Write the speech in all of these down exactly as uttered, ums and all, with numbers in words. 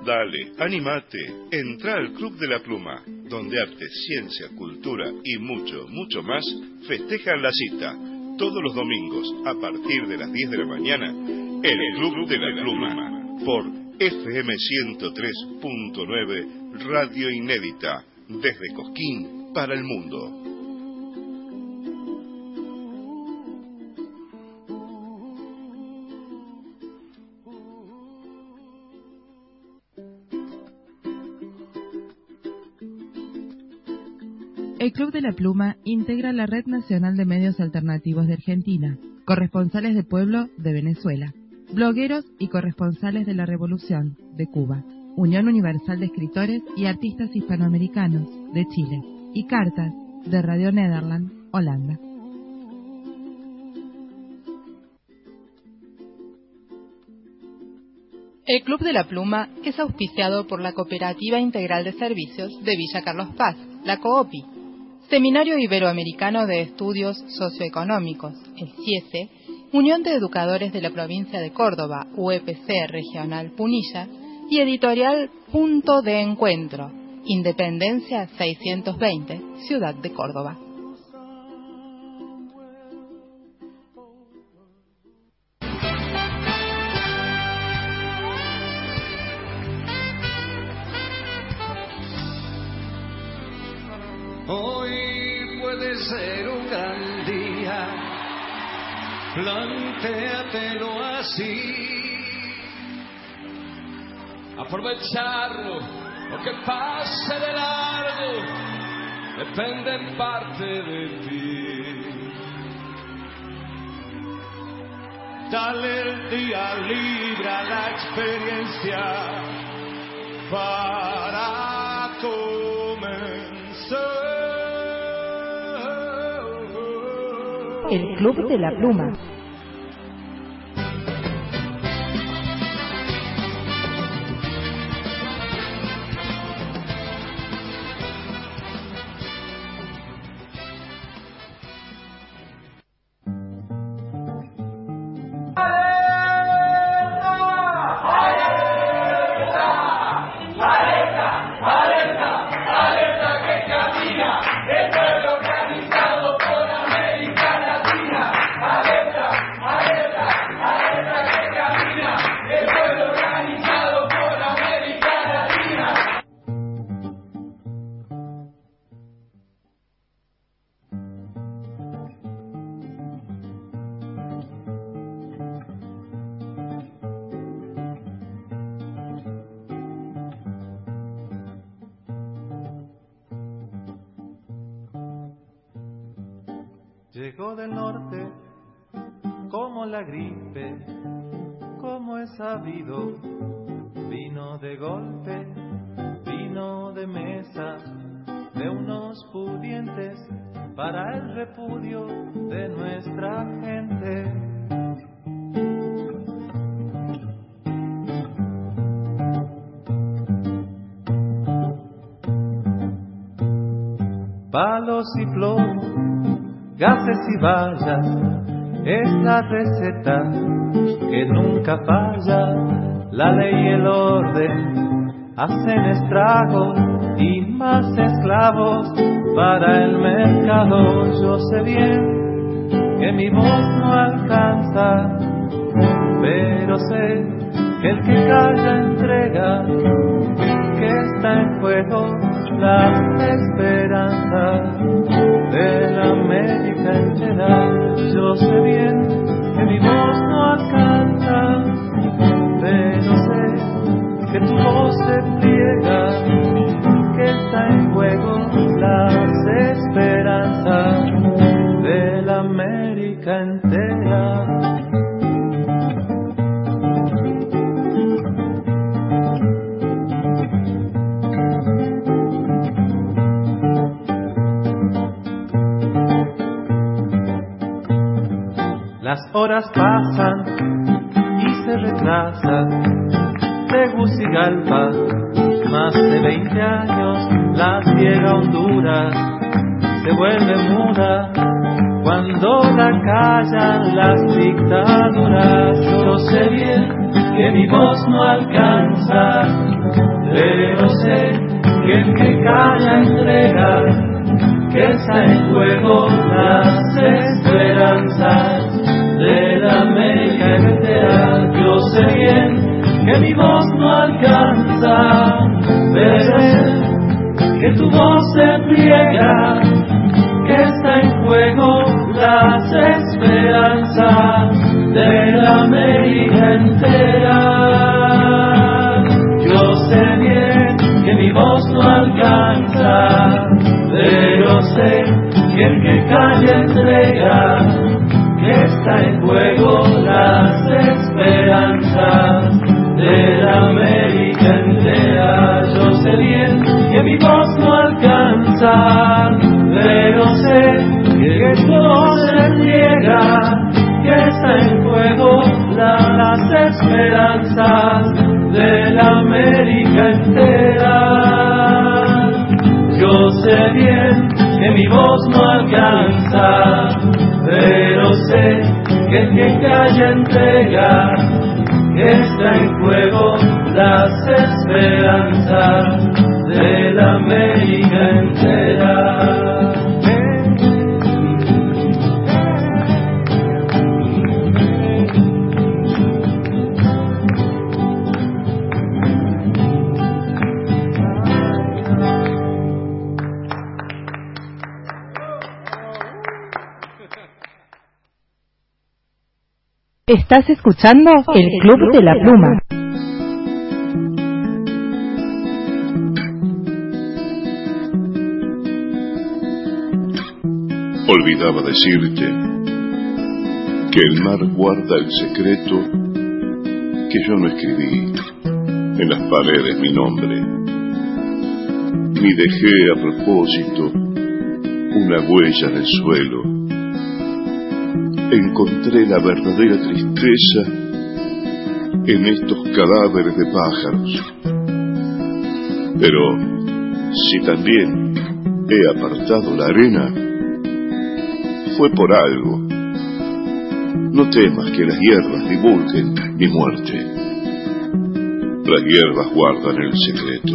Dale, animate, entra al Club de la Pluma, donde arte, ciencia, cultura y mucho, mucho más festejan la cita. Todos los domingos, a partir de las diez de la mañana, el Club de la Pluma, por F M ciento tres punto nueve, Radio Inédita, desde Cosquín para el mundo. El Club de la Pluma integra la Red Nacional de Medios Alternativos de Argentina, corresponsales de pueblo de Venezuela, blogueros y corresponsales de la Revolución de Cuba, Unión Universal de Escritores y Artistas Hispanoamericanos de Chile y Cartas de Radio Nederland, Holanda. El Club de la Pluma es auspiciado por la Cooperativa Integral de Servicios de Villa Carlos Paz, la COOPI, Seminario Iberoamericano de Estudios Socioeconómicos, el CIESE, Unión de Educadores de la Provincia de Córdoba, U E P C Regional Punilla, y Editorial Punto de Encuentro, Independencia seiscientos veinte, Ciudad de Córdoba. Hoy puede ser un gran día, plantéatelo así. Aprovecharlo, lo que pase de largo, depende en parte de ti. Dale el día libre a la experiencia para comenzar. El Club de la Pluma. Llegó del norte como la gripe, como es sabido, vino de golpe, vino de mesa, de unos pudientes para el repudio de nuestra gente. Palos y plomo, gases y vallas, es la receta que nunca falla. La ley y el orden hacen estragos y más esclavos para el mercado. Yo sé bien que mi voz no alcanza, pero sé que el que calla entrega, que está en juego la esperanza de la América entera. Yo sé bien que mi voz no alcanza, pero sé que tu voz se pliega, que está en juego las esperanzas de la América entera. Las horas pasan y se retrasan. Tegucigalpa, más de veinte años, la ciega Honduras se vuelve muda cuando la callan las dictaduras. Yo sé bien que mi voz no alcanza, pero sé que el que calla entrega, que está en juego las esperanzas de la América entera. Yo sé bien que mi voz no alcanza, pero sé que tu voz se pliega, que está en juego las esperanzas de la América entera. Yo sé bien que mi voz no alcanza, pero sé que el que calla entrega, que está en juego las esperanzas de la América entera. Yo sé bien que mi voz no alcanza, pero sé que tu voz se niega, que está en juego la, las esperanzas de la América entera. Yo sé bien que mi voz no alcanza, pero sé que el que calla entrega, que está en juego las esperanzas de la América entera. Estás escuchando el Club de la Pluma. Olvidaba decirte que el mar guarda el secreto que yo no escribí en las paredes mi nombre, ni dejé a propósito una huella en el suelo. Encontré la verdadera tristeza en estos cadáveres de pájaros. Pero si también he apartado la arena, fue por algo. No temas que las hierbas divulguen mi muerte. Las hierbas guardan el secreto.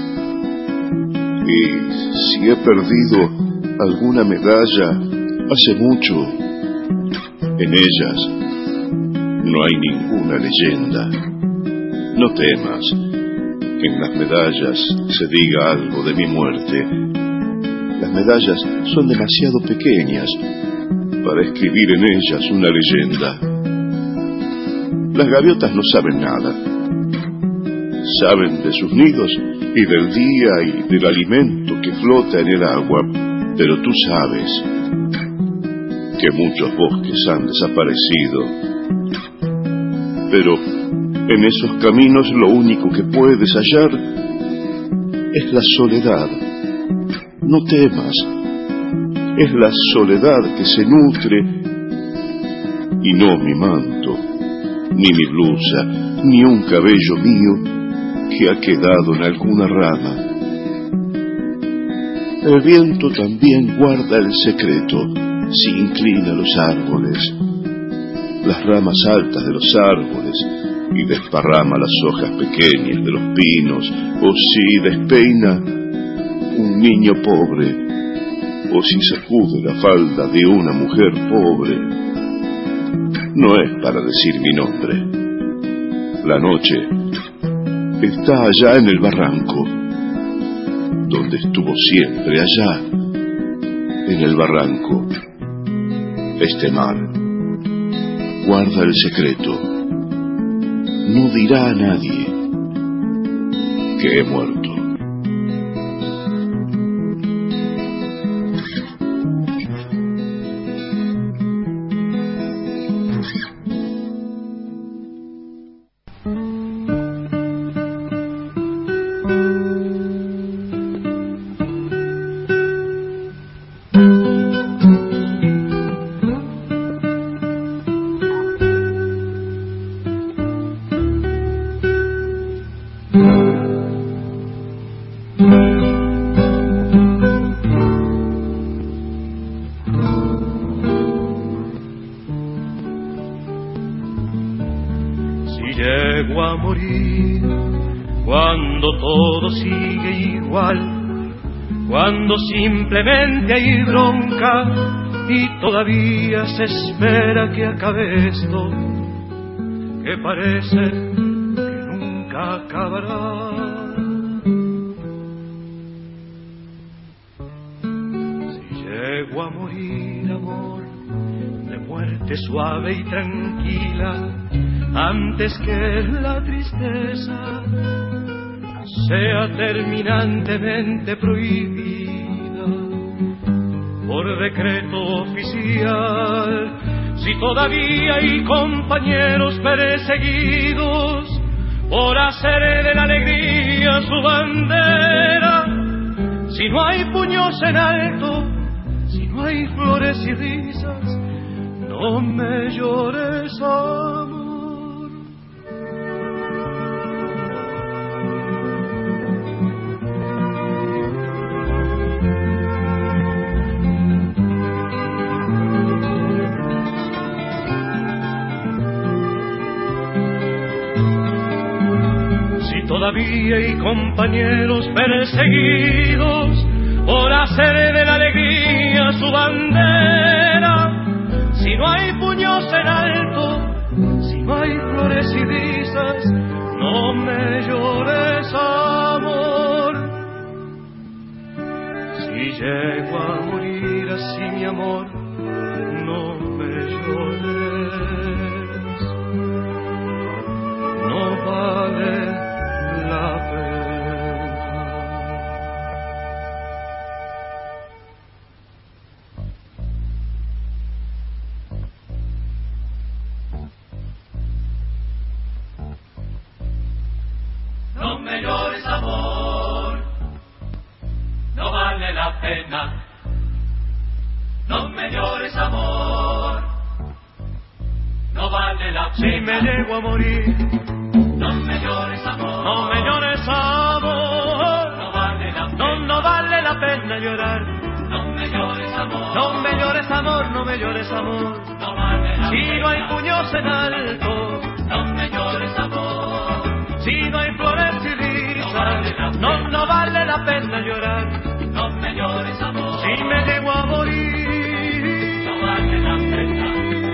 Y si he perdido alguna medalla hace mucho, en ellas no hay ninguna leyenda. No temas que en las medallas se diga algo de mi muerte. Las medallas son demasiado pequeñas para escribir en ellas una leyenda. Las gaviotas no saben nada. Saben de sus nidos y del día y del alimento que flota en el agua, pero tú sabes que muchos bosques han desaparecido. Pero en esos caminos lo único que puedes hallar es la soledad. No temas, es la soledad que se nutre, y no mi manto, ni mi blusa, ni un cabello mío que ha quedado en alguna rama. El viento también guarda el secreto si inclina los árboles, las ramas altas de los árboles, y desparrama las hojas pequeñas de los pinos, o si despeina un niño pobre, o si sacude la falda de una mujer pobre. No es para decir mi nombre. La noche está allá en el barranco, donde estuvo siempre, allá en el barranco. Este mar guarda el secreto, no dirá a nadie que he muerto. llego a morir, cuando todo sigue igual, cuando simplemente hay bronca y todavía se espera que acabe esto, que parece que nunca acabará. Si llego a morir, amor, de muerte suave y tranquila, antes que la tristeza sea terminantemente prohibida por decreto oficial, si todavía hay compañeros perseguidos por hacer de la alegría su bandera, si no hay puños en alto, si no hay flores y risas, no me llores, amor. Todavía hay compañeros perseguidos por hacer de la alegría su bandera, si no hay puños en alto, si no hay flores y risas, no me llores, amor. Si llego a morir así, mi amor, no me llores, no vale la pena. No me llores, amor, no vale la pena. No me llores, amor, no vale la pena. Si me llego a morir, no me llores, amor, no me llores, amor, no vale la pena. No, no vale la pena llorar. No me llores, amor, no me llores, amor, no me llores, amor, no vale la si pena. no hay puños en alto, no me llores, amor, si no hay flores y risas, no vale la pena. No, no vale la pena llorar. No me llores, amor, si me llego a morir, no vale la pena.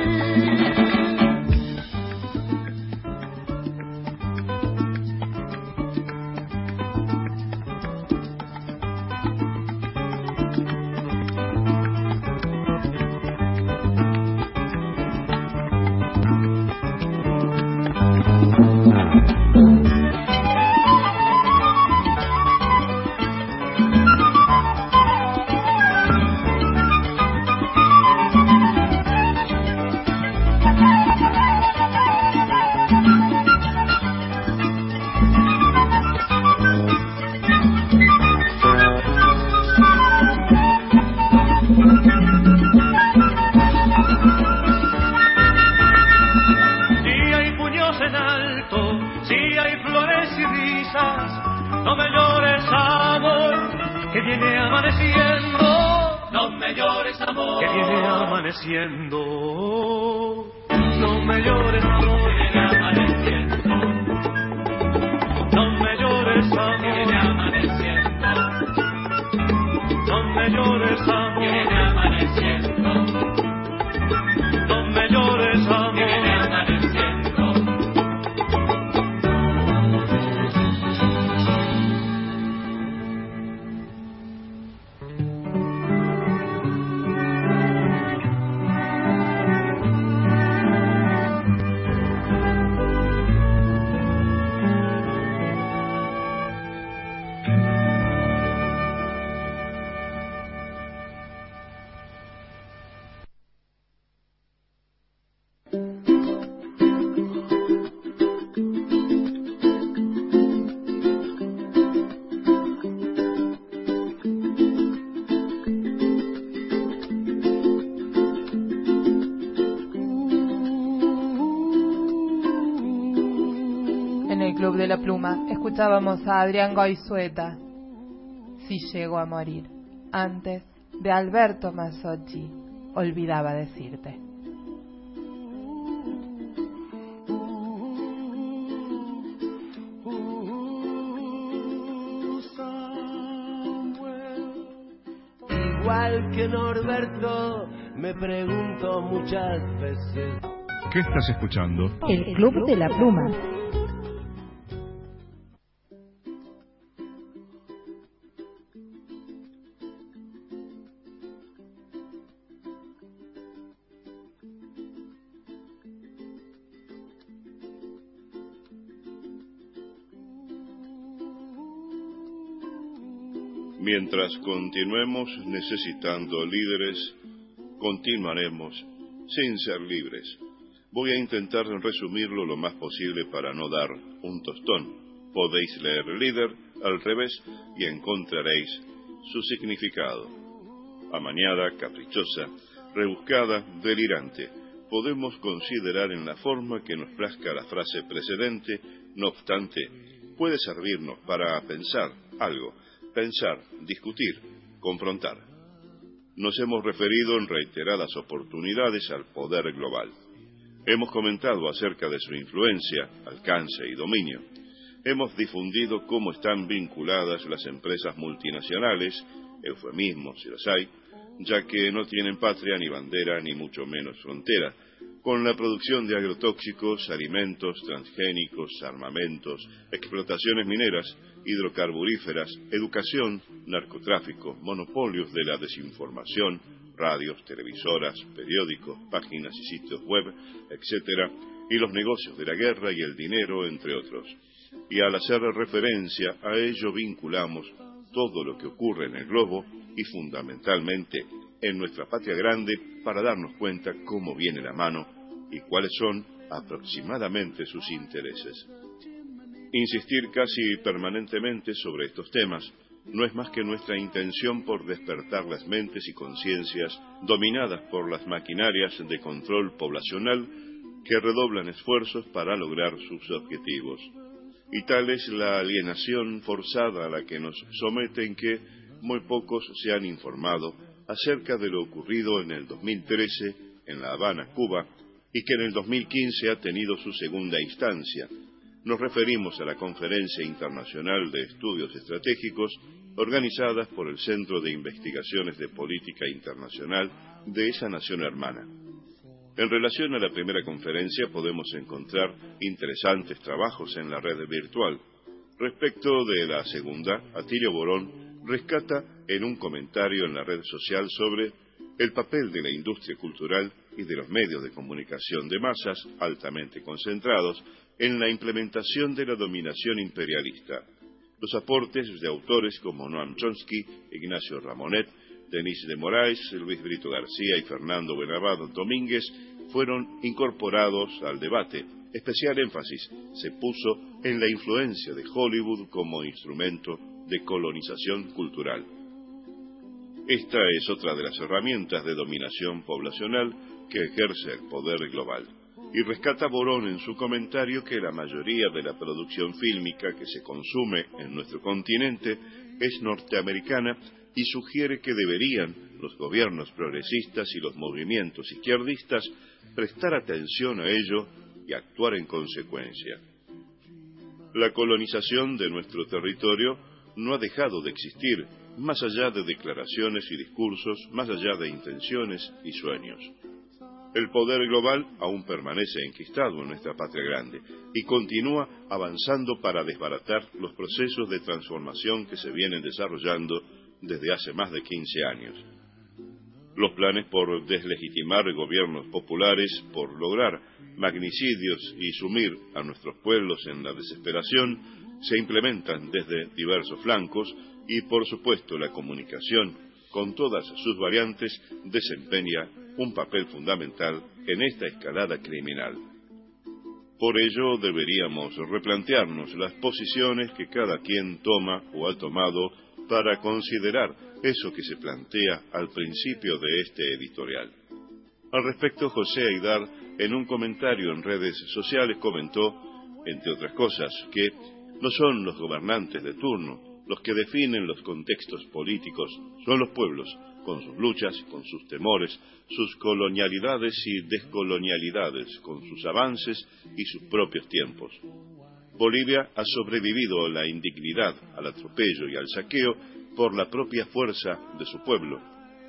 Club de la Pluma escuchábamos a Adrián Goizueta, Si llego a morir, antes de Alberto Mazzocchi, Olvidaba decirte. igual que Norberto, me pregunto muchas veces. ¿Qué estás escuchando? El Club de la Pluma. Mientras continuemos necesitando líderes, continuaremos sin ser libres. Voy a intentar resumirlo lo más posible para no dar un tostón. Podéis leer líder al revés y encontraréis su significado. Amañada, caprichosa, rebuscada, delirante. Podemos considerar en la forma que nos plazca la frase precedente, no obstante, puede servirnos para pensar algo. Pensar, discutir, confrontar. Nos hemos referido en reiteradas oportunidades al poder global. Hemos comentado acerca de su influencia, alcance y dominio. Hemos difundido cómo están vinculadas las empresas multinacionales, eufemismos si las hay, ya que no tienen patria ni bandera ni mucho menos frontera, con la producción de agrotóxicos, alimentos, transgénicos, armamentos, explotaciones mineras, hidrocarburíferas, educación, narcotráfico, monopolios de la desinformación, radios, televisoras, periódicos, páginas y sitios web, etcétera, y los negocios de la guerra y el dinero, entre otros. Y al hacer referencia a ello vinculamos todo lo que ocurre en el globo y fundamentalmente en nuestra patria grande para darnos cuenta cómo viene la mano y cuáles son aproximadamente sus intereses. Insistir casi permanentemente sobre estos temas no es más que nuestra intención por despertar las mentes y conciencias dominadas por las maquinarias de control poblacional que redoblan esfuerzos para lograr sus objetivos. Y tal es la alienación forzada a la que nos someten que muy pocos se han informado acerca de lo ocurrido en el dos mil trece en La Habana, Cuba, y que en el dos mil quince ha tenido su segunda instancia. Nos referimos a la Conferencia Internacional de Estudios Estratégicos organizadas por el Centro de Investigaciones de Política Internacional de esa nación hermana. En relación a la primera conferencia podemos encontrar interesantes trabajos en la red virtual. Respecto de la segunda, Atilio Borón rescata en un comentario en la red social sobre el papel de la industria cultural y de los medios de comunicación de masas altamente concentrados en la implementación de la dominación imperialista. Los aportes de autores como Noam Chomsky, Ignacio Ramonet, Denis de Moraes, Luis Brito García y Fernando Benabado Domínguez fueron incorporados al debate. Especial énfasis se puso en la influencia de Hollywood como instrumento de colonización cultural. Esta es otra de las herramientas de dominación poblacional que ejerce el poder global. Y rescata Borón en su comentario que la mayoría de la producción fílmica que se consume en nuestro continente es norteamericana y sugiere que deberían los gobiernos progresistas y los movimientos izquierdistas prestar atención a ello y actuar en consecuencia. La colonización de nuestro territorio no ha dejado de existir, más allá de declaraciones y discursos, más allá de intenciones y sueños. El poder global aún permanece enquistado en nuestra patria grande y continúa avanzando para desbaratar los procesos de transformación que se vienen desarrollando desde hace más de quince años. Los planes por deslegitimar gobiernos populares, por lograr magnicidios y sumir a nuestros pueblos en la desesperación, se implementan desde diversos flancos y, por supuesto, la comunicación, con todas sus variantes, desempeña un papel fundamental en esta escalada criminal. Por ello, deberíamos replantearnos las posiciones que cada quien toma o ha tomado para considerar eso que se plantea al principio de este editorial. Al respecto, José Aidar, en un comentario en redes sociales, comentó, entre otras cosas, que no son los gobernantes de turno los que definen los contextos políticos, son los pueblos, con sus luchas, con sus temores, sus colonialidades y descolonialidades, con sus avances y sus propios tiempos. Bolivia ha sobrevivido a la indignidad, al atropello y al saqueo por la propia fuerza de su pueblo.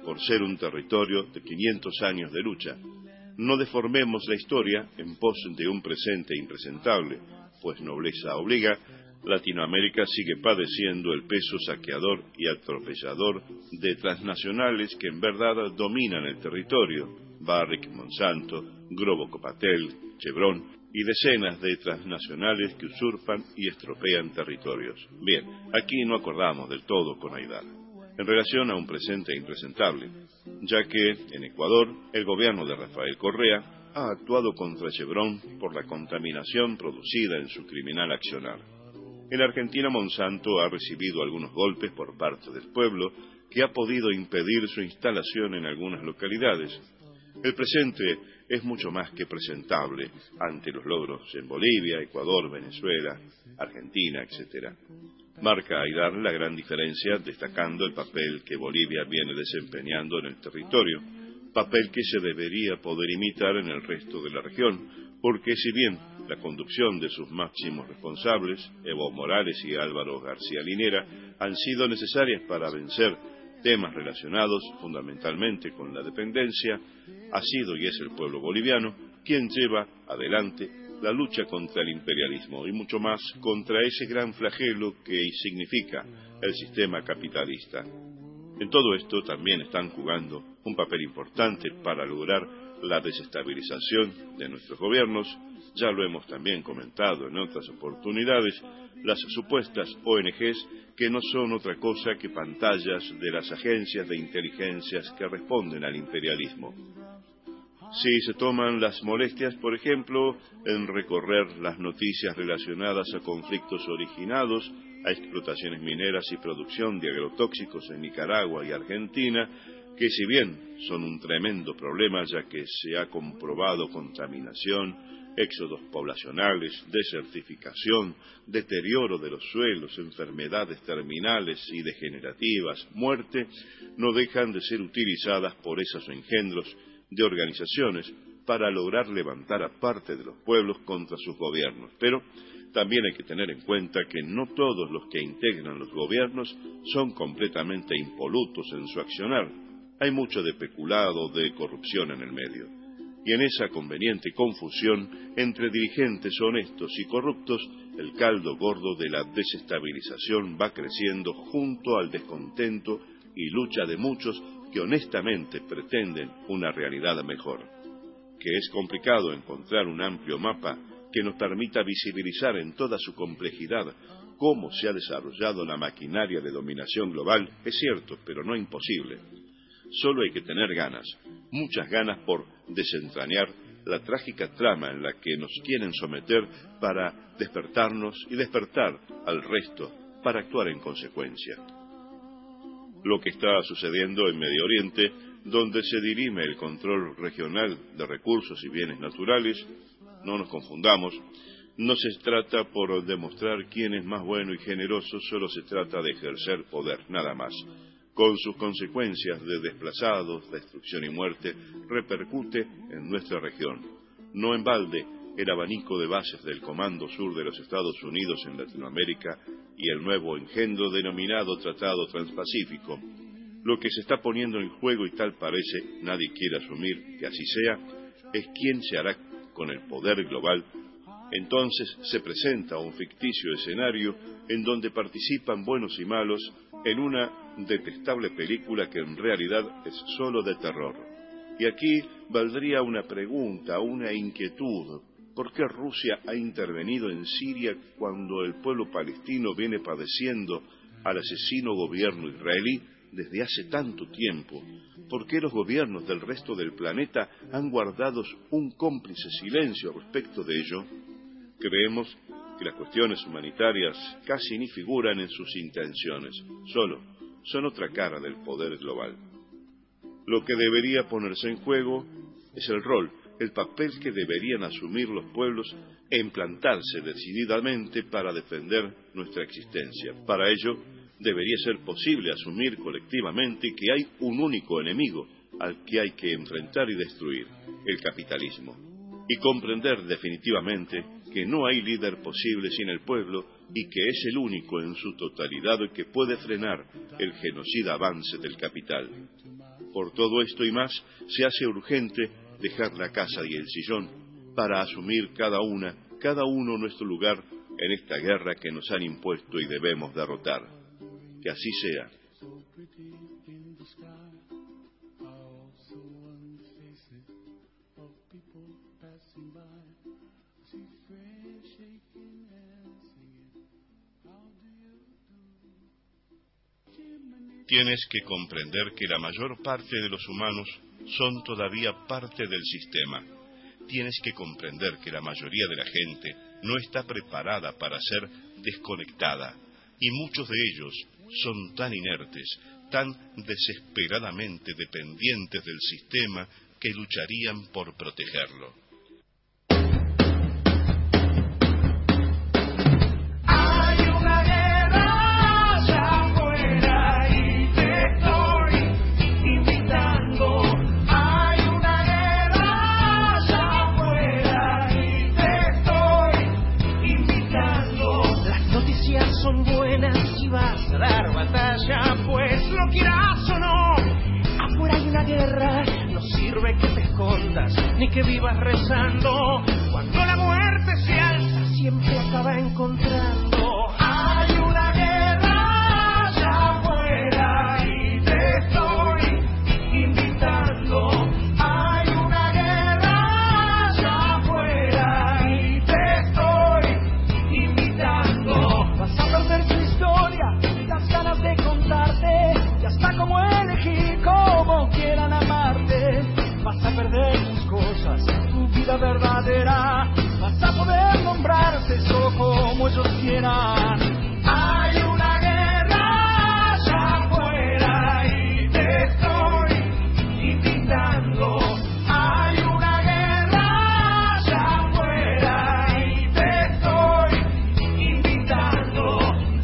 por ser un territorio de quinientos años de lucha. No deformemos la historia en pos de un presente impresentable, pues nobleza obliga, Latinoamérica sigue padeciendo el peso saqueador y atropellador de transnacionales que en verdad dominan el territorio: Barrick, Monsanto, Grupo Copatel, Chevron y decenas de transnacionales que usurpan y estropean territorios. Bien, aquí no acordamos del todo con Aidar, en relación a un presente impresentable, ya que en Ecuador el gobierno de Rafael Correa ha actuado contra Chevron por la contaminación producida en su criminal accionar. En Argentina, Monsanto ha recibido algunos golpes por parte del pueblo, que ha podido impedir su instalación en algunas localidades. El presente es mucho más que presentable ante los logros en Bolivia, Ecuador, Venezuela, Argentina, etcétera. Marca Aidar la gran diferencia, destacando el papel que Bolivia viene desempeñando en el territorio, papel que se debería poder imitar en el resto de la región, porque si bien la conducción de sus máximos responsables, Evo Morales y Álvaro García Linera, han sido necesarias para vencer temas relacionados fundamentalmente con la dependencia, ha sido y es el pueblo boliviano quien lleva adelante la lucha contra el imperialismo y mucho más contra ese gran flagelo que significa el sistema capitalista. En todo esto también están jugando un papel importante para lograr la desestabilización de nuestros gobiernos. Ya lo hemos también comentado en otras oportunidades, las supuestas O N Ges que no son otra cosa que pantallas de las agencias de inteligencias que responden al imperialismo. Si se toman las molestias, por ejemplo, en recorrer las noticias relacionadas a conflictos originados, a explotaciones mineras y producción de agrotóxicos en Nicaragua y Argentina, que si bien son un tremendo problema ya que se ha comprobado contaminación, éxodos poblacionales, desertificación, deterioro de los suelos, enfermedades terminales y degenerativas, muerte, no dejan de ser utilizadas por esos engendros de organizaciones para lograr levantar a parte de los pueblos contra sus gobiernos. Pero también hay que tener en cuenta que no todos los que integran los gobiernos son completamente impolutos en su accionar. Hay mucho de peculado, de corrupción en el medio. Y en esa conveniente confusión entre dirigentes honestos y corruptos, el caldo gordo de la desestabilización va creciendo junto al descontento y lucha de muchos que honestamente pretenden una realidad mejor. Que es complicado encontrar un amplio mapa que nos permita visibilizar en toda su complejidad cómo se ha desarrollado la maquinaria de dominación global, es cierto, pero no imposible. Solo hay que tener ganas, muchas ganas por desentrañar la trágica trama en la que nos quieren someter para despertarnos y despertar al resto para actuar en consecuencia. Lo que está sucediendo en Medio Oriente, donde se dirime el control regional de recursos y bienes naturales, no nos confundamos, no se trata por demostrar quién es más bueno y generoso, solo se trata de ejercer poder, nada más. Con sus consecuencias de desplazados, destrucción y muerte, repercute en nuestra región. No en balde, el abanico de bases del Comando Sur de los Estados Unidos en Latinoamérica y el nuevo engendro denominado Tratado Transpacífico. Lo que se está poniendo en juego, y tal parece nadie quiere asumir que así sea, es quién se hará con el poder global. Entonces se presenta un ficticio escenario en donde participan buenos y malos en una detestable película que en realidad es solo de terror. Y aquí valdría una pregunta, una inquietud. ¿Por qué Rusia ha intervenido en Siria cuando el pueblo palestino viene padeciendo al asesino gobierno israelí desde hace tanto tiempo? ¿Por qué los gobiernos del resto del planeta han guardado un cómplice silencio respecto de ello? Creemos que las cuestiones humanitarias casi ni figuran en sus intenciones, solo son otra cara del poder global. Lo que debería ponerse en juego es el rol, el papel que deberían asumir los pueblos e implantarse decididamente para defender nuestra existencia. Para ello, debería ser posible asumir colectivamente que hay un único enemigo al que hay que enfrentar y destruir, el capitalismo, y comprender definitivamente que no hay líder posible sin el pueblo y que es el único en su totalidad que puede frenar el genocida avance del capital. Por todo esto y más, se hace urgente dejar la casa y el sillón para asumir cada una, cada uno nuestro lugar en esta guerra que nos han impuesto y debemos derrotar. Que así sea. Tienes que comprender que la mayor parte de los humanos son todavía parte del sistema. Tienes que comprender que la mayoría de la gente no está preparada para ser desconectada, y muchos de ellos son tan inertes, tan desesperadamente dependientes del sistema, que lucharían por protegerlo. Pues lo quieras o no, afuera hay una guerra. No sirve que te escondas ni que vivas rezando. Cuando la muerte se alza siempre acaba encontrando. Hay una guerra allá afuera y te estoy invitando. Hay una guerra allá afuera y te estoy invitando. Vas a perder tu historia, las ganas de contarte, y hasta cómo elegir, cómo quieran amarte. Vas a perder tus cosas, tu vida verdadera. Vas a poder nombrarte solo como ellos quieran. Hay una guerra allá afuera y te estoy invitando. Hay una guerra allá afuera y te estoy invitando.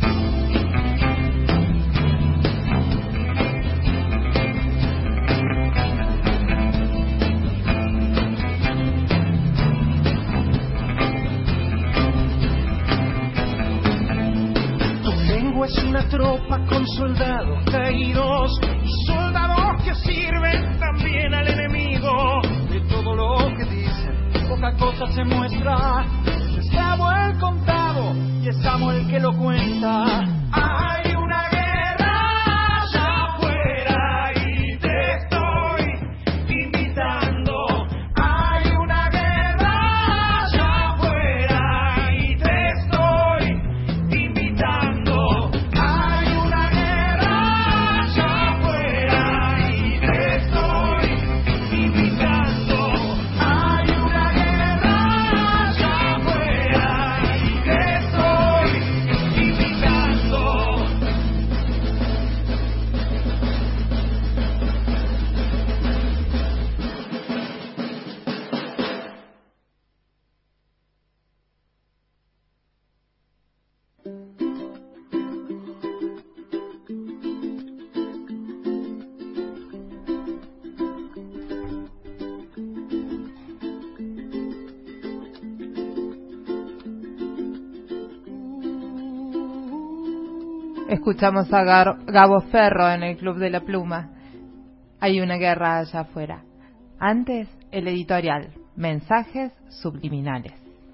Es una tropa con soldados caídos y soldados que sirven también al enemigo. De todo lo que dicen, poca cosa se muestra. Es Samuel contado y es Samuel que lo cuenta. Hay una guerra allá afuera y te estoy invitando. Hay una guerra allá afuera y te estoy invitando. Escuchamos a Gar- Gabo Ferro en el Club de la Pluma. Hay una guerra allá afuera. Antes, el editorial Mensajes Subliminales.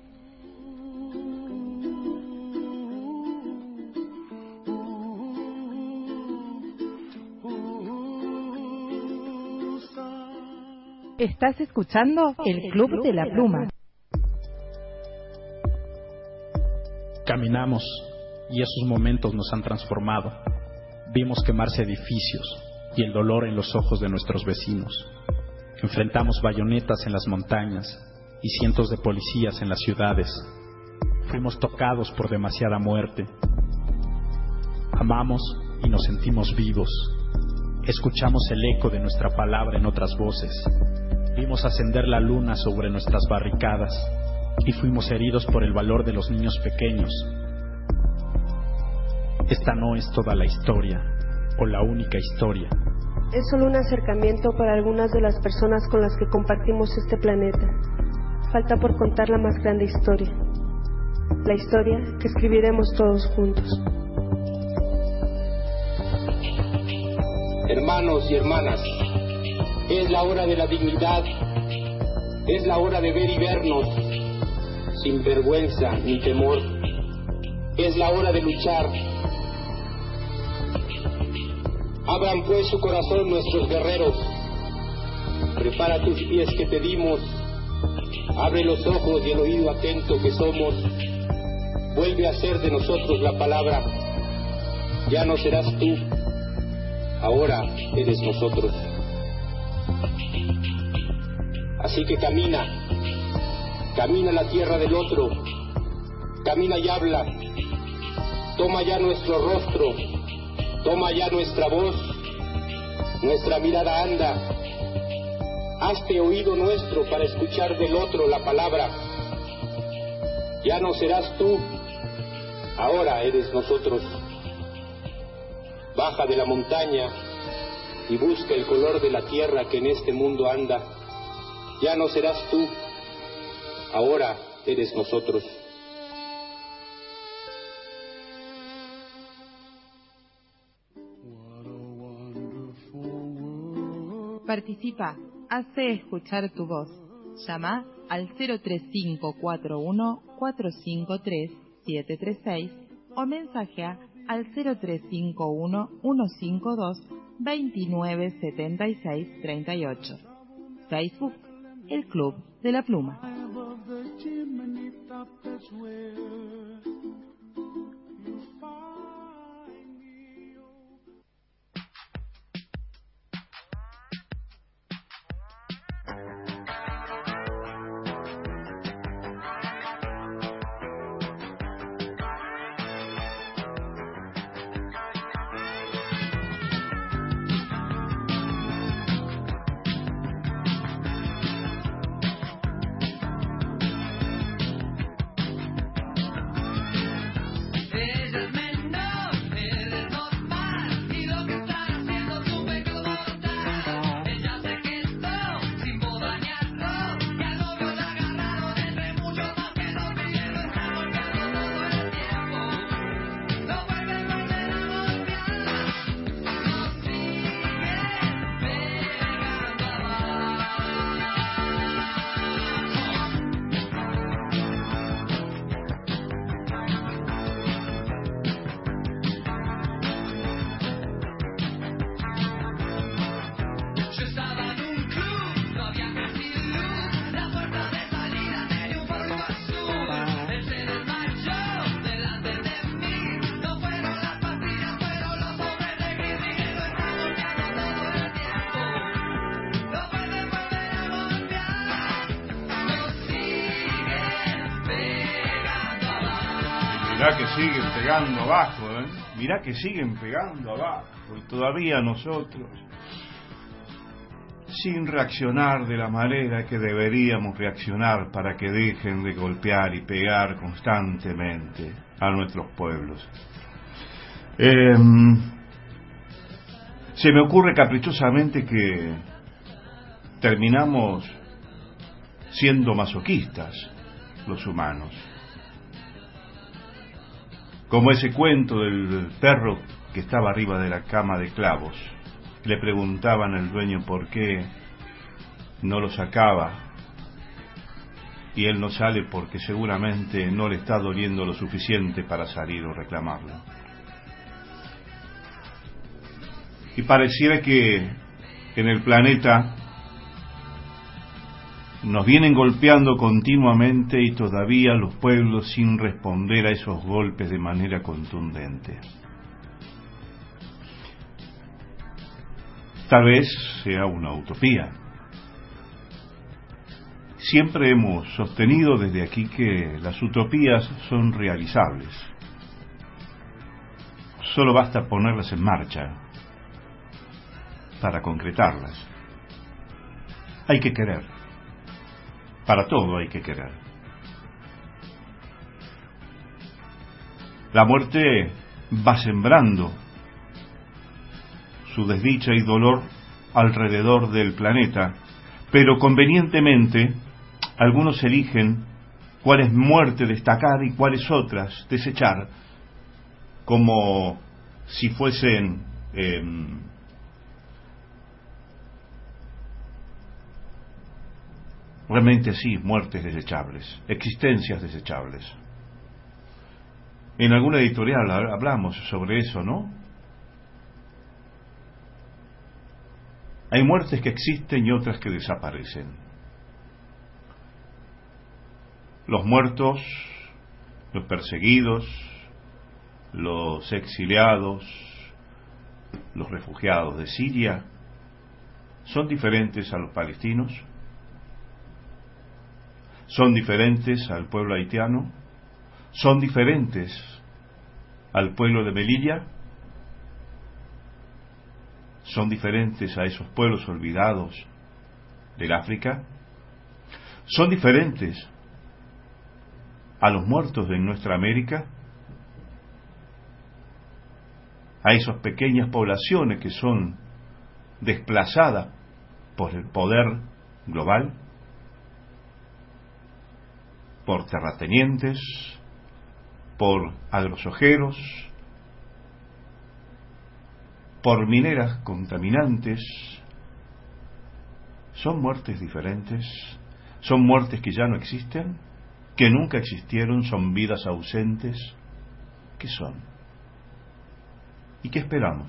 Estás escuchando el Club de la Pluma. Caminamos y esos momentos nos han transformado. Vimos quemarse edificios y el dolor en los ojos de nuestros vecinos. Enfrentamos bayonetas en las montañas y cientos de policías en las ciudades. Fuimos tocados por demasiada muerte. Amamos y nos sentimos vivos. Escuchamos el eco de nuestra palabra en otras voces. Vimos ascender la luna sobre nuestras barricadas y fuimos heridos por el valor de los niños pequeños. Esta no es toda la historia, o la única historia. Es solo un acercamiento para algunas de las personas con las que compartimos este planeta. Falta por contar la más grande historia. La historia que escribiremos todos juntos. Hermanos y hermanas, Es la hora de la dignidad, es la hora de ver y vernos, sin vergüenza ni temor. Es la hora de luchar. Abran pues su corazón nuestros guerreros. Prepara tus pies que te dimos. Abre los ojos y el oído atento que somos. Vuelve a ser de nosotros la palabra. Ya no serás tú, ahora eres nosotros. Así que camina, camina la tierra del otro, camina y habla, toma ya nuestro rostro, toma ya nuestra voz, nuestra mirada anda, hazte oído nuestro para escuchar del otro la palabra. Ya no serás tú, ahora eres nosotros. Baja de la montaña y busca el color de la tierra que en este mundo anda. Ya no serás tú, ahora eres nosotros. Participa, hace escuchar tu voz. Llama al cero tres cinco cuatro uno cuatro cinco tres siete tres seis o mensajea al cero tres cinco uno uno cinco dos dos nueve siete seis tres ocho. Facebook, El Club de la Pluma. Mirá que siguen pegando abajo, ¿eh? Mirá que siguen pegando abajo. Y todavía nosotros, sin reaccionar de la manera que deberíamos reaccionar para que dejen de golpear y pegar constantemente a nuestros pueblos. Eh, se me ocurre caprichosamente que terminamos siendo masoquistas los humanos. Como ese cuento del perro que estaba arriba de la cama de clavos. Le preguntaban al dueño por qué no lo sacaba. Y él no sale porque seguramente no le está doliendo lo suficiente para salir o reclamarlo. Y pareciera que en el planeta nos vienen golpeando continuamente y todavía los pueblos sin responder a esos golpes de manera contundente. Tal vez sea una utopía. Siempre hemos sostenido desde aquí que las utopías son realizables. Solo basta ponerlas en marcha para concretarlas. Hay que querer. Para todo hay que querer. La muerte va sembrando su desdicha y dolor alrededor del planeta, pero convenientemente algunos eligen cuáles muerte destacar y cuáles otras desechar, como si fuesen eh, Realmente sí, muertes desechables, existencias desechables. En alguna editorial hablamos sobre eso, ¿no? Hay muertes que existen y otras que desaparecen. Los muertos, los perseguidos, los exiliados, los refugiados de Siria, ¿son diferentes a los palestinos? ¿Son diferentes al pueblo haitiano? ¿Son diferentes al pueblo de Melilla? ¿Son diferentes a esos pueblos olvidados del África? ¿Son diferentes a los muertos de nuestra América? A esas pequeñas poblaciones que son desplazadas por el poder global, por terratenientes, por agrosojeros, por mineras contaminantes. ¿Son muertes diferentes? ¿Son muertes que ya no existen? ¿Que nunca existieron? ¿Son vidas ausentes? ¿Qué son? ¿Y qué esperamos?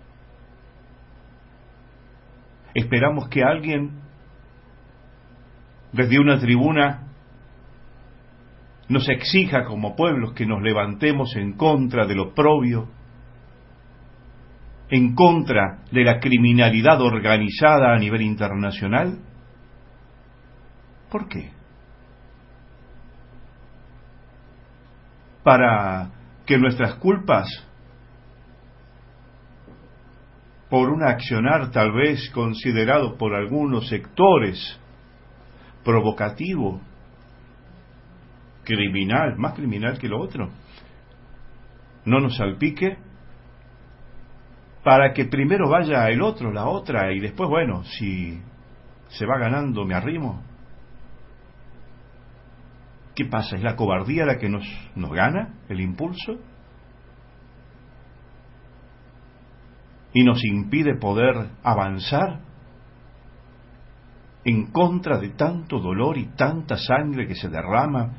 Esperamos que alguien desde una tribuna nos exija como pueblos que nos levantemos en contra del oprobio, en contra de la criminalidad organizada a nivel internacional. ¿Por qué? Para que nuestras culpas, por un accionar tal vez considerado por algunos sectores provocativo, criminal, más criminal que lo otro, no nos salpique, para que primero vaya el otro, la otra, y después, bueno, si se va ganando me arrimo. ¿Qué pasa? ¿Es la cobardía la que nos, nos gana el impulso? ¿Y nos impide poder avanzar en contra de tanto dolor y tanta sangre que se derrama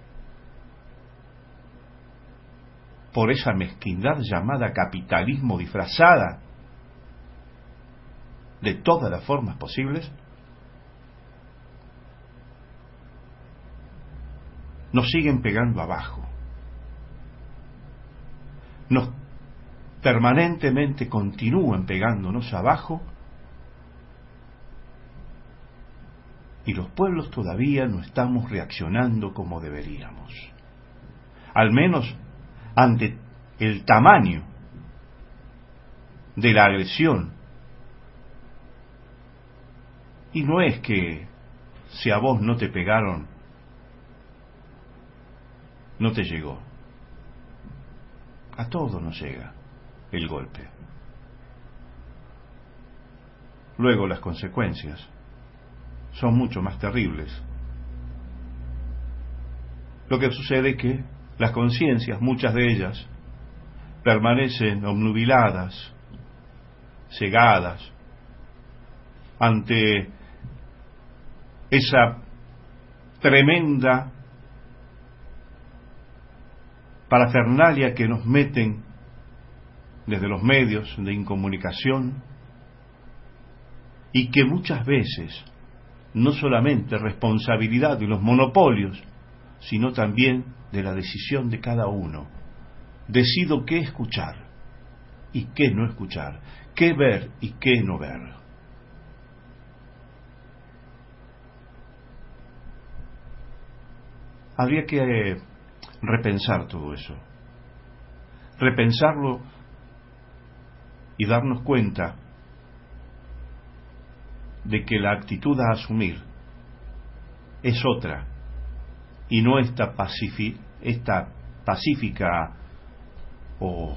por esa mezquindad llamada capitalismo disfrazada de todas las formas posibles? Nos siguen pegando abajo, nos permanentemente continúan pegándonos abajo, y los pueblos todavía no estamos reaccionando como deberíamos, al menos ante el tamaño de la agresión. Y no es que si a vos no te pegaron, no te llegó. A todos nos llega el golpe. Luego las consecuencias son mucho más terribles. Lo que sucede es que las conciencias, muchas de ellas, permanecen obnubiladas, cegadas, ante esa tremenda parafernalia que nos meten desde los medios de incomunicación, y que muchas veces no solamente responsabilidad de los monopolios, sino también de la decisión de cada uno. Decido qué escuchar y qué no escuchar, qué ver y qué no ver. Habría que repensar todo eso, repensarlo y darnos cuenta de que la actitud a asumir es otra, y no esta, pacifi, esta pacífica o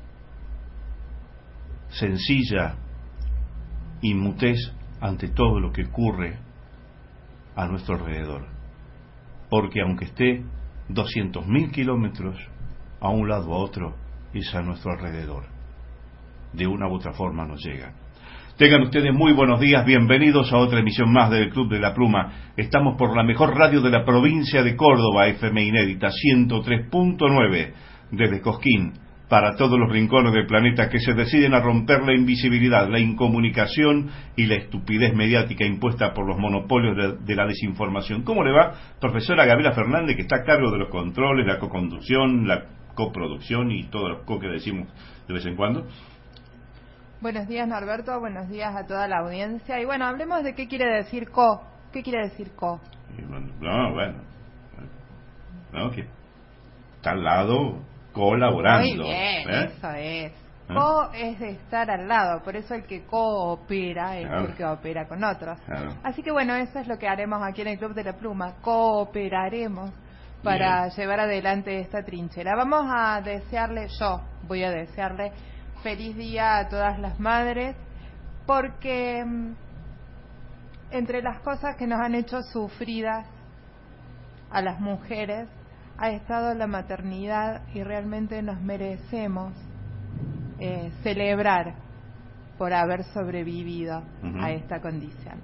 sencilla inmutez ante todo lo que ocurre a nuestro alrededor. Porque aunque esté doscientos mil kilómetros a un lado o a otro, es a nuestro alrededor. De una u otra forma nos llega. Tengan ustedes muy buenos días, bienvenidos a otra emisión más del Club de la Pluma. Estamos por la mejor radio de la provincia de Córdoba, F M Inédita ciento tres punto nueve, desde Cosquín, para todos los rincones del planeta que se deciden a romper la invisibilidad, la incomunicación y la estupidez mediática impuesta por los monopolios de, de la desinformación. ¿Cómo le va, profesora Gabriela Fernández, que está a cargo de los controles, la coconducción, la coproducción y todos los co que decimos de vez en cuando? Buenos días, Norberto, buenos días a toda la audiencia. Y bueno, hablemos de qué quiere decir co. ¿Qué quiere decir co? No, bueno, no, que está al lado colaborando. Muy bien, ¿eh? eso es. ¿Eh? Co es de estar al lado, por eso el que coopera es Claro. porque opera con otros. Claro. Así que bueno, eso es lo que haremos aquí en el Club de la Pluma. Cooperaremos para Bien. llevar adelante esta trinchera. Vamos a desearle, yo voy a desearle feliz día a todas las madres, porque mm, entre las cosas que nos han hecho sufridas a las mujeres ha estado la maternidad, y realmente nos merecemos eh, celebrar por haber sobrevivido Uh-huh. a esta condición.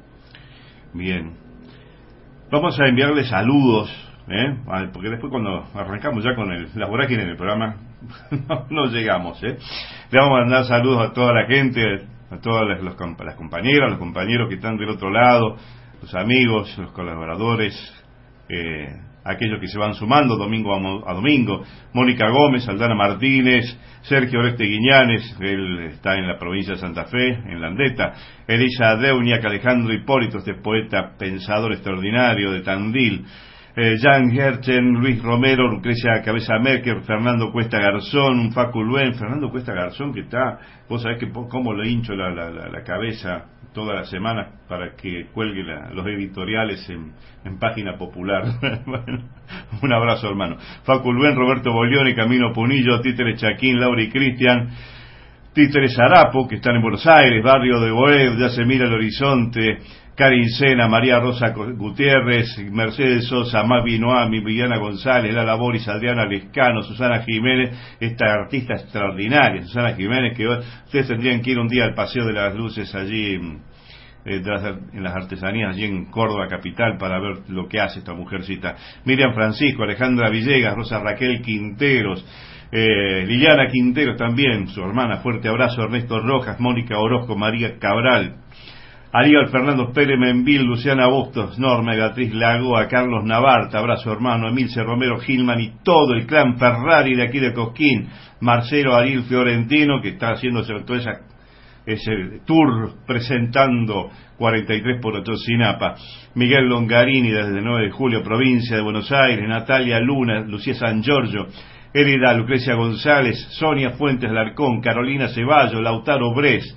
Bien. Vamos a enviarle saludos, ¿eh? Porque después cuando arrancamos ya con el, la vorágine en el programa, no, no llegamos, ¿eh? Le vamos a mandar saludos a toda la gente, a todas las, los, las compañeras, los compañeros que están del otro lado, los amigos, los colaboradores, eh, aquellos que se van sumando domingo a, a domingo. Mónica Gómez, Aldana Martínez, Sergio Oreste Guiñanes, él está en la provincia de Santa Fe, en Landeta. Elisa Deuniac, Alejandro Hipólito, este poeta pensador extraordinario de Tandil. Eh, Jan Herchen, Luis Romero, Lucrecia Cabeza Merker, Fernando Cuesta Garzón, Facu Luen. Fernando Cuesta Garzón, que está, vos sabés que cómo le hincho la, la, la, la cabeza toda la semana para que cuelgue la, los editoriales en, en Página Popular. Bueno, un abrazo, hermano. Facu Luen, Roberto Bolione, Camino Punillo, Títere Chaquín, Laura y Cristian, Títere Zarapo, que están en Buenos Aires, Barrio de Boev, ya se mira el horizonte, Karin Sena, María Rosa Gutiérrez, Mercedes Sosa, Mavi Noami, Viviana González, Lala Boris, Adriana Lescano, Susana Jiménez, esta artista extraordinaria, Susana Jiménez, que ustedes tendrían que ir un día al Paseo de las Luces allí eh, en las artesanías, allí en Córdoba capital, para ver lo que hace esta mujercita. Miriam Francisco, Alejandra Villegas, Rosa Raquel Quinteros, eh, Liliana Quinteros también, su hermana, fuerte abrazo, Ernesto Rojas, Mónica Orozco, María Cabral, Aníbal Fernando Pérez Menville, Luciana Bustos, Norma Beatriz Lagoa, Carlos Navarta, abrazo hermano, Emilce Romero Gilman y todo el clan Ferrari de aquí de Cosquín, Marcelo Ariel Fiorentino, que está haciendo todo esa, ese tour presentando cuarenta y tres por Otocinapa, Miguel Longarini desde el nueve de julio, provincia de Buenos Aires, Natalia Luna, Lucía San Giorgio, Elida Lucrecia González, Sonia Fuentes Larcón, Carolina Ceballo, Lautaro Bres,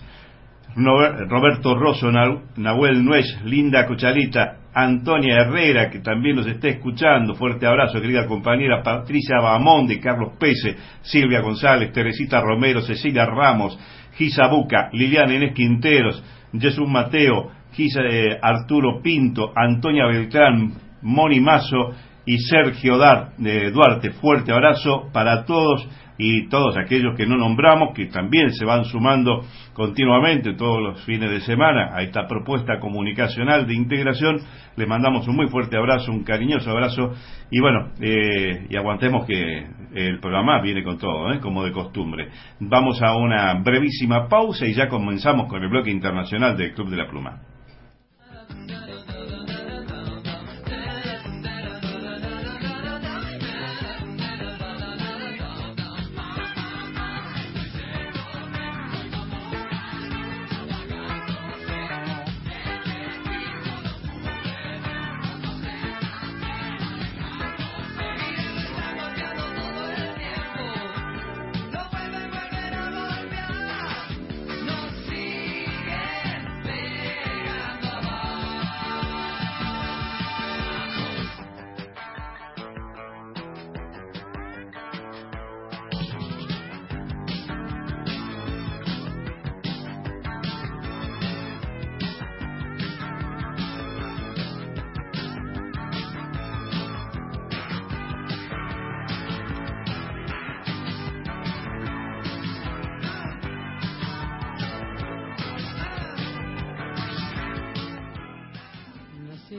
Roberto Rosso, Nahuel Nuez, Linda Cochalita, Antonia Herrera, que también nos está escuchando, fuerte abrazo, querida compañera, Patricia Bamonde, Carlos Pese, Silvia González, Teresita Romero, Cecilia Ramos, Gisa Buca, Liliana Inés Quinteros, Jesús Mateo, Gisa, eh, Arturo Pinto, Antonia Beltrán, Moni Mazo y Sergio Dar, eh, Duarte, fuerte abrazo para todos y todos aquellos que no nombramos, que también se van sumando continuamente todos los fines de semana a esta propuesta comunicacional de integración. Les mandamos un muy fuerte abrazo, un cariñoso abrazo, y bueno, eh, y aguantemos que el programa viene con todo, ¿eh? Como de costumbre. Vamos a una brevísima pausa y ya comenzamos con el bloque internacional del Club de la Pluma.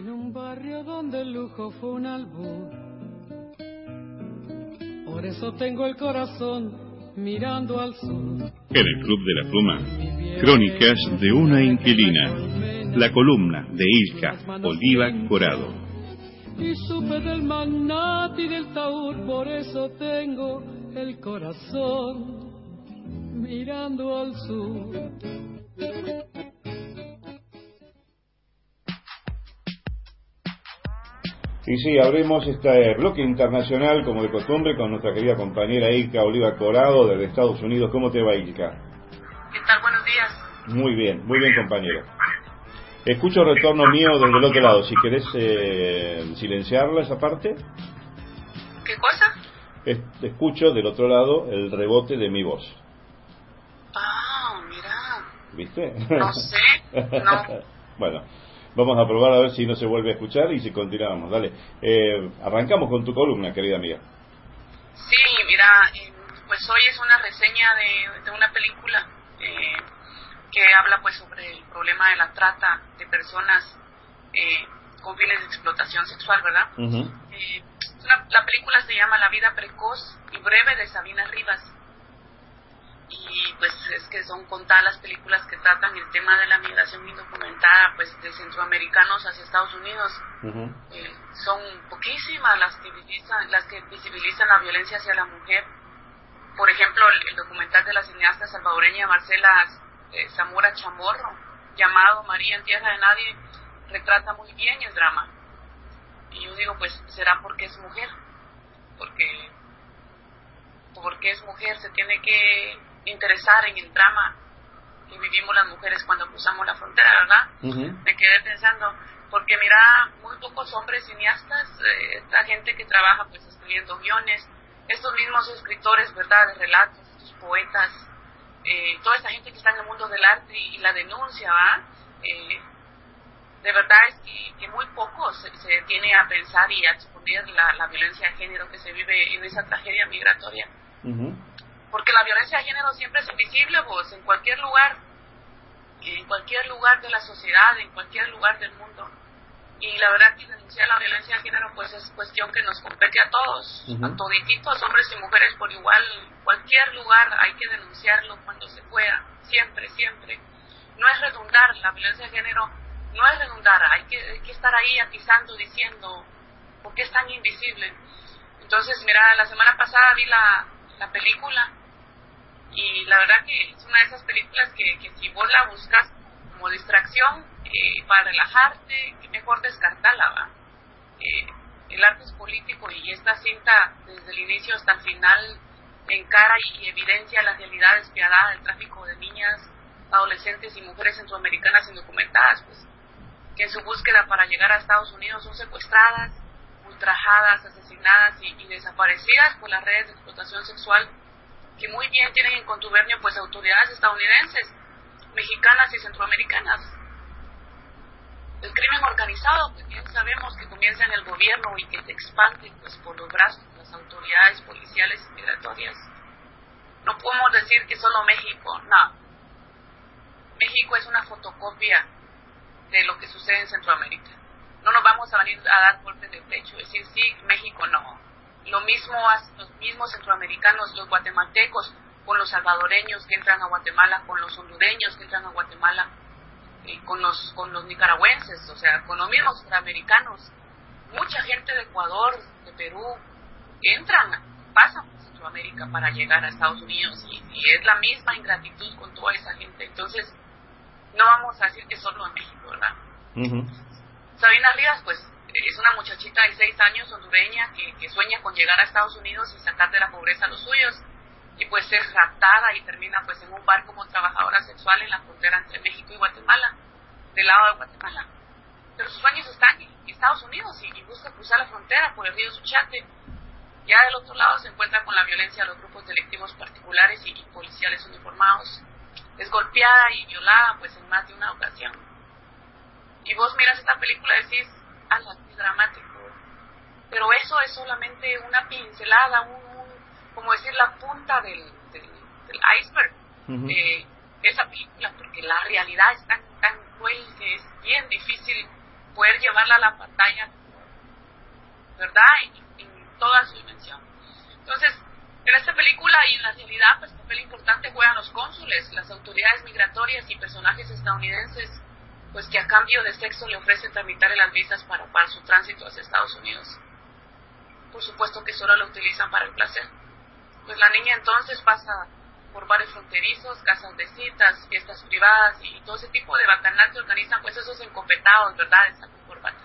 en un barrio donde el lujo fue un albur. Por eso tengo el corazón mirando al sur. En el Club de la Pluma, Crónicas de una inquilina, la columna de Ilka Oliva Corado. Y supe del magnate y del taur, por eso tengo el corazón mirando al sur. Y sí, abrimos este bloque internacional, como de costumbre, con nuestra querida compañera Ilka Oliva Corado, desde Estados Unidos. ¿Cómo te va, Ilka? ¿Qué tal? Buenos días. Muy bien, muy bien, compañera. Escucho retorno mío desde el otro lado. Si querés eh, silenciarla esa parte. ¿Qué cosa? Es, escucho del otro lado el rebote de mi voz. Ah, mira. ¿Viste? No sé, no. Bueno, vamos a probar a ver si no se vuelve a escuchar y si continuamos. Dale. Eh, arrancamos con tu columna, querida amiga. Sí, mira, eh, pues hoy es una reseña de, de una película eh, que habla pues sobre el problema de la trata de personas eh, con fines de explotación sexual, ¿verdad? Uh-huh. Eh, una, la película se llama La vida precoz y breve de Sabina Rivas. Y pues es que son contadas las películas que tratan el tema de la migración indocumentada pues de centroamericanos hacia Estados Unidos. Uh-huh. Eh, son poquísimas las que visibilizan, las que visibilizan la violencia hacia la mujer. Por ejemplo, el, el documental de la cineasta salvadoreña Marcela eh, Zamora Chamorro, llamado María en tierra de nadie, retrata muy bien el drama. Y yo digo, pues será porque es mujer, porque porque es mujer se tiene que interesar en el drama que vivimos las mujeres cuando cruzamos la frontera, ¿verdad? Uh-huh. Me quedé pensando, porque mira, muy pocos hombres cineastas, eh, esta gente que trabaja pues escribiendo guiones, estos mismos escritores, ¿verdad?, de relatos, estos poetas, eh, toda esta gente que está en el mundo del arte y, y la denuncia, ¿va? Eh, de verdad es que, que muy pocos se, se detiene a pensar y a exponer la, la violencia de género que se vive en esa tragedia migratoria. Uh-huh. Porque la violencia de género siempre es invisible, vos, en cualquier lugar, en cualquier lugar de la sociedad, en cualquier lugar del mundo. Y la verdad que denunciar la violencia de género pues es cuestión que nos compete a todos, uh-huh. a todititos, hombres y mujeres por igual. Cualquier lugar hay que denunciarlo cuando se pueda, siempre, siempre. No es redundar, la violencia de género no es redundar, hay que, hay que estar ahí atizando, diciendo por qué es tan invisible. Entonces, mira, la semana pasada vi la, la película y la verdad que es una de esas películas que, que si vos la buscas como distracción, eh, para relajarte, que mejor descartarla, ¿va? Eh, el arte es político y esta cinta desde el inicio hasta el final encara y evidencia la realidad despiadada del tráfico de niñas, adolescentes y mujeres centroamericanas indocumentadas, pues, que en su búsqueda para llegar a Estados Unidos son secuestradas, ultrajadas, asesinadas y, y desaparecidas por las redes de explotación sexual que muy bien tienen en contubernio pues autoridades estadounidenses, mexicanas y centroamericanas. El crimen organizado, pues bien sabemos que comienza en el gobierno y que se expande pues por los brazos de las autoridades policiales y migratorias. No podemos decir que solo México, no. México es una fotocopia de lo que sucede en Centroamérica. No nos vamos a venir a dar golpes de pecho, decir sí, México no. Lo mismo hacen los mismos centroamericanos, los guatemaltecos, con los salvadoreños que entran a Guatemala, con los hondureños que entran a Guatemala, eh, con los con los nicaragüenses, o sea, con los mismos centroamericanos. Mucha gente de Ecuador, de Perú, entran, pasan por Centroamérica para llegar a Estados Unidos y, y es la misma ingratitud con toda esa gente. Entonces, no vamos a decir que solo en México, ¿verdad? Uh-huh. Sabina Rivas, pues, es una muchachita de seis años, hondureña, que, que sueña con llegar a Estados Unidos y sacar de la pobreza a los suyos, y pues es raptada y termina pues en un bar como trabajadora sexual en la frontera entre México y Guatemala, del lado de Guatemala. Pero sus sueños están en Estados Unidos y, y busca cruzar la frontera por el río Suchiate. Ya del otro lado se encuentra con la violencia de los grupos delictivos particulares y, y policiales uniformados. Es golpeada y violada pues en más de una ocasión. Y vos miras esta película y decís, ala, qué dramático. Pero eso es solamente una pincelada, un, un, como decir, la punta del, del, del iceberg. Uh-huh. eh, esa película, porque la realidad es tan, tan cruel que es bien difícil poder llevarla a la pantalla, ¿verdad? En, en toda su dimensión. Entonces, en esta película y en la realidad, pues papel importante juegan los cónsules, las autoridades migratorias y personajes estadounidenses, pues que a cambio de sexo le ofrecen tramitar las visas para, para su tránsito hacia Estados Unidos. Por supuesto que solo lo utilizan para el placer. Pues la niña entonces pasa por bares fronterizos, casas de citas, fiestas privadas y todo ese tipo de bacanal que organizan pues esos encopetados, ¿verdad?, de saco y corbata,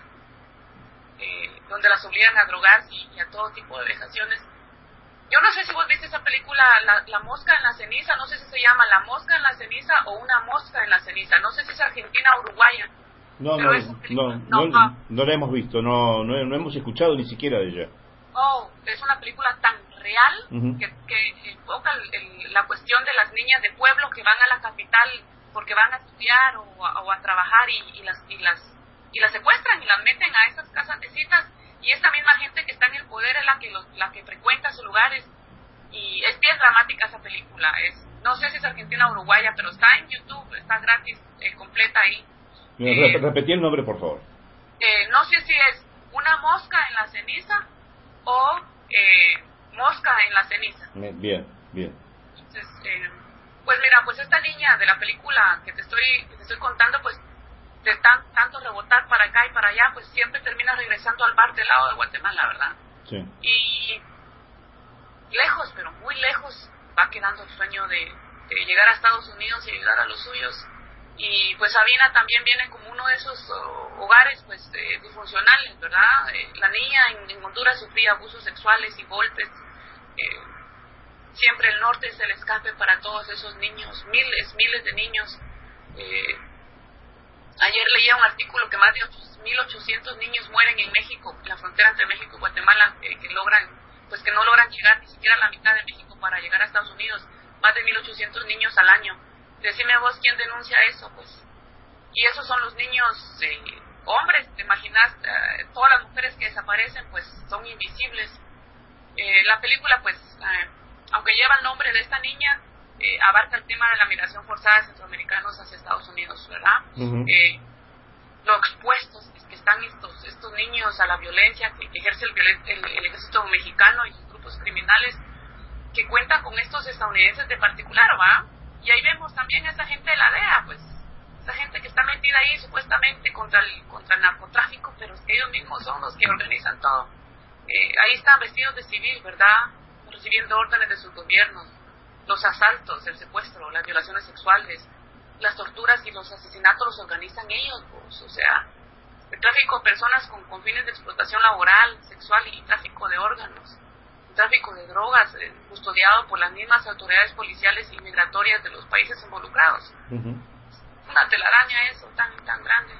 eh, donde las obligan a drogarse y, y a todo tipo de vejaciones. Yo no sé si vos viste esa película, la, la mosca en la ceniza, no sé si se llama La mosca en la ceniza o Una mosca en la ceniza, no sé si es argentina o uruguaya. No, no, no, no, no, no la hemos visto, no, no, no hemos escuchado ni siquiera de ella. Oh, es una película tan real uh-huh. que, que enfoca el, el, la cuestión de las niñas de pueblo que van a la capital porque van a estudiar o a, o a trabajar y, y las y las y las secuestran y las meten a esas casas de citas, y esta misma gente que está en el poder es la que los, la que frecuenta esos lugares, y es bien dramática esa película. Es, no sé si es argentina o uruguaya, pero está en YouTube, está gratis, eh, completa ahí. Eh, repetí el nombre, por favor. Eh, no sé si es Una mosca en la ceniza o eh, Mosca en la ceniza. Bien, bien. Entonces, eh, pues mira, pues esta niña de la película que te estoy que te estoy contando, pues de tan, tanto rebotar para acá y para allá, pues siempre termina regresando al bar del lado de Guatemala, ¿verdad? Sí. Y lejos, pero muy lejos, va quedando el sueño de, de llegar a Estados Unidos y ayudar a los suyos. Y pues Sabina también viene como uno de esos uh, hogares pues eh, disfuncionales, ¿verdad? Eh, la niña en, en Honduras sufría abusos sexuales y golpes. Eh, siempre el norte es el escape para todos esos niños, miles, miles de niños. Eh, ayer leía un artículo que más de mil ochocientos niños mueren en México, en la frontera entre México y Guatemala, eh, que logran, pues que no logran llegar ni siquiera a la mitad de México para llegar a Estados Unidos. Más de mil ochocientos niños al año. Decime vos quién denuncia eso, pues. Y esos son los niños eh, hombres, te imaginas, eh, todas las mujeres que desaparecen pues son invisibles. Eh, la película pues, eh, aunque lleva el nombre de esta niña, eh, abarca el tema de la migración forzada de centroamericanos hacia Estados Unidos, ¿verdad? Uh-huh. Eh, lo expuestos que están estos estos niños a la violencia que ejerce el, el, el ejército mexicano y sus grupos criminales, que cuentan con estos estadounidenses de particular, ¿va? Y ahí vemos también a esa gente de la D E A, pues, esa gente que está metida ahí supuestamente contra el, contra el narcotráfico, pero es que ellos mismos son los que organizan todo. Eh, ahí están vestidos de civil, ¿verdad? Recibiendo órdenes de sus gobiernos. Los asaltos, el secuestro, las violaciones sexuales, las torturas y los asesinatos los organizan ellos, pues, o sea, el tráfico de personas con, con fines de explotación laboral, sexual y tráfico de órganos. Tráfico de drogas, eh, custodiado por las mismas autoridades policiales y migratorias de los países involucrados. Uh-huh. Una telaraña eso, tan tan grande.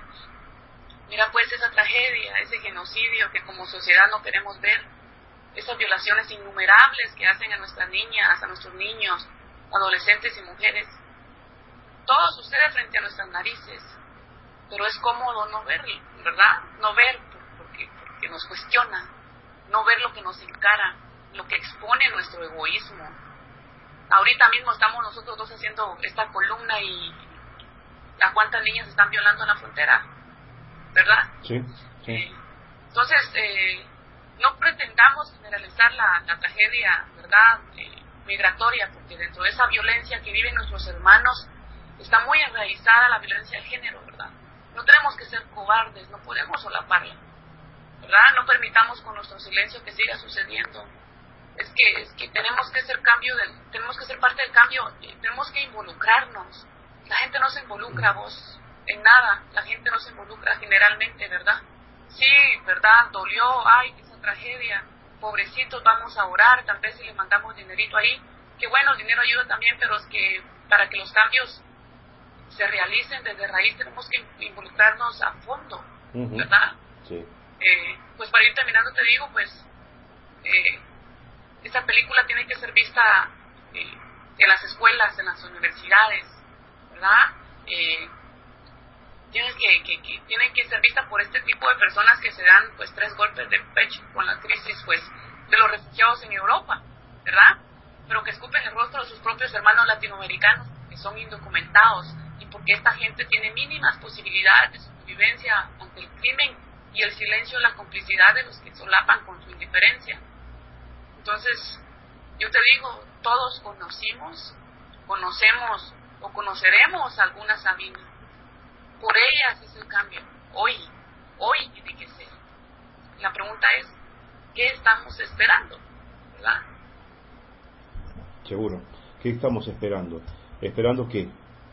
Mira pues esa tragedia, ese genocidio que como sociedad no queremos ver, esas violaciones innumerables que hacen a nuestras niñas, a nuestros niños, adolescentes y mujeres. Todo sucede frente a nuestras narices, pero es cómodo no verlo, ¿verdad? No ver porque, porque nos cuestiona, no ver lo que nos encara, lo que expone nuestro egoísmo. Ahorita mismo estamos nosotros dos haciendo esta columna y a cuántas niñas están violando en la frontera, ¿verdad? Sí, sí. Eh, entonces, eh, no pretendamos generalizar la, la tragedia, ¿verdad?, eh, migratoria, porque dentro de esa violencia que viven nuestros hermanos está muy enraizada la violencia de género, ¿verdad? No tenemos que ser cobardes, no podemos solaparla, ¿verdad? No permitamos con nuestro silencio que siga sucediendo. Es que, es que tenemos que ser cambio del, tenemos que ser parte del cambio, tenemos que involucrarnos. La gente no se involucra, vos, en nada. La gente no se involucra generalmente, ¿verdad? Sí, ¿verdad? Dolió, ay, esa tragedia. Pobrecitos, vamos a orar, tal vez si le mandamos dinerito ahí. Que bueno, el dinero ayuda también, pero es que para que los cambios se realicen desde raíz tenemos que involucrarnos a fondo, ¿verdad? Sí. Eh, pues para ir terminando te digo, pues, eh, esta película tiene que ser vista eh, en las escuelas, en las universidades, ¿verdad? Eh, tienen que, que, que, tienen que ser vista por este tipo de personas que se dan pues tres golpes de pecho con la crisis pues de los refugiados en Europa, ¿verdad? Pero que escupen el rostro de sus propios hermanos latinoamericanos que son indocumentados y porque esta gente tiene mínimas posibilidades de supervivencia ante el crimen y el silencio, la complicidad de los que solapan con su indiferencia. Entonces, yo te digo, todos conocimos, conocemos o conoceremos a alguna Sabina. Por ellas es el cambio. Hoy, hoy tiene que ser. La pregunta es, ¿qué estamos esperando? ¿Verdad? Seguro. ¿Qué estamos esperando? ¿Esperando qué?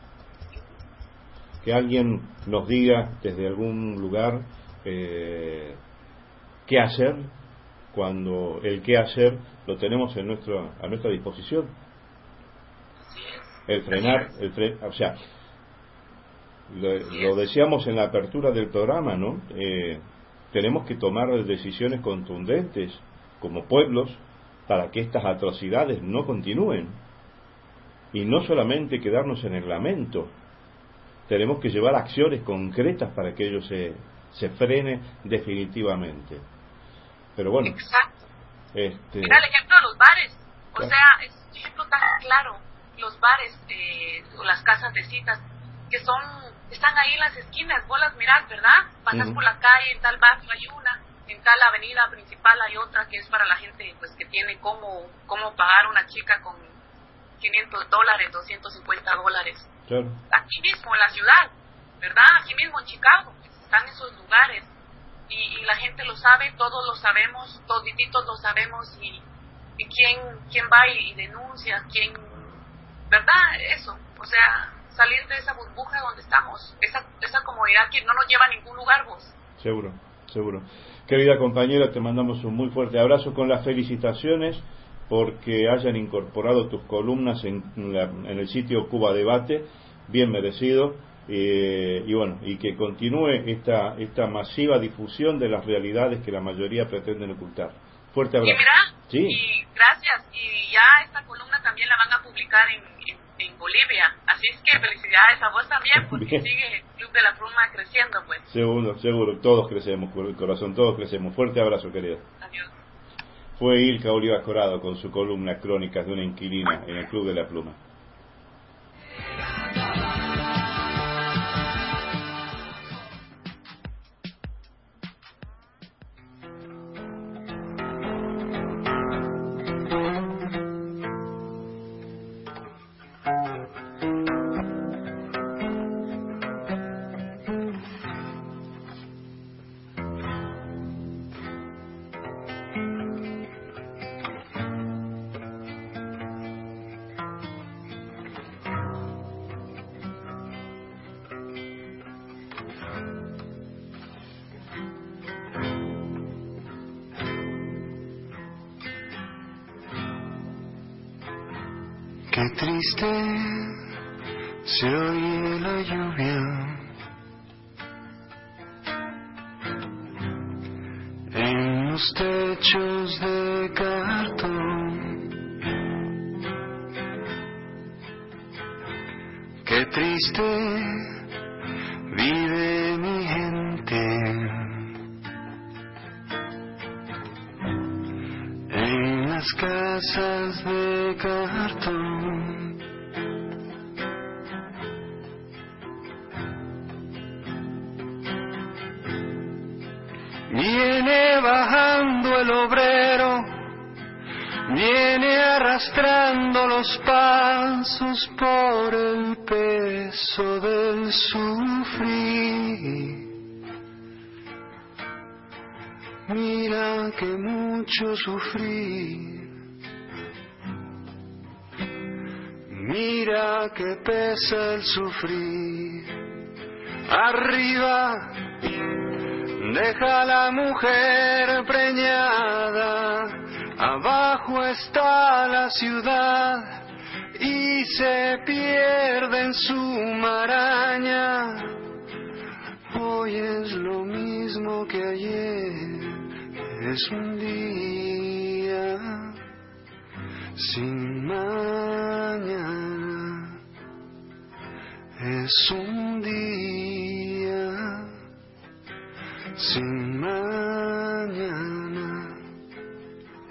Que alguien nos diga desde algún lugar eh, qué hacer, cuando el qué hacer lo tenemos en nuestro, a nuestra disposición. Así es. El frenar, el fre o sea, lo, lo decíamos en la apertura del programa, ¿no? Eh, tenemos que tomar decisiones contundentes como pueblos para que estas atrocidades no continúen y no solamente quedarnos en el lamento. Tenemos que llevar acciones concretas para que ello se, se frene definitivamente. Pero bueno, exacto. Este... Mira el ejemplo de los bares, o claro. sea, es un ejemplo tan claro. Los bares eh, o las casas de citas que son, están ahí en las esquinas, vos las mirás, ¿verdad? Pasas uh-huh. por la calle, en tal barrio hay una, en tal avenida principal hay otra que es para la gente pues que tiene cómo, cómo pagar una chica con quinientos dólares, doscientos cincuenta dólares. Claro. Aquí mismo en la ciudad, ¿verdad? Aquí mismo en Chicago, pues, están esos lugares y, y la gente lo sabe, todos lo sabemos, todititos lo sabemos y, y quién, quién va y, y denuncia, quién, ¿verdad? Eso, o sea, salir de esa burbuja donde estamos, esa, esa comodidad que no nos lleva a ningún lugar, vos. Seguro, seguro. Querida compañera, te mandamos un muy fuerte abrazo con las felicitaciones porque hayan incorporado tus columnas en, la, en el sitio Cuba Debate, bien merecido, eh, y bueno, y que continúe esta, esta masiva difusión de las realidades que la mayoría pretenden ocultar. Fuerte abrazo. Y mira, ¿sí? Y gracias, y ya esta columna también la van a publicar en, en, en Bolivia, así es que felicidades a vos también, porque bien. Sigue el Club de la Pluma creciendo, pues. Seguro, seguro, todos crecemos, por el corazón, todos crecemos. Fuerte abrazo, querida. Adiós. Fue Ilka Olivas Corado con su columna Crónicas de una inquilina en el Club de la Pluma. Qué triste se oye la lluvia en los techos de cartón. Qué triste vive mi gente en las casas de cartón. Viene bajando el obrero, viene arrastrando los pasos por el peso del sufrir. Mira que mucho sufrir, mira que pesa el sufrir. Arriba deja a la mujer preñada, abajo está la ciudad y se pierde en su maraña. Hoy es lo mismo que ayer, es un día sin mañana, es un día sin mañana.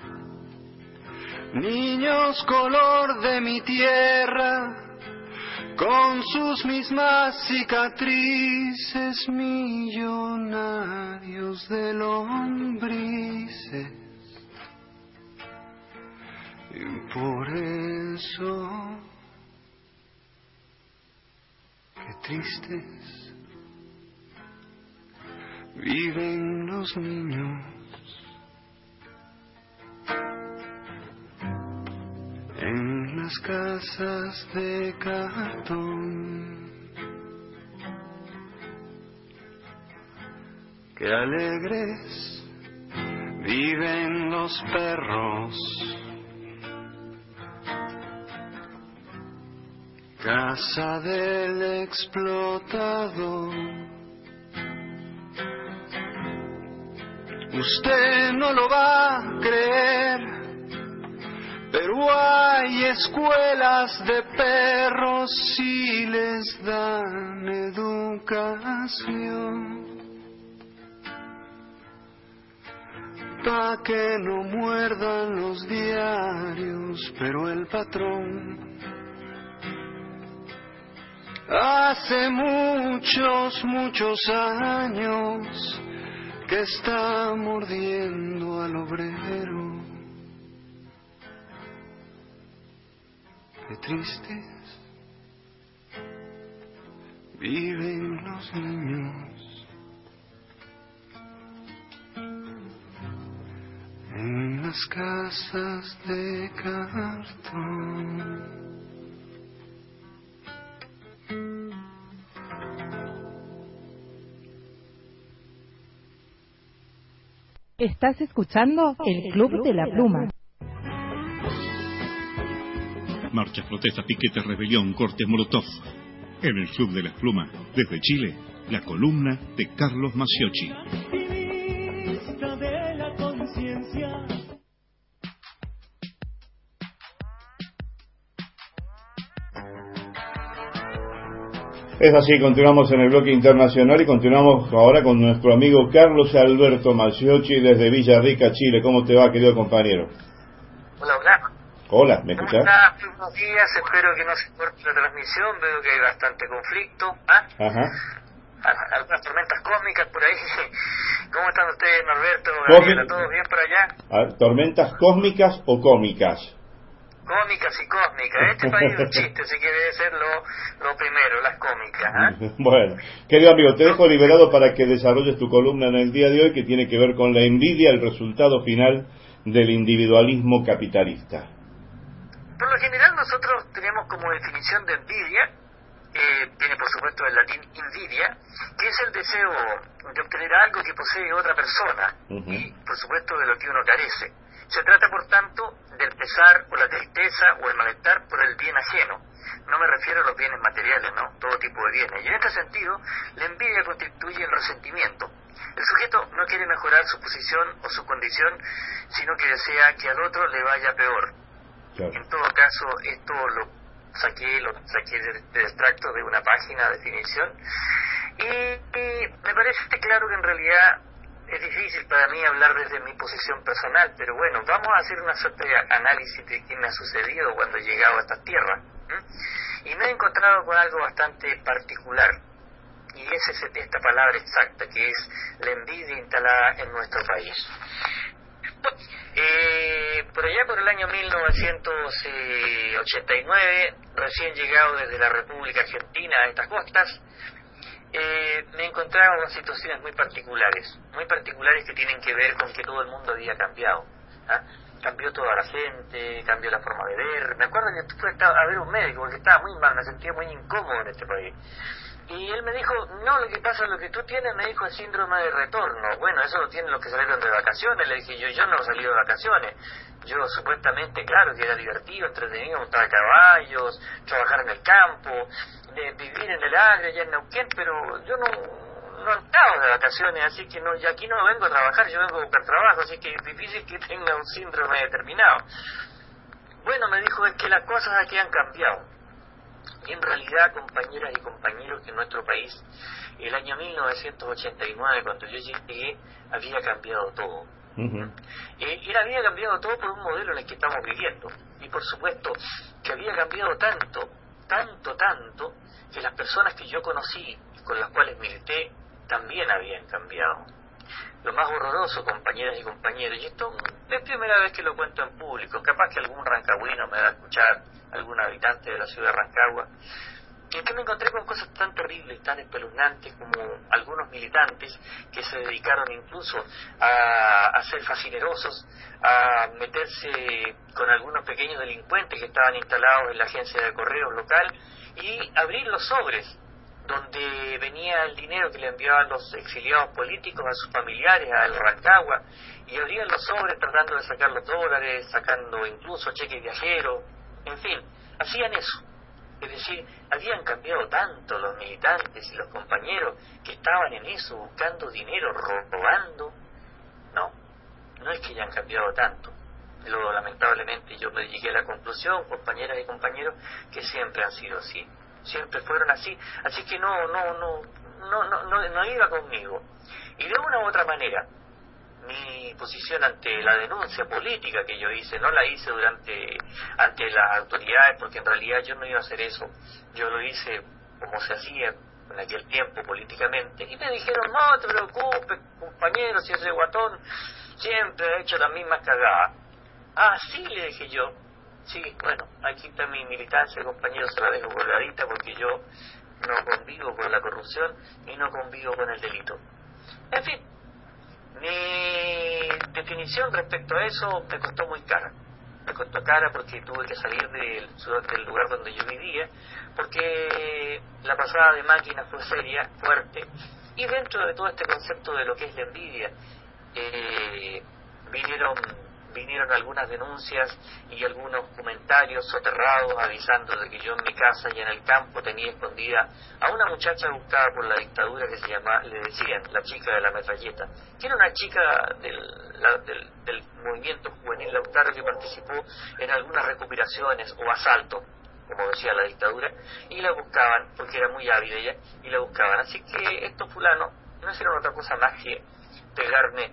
Niños color de mi tierra, con sus mismas cicatrices, millonarios de lombrices. Y por eso, qué tristes viven los niños en las casas de cartón. Qué alegres viven los perros, casa del explotador. Usted no lo va a creer, pero hay escuelas de perros y les dan educación, pa' que no muerdan los diarios, pero el patrón hace muchos, muchos años que está mordiendo al obrero. Qué tristes viven los niños en las casas de cartón. Estás escuchando el Club de la Pluma. Marchas, protestas, piquetes, rebelión, cortes, molotov. En el Club de la Pluma, desde Chile, la columna de Carlos Maciocchi. Activista de la conciencia. Es así, continuamos en el bloque internacional y continuamos ahora con nuestro amigo Carlos Alberto Maciocchi desde Villarrica, Chile. ¿Cómo te va, querido compañero? Hola, hola. Hola, ¿me escuchás? ¿Cómo estás? Buenos días, espero que no se corte la transmisión, veo que hay bastante conflicto. ¿Ah? Ajá. Algunas tormentas cósmicas por ahí. ¿Cómo están ustedes, Norberto, Gabriela? ¿Todos bien por allá? A ver, ¿tormentas cósmicas o cómicas? Cómicas y cósmicas. Este país es un chiste, así que debe ser lo, lo primero, las cómicas. ¿eh? Bueno, querido amigo, te dejo liberado para que desarrolles tu columna en el día de hoy, que tiene que ver con la envidia, el resultado final del individualismo capitalista. Por lo general nosotros tenemos como definición de envidia, eh, viene por supuesto del latín invidia, que es el deseo de obtener algo que posee otra persona, uh-huh. y por supuesto de lo que uno carece. Se trata, por tanto, del pesar o la tristeza o el malestar por el bien ajeno. No me refiero a los bienes materiales, no, todo tipo de bienes. Y en este sentido, la envidia constituye el resentimiento. El sujeto no quiere mejorar su posición o su condición, sino que desea que al otro le vaya peor. Claro. En todo caso, esto lo saqué, lo saqué de extracto de una página de definición. Y, y me parece claro que en realidad es difícil para mí hablar desde mi posición personal, pero bueno, vamos a hacer una suerte de análisis de qué me ha sucedido cuando he llegado a estas tierras. ¿Mm? Y me he encontrado con algo bastante particular, y es ese, esta palabra exacta, que es la envidia instalada en nuestro país. Eh, por allá por el año mil novecientos ochenta y nueve, recién llegado desde la República Argentina a estas costas, Eh, me encontraba con situaciones muy particulares, muy particulares que tienen que ver con que todo el mundo había cambiado. ¿Ah? Cambió toda la gente, cambió la forma de ver. Me acuerdo que fui a ver un médico porque estaba muy mal, me sentía muy incómodo en este país. Y él me dijo, no, lo que pasa, lo que tú tienes, me dijo, es síndrome de retorno. Bueno, eso lo tienen los que salieron de vacaciones. Le dije, yo yo no he salido de vacaciones. Yo supuestamente, claro, que era divertido, entretenido, montar caballos, trabajar en el campo, de vivir en el agro, allá en Neuquén, pero yo no, no he estado de vacaciones, así que no, y aquí no vengo a trabajar, yo vengo a buscar trabajo, así que es difícil que tenga un síndrome determinado. Bueno, me dijo, es que las cosas aquí han cambiado. Y en realidad, compañeras y compañeros, que en nuestro país, el año mil novecientos ochenta y nueve, cuando yo llegué, había cambiado todo. Uh-huh. Eh, y había cambiado todo por un modelo en el que estamos viviendo. Y por supuesto que había cambiado tanto tanto, tanto, que las personas que yo conocí y con las cuales milité también habían cambiado. Lo más horroroso, compañeras y compañeros, y esto es primera vez que lo cuento en público, capaz que algún rancagüino me va a escuchar, algún habitante de la ciudad de Rancagua, y es que me encontré con cosas tan terribles, tan espeluznantes, como algunos militantes que se dedicaron incluso a, a ser fascinerosos, a meterse con algunos pequeños delincuentes que estaban instalados en la agencia de correos local y abrir los sobres donde venía el dinero que le enviaban los exiliados políticos a sus familiares, a El Rancagua, y abrían los sobres tratando de sacar los dólares, sacando incluso cheques viajeros, en fin, hacían eso. Es decir, habían cambiado tanto los militantes y los compañeros que estaban en eso, buscando dinero, robando. No, no es que hayan cambiado tanto. Luego, lamentablemente, yo me llegué a la conclusión, compañeras y compañeros, que siempre han sido así. Siempre fueron así, así que no, no, no, no, no, no, no iba conmigo. Y de una u otra manera, mi posición ante la denuncia política que yo hice, no la hice durante, ante las autoridades, porque en realidad yo no iba a hacer eso. Yo lo hice como se hacía en aquel tiempo políticamente, y me dijeron, no te preocupes, compañero, si ese guatón siempre ha hecho las mismas cagadas. Ah, sí, le dije yo. Sí, bueno, aquí está mi militancia, compañero, se la dejo colgadita porque yo no convivo con la corrupción y no convivo con el delito. En fin, mi definición respecto a eso me costó muy cara. Me costó cara porque tuve que salir del, del lugar donde yo vivía, porque la pasada de máquina fue seria, fuerte, y dentro de todo este concepto de lo que es la envidia, eh, vinieron... vinieron algunas denuncias y algunos comentarios soterrados avisando de que yo en mi casa y en el campo tenía escondida a una muchacha buscada por la dictadura que se llamaba, le decían, la chica de la metralleta, que era una chica del, la, del, del movimiento juvenil Lautaro que participó en algunas recuperaciones o asaltos, como decía la dictadura, y la buscaban, porque era muy hábil ella, y la buscaban. Así que estos fulanos no hicieron otra cosa más que pegarme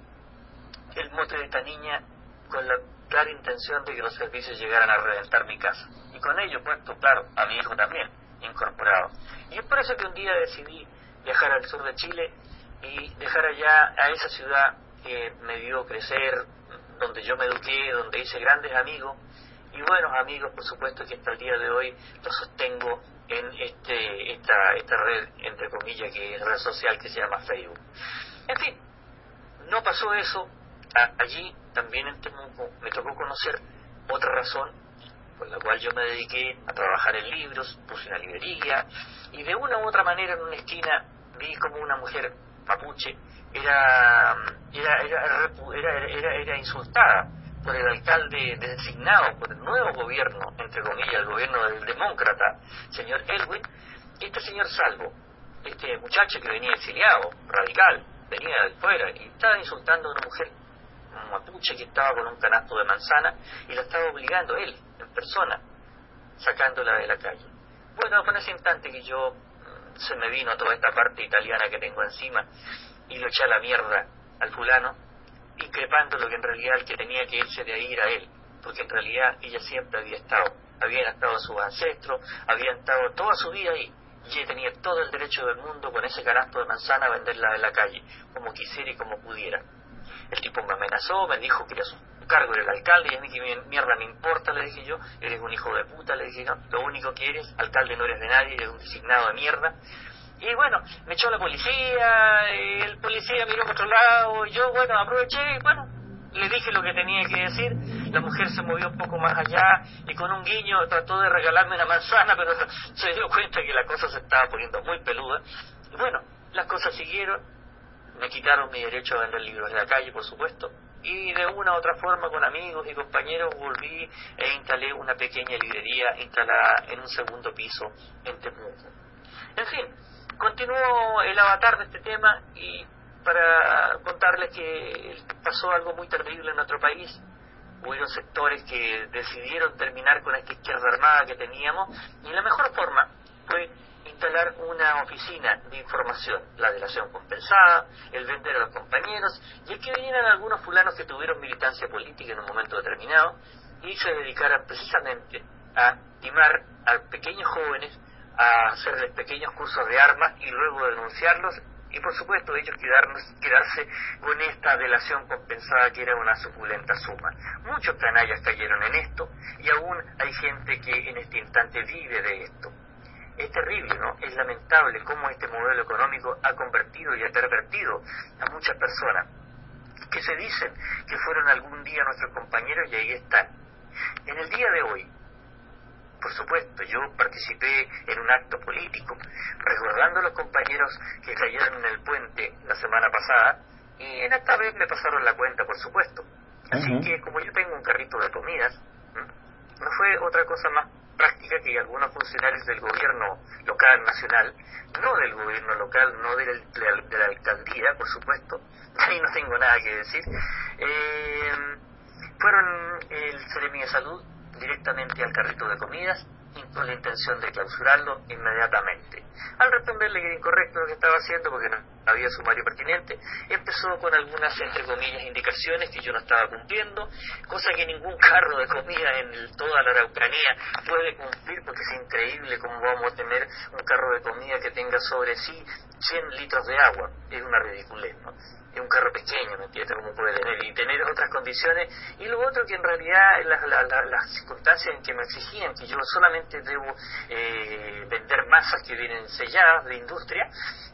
el mote de esta niña con la clara intención de que los servicios llegaran a reventar mi casa. Y con ello puesto, claro, a mi hijo también, incorporado. Y es por eso que un día decidí viajar al sur de Chile y dejar allá a esa ciudad que me vio crecer, donde yo me eduqué, donde hice grandes amigos, y buenos amigos, por supuesto, que hasta el día de hoy los sostengo en este esta, esta red, entre comillas, que es red social que se llama Facebook. En fin, no pasó eso. Allí también en Temuco me tocó conocer otra razón por la cual yo me dediqué a trabajar en libros, puse una librería, y de una u otra manera en una esquina vi como una mujer mapuche era era era, era, era, era insultada por el alcalde designado por el nuevo gobierno, entre comillas, el gobierno del demócrata, señor Elwin. Este señor Salvo, este muchacho que venía exiliado, radical, venía de fuera, y estaba insultando a una mujer mapuche que estaba con un canasto de manzana y la estaba obligando él, en persona, sacándola de la calle. Bueno, fue en ese instante que yo se me vino toda esta parte italiana que tengo encima y lo eché a la mierda al fulano, increpando lo que en realidad el que tenía que irse de ahí era él, porque en realidad ella siempre había estado, habían estado sus ancestros, habían estado toda su vida ahí, y ella tenía todo el derecho del mundo con ese canasto de manzana a venderla en la calle, como quisiera y como pudiera. El tipo me amenazó, me dijo que era su cargo, era el alcalde, y a mí que mierda me importa, le dije yo, eres un hijo de puta, le dije, no, lo único que eres, alcalde no eres de nadie, eres un designado de mierda. Y bueno, me echó la policía, el policía miró por otro lado, y yo, bueno, aproveché, y bueno, le dije lo que tenía que decir. La mujer se movió un poco más allá, y con un guiño trató de regalarme una manzana, pero se dio cuenta que la cosa se estaba poniendo muy peluda. Y bueno, las cosas siguieron. Me quitaron mi derecho a vender libros en la calle, por supuesto, y de una u otra forma, con amigos y compañeros, volví e instalé una pequeña librería instalada en un segundo piso en Temuco. En fin, continuó el avatar de este tema, y para contarles que pasó algo muy terrible en nuestro país. Hubieron sectores que decidieron terminar con esta izquierda armada que teníamos, y la mejor forma fue instalar una oficina de información, la delación compensada, el vender a los compañeros, y el que vinieran algunos fulanos que tuvieron militancia política en un momento determinado y se dedicaran precisamente a timar a pequeños jóvenes a hacerles pequeños cursos de armas y luego denunciarlos, y por supuesto ellos quedarnos, quedarse con esta delación compensada que era una suculenta suma. Muchos canallas cayeron en esto y aún hay gente que en este instante vive de esto. Es terrible, ¿no? Es lamentable cómo este modelo económico ha convertido y ha pervertido a muchas personas que se dicen que fueron algún día nuestros compañeros y ahí están. En el día de hoy, por supuesto, yo participé en un acto político, recordando a los compañeros que cayeron en el puente la semana pasada, y en esta vez me pasaron la cuenta, por supuesto. Así uh-huh. que, como yo tengo un carrito de comidas, ¿m? no fue otra cosa más práctica que algunos funcionarios del gobierno local, nacional, no del gobierno local, no de la, de la, de la alcaldía, por supuesto, ahí no tengo nada que decir, eh, fueron el Seremi de Salud directamente al carrito de comidas con la intención de clausurarlo inmediatamente. Al responderle que era incorrecto lo que estaba haciendo porque no había sumario pertinente, empezó con algunas, entre comillas, indicaciones que yo no estaba cumpliendo, cosa que ningún carro de comida en el, toda la Araucanía puede cumplir, porque es increíble cómo vamos a tener un carro de comida que tenga sobre sí cien litros de agua. Es una ridiculez, ¿no? Es un carro pequeño, ¿me entiendes? Como puede tener, y tener otras condiciones, y lo otro que en realidad las, las, las, las circunstancias en que me exigían que yo solamente debo eh, vender masas que vienen selladas de industria,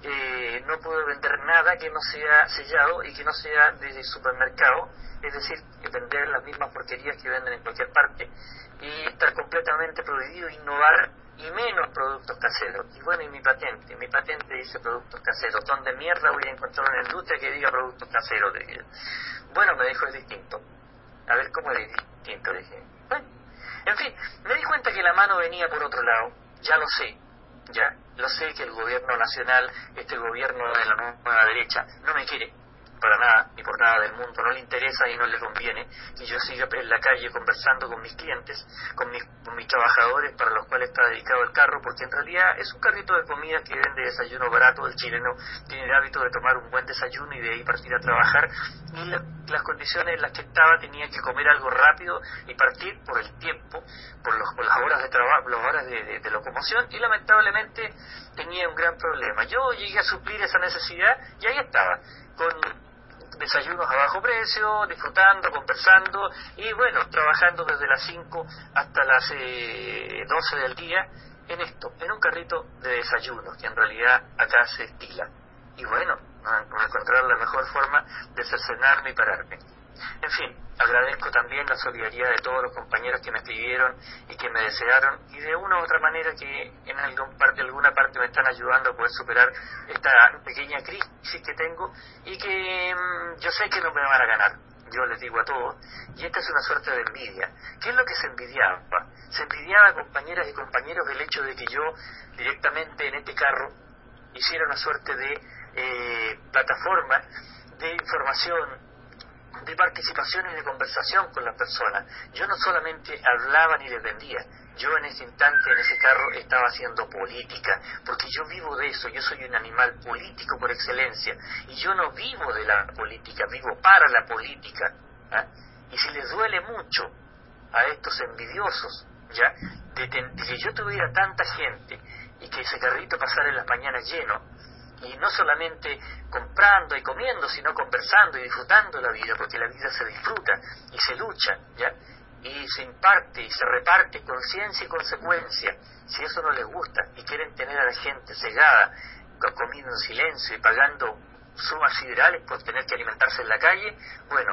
eh, no puedo vender nada que no sea sellado y que no sea de supermercado, es decir, vender las mismas porquerías que venden en cualquier parte, y estar completamente prohibido innovar, y menos productos caseros. Y bueno, y mi patente, mi patente dice productos caseros. ¿Dónde mierda voy a encontrar una industria que diga productos caseros? Dije. Bueno, me dijo, es distinto. A ver, ¿cómo es distinto? Dije. Bueno, en fin, me di cuenta que la mano venía por otro lado. Ya lo sé, ya. Lo sé que el gobierno nacional, este gobierno de la nueva derecha, no me quiere para nada, ni por nada del mundo, no le interesa y no le conviene que yo siga en la calle conversando con mis clientes, con mis, con mis trabajadores para los cuales está dedicado el carro, porque en realidad es un carrito de comida que vende desayuno barato. El chileno tiene el hábito de tomar un buen desayuno y de ahí partir a trabajar, y la, las condiciones en las que estaba tenía que comer algo rápido y partir por el tiempo, por, los, por las horas de trabajo, las horas de, de, de locomoción, y lamentablemente tenía un gran problema. Yo llegué a suplir esa necesidad y ahí estaba, con desayunos a bajo precio, disfrutando, conversando y bueno, trabajando desde las cinco hasta las eh, doce del día en esto, en un carrito de desayunos que en realidad acá se estila. Y bueno, no encontrar la mejor forma de cercenarme y pararme. En fin, agradezco también la solidaridad de todos los compañeros que me escribieron y que me desearon, y de una u otra manera que en algún parte, alguna parte me están ayudando a poder superar esta pequeña crisis que tengo y que mmm, yo sé que no me van a ganar. Yo les digo a todos, y esta es una suerte de envidia. ¿Qué es lo que se envidiaba? Se envidiaba, compañeras y compañeros, el hecho de que yo directamente en este carro hiciera una suerte de eh, plataforma de información, de participación y de conversación con las personas. Yo no solamente hablaba ni les vendía, yo en ese instante, en ese carro, estaba haciendo política, porque yo vivo de eso, yo soy un animal político por excelencia, y yo no vivo de la política, vivo para la política, ¿eh? Y si les duele mucho a estos envidiosos, ya, de, de que yo tuviera tanta gente, y que ese carrito pasara en las mañanas lleno, y no solamente comprando y comiendo, sino conversando y disfrutando la vida, porque la vida se disfruta y se lucha, ¿ya? Y se imparte y se reparte con ciencia y consecuencia. Si eso no les gusta y quieren tener a la gente cegada, comiendo en silencio y pagando sumas siderales por tener que alimentarse en la calle, bueno,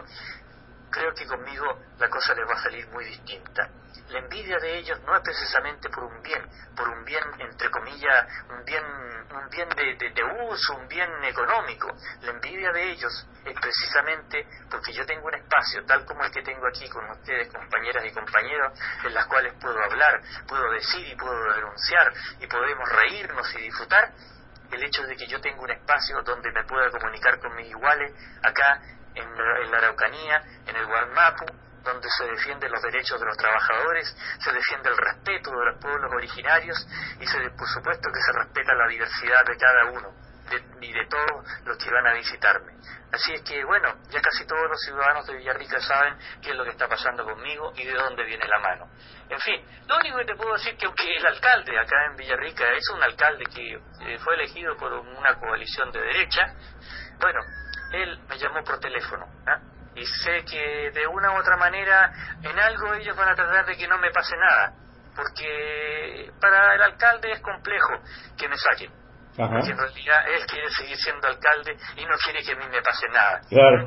creo que conmigo la cosa les va a salir muy distinta. La envidia de ellos no es precisamente por un bien, por un bien, entre comillas, un bien, un bien de, de, de uso, un bien económico. La envidia de ellos es precisamente porque yo tengo un espacio, tal como el que tengo aquí con ustedes, compañeras y compañeros, en las cuales puedo hablar, puedo decir y puedo denunciar, y podemos reírnos y disfrutar. El hecho de que yo tengo un espacio donde me pueda comunicar con mis iguales, acá en la, en la Araucanía, en el Gualmapu, donde se defienden los derechos de los trabajadores, se defiende el respeto de los pueblos originarios y se, por supuesto que se respeta la diversidad de cada uno. de, y de todos los que van a visitarme. Así es que, bueno, ya casi todos los ciudadanos de Villarrica saben qué es lo que está pasando conmigo y de dónde viene la mano. En fin, lo único que te puedo decir es que aunque el alcalde acá en Villarrica es un alcalde que eh, fue elegido por una coalición de derecha, bueno, él me llamó por teléfono, ¿eh? Y sé que de una u otra manera en algo ellos van a tratar de que no me pase nada, porque para el alcalde es complejo que me saquen. Ajá. Porque en realidad él quiere seguir siendo alcalde y no quiere que a mí me pase nada. Claro.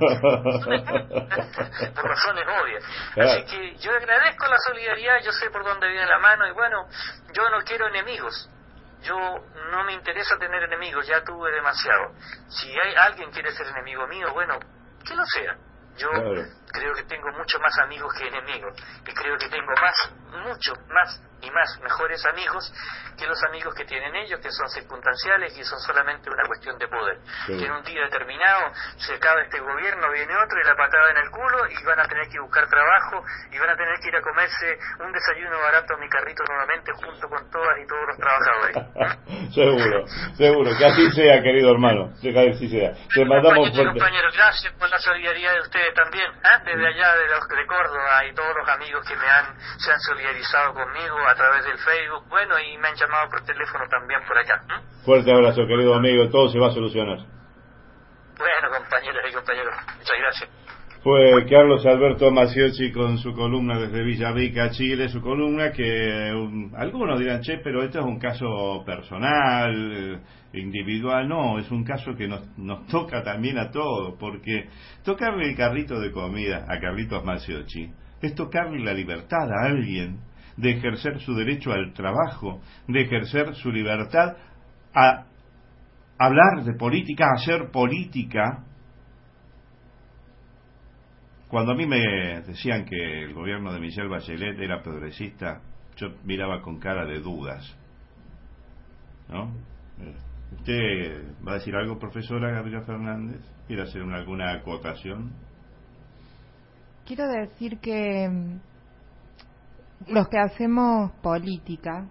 Por razones obvias. Claro. Así que yo agradezco la solidaridad, yo sé por dónde viene la mano y bueno, yo no quiero enemigos. Yo no me interesa tener enemigos, ya tuve demasiado. Si hay alguien quiere ser enemigo mío, bueno, que lo sea. Yo claro. creo que tengo mucho más amigos que enemigos, y creo que tengo más, mucho más y más mejores amigos que los amigos que tienen ellos, que son circunstanciales y son solamente una cuestión de poder. Sí. Que en un día determinado se acaba este gobierno, viene otro y la patada en el culo y van a tener que buscar trabajo y van a tener que ir a comerse un desayuno barato a mi carrito nuevamente junto con todas y todos los trabajadores. Seguro, seguro, que así sea, querido hermano, que así sea. Te mandamos fuerte. Compañeros, gracias por la solidaridad de ustedes también, ¿eh? Desde allá de, los, de Córdoba y todos los amigos que me han se han solidarizado conmigo a través del Facebook, bueno, y me han llamado por teléfono también por acá. ¿eh? Fuerte abrazo, querido amigo, todo se va a solucionar. Bueno, compañeros y compañeros, muchas gracias. Fue Carlos Alberto Maciocchi con su columna desde Villarrica, Chile, su columna que um, algunos dirán, che, pero esto es un caso personal, eh, individual. No, es un caso que nos, nos toca también a todos, porque tocarle el carrito de comida a Carlitos Maciocchi es tocarle la libertad a alguien de ejercer su derecho al trabajo, de ejercer su libertad a hablar de política, a hacer política. Cuando a mí me decían que el gobierno de Michelle Bachelet era progresista, yo miraba con cara de dudas, ¿no? ¿Usted va a decir algo, profesora Gabriela Fernández? ¿Quiere hacer una, alguna acotación? Quiero decir que los que hacemos política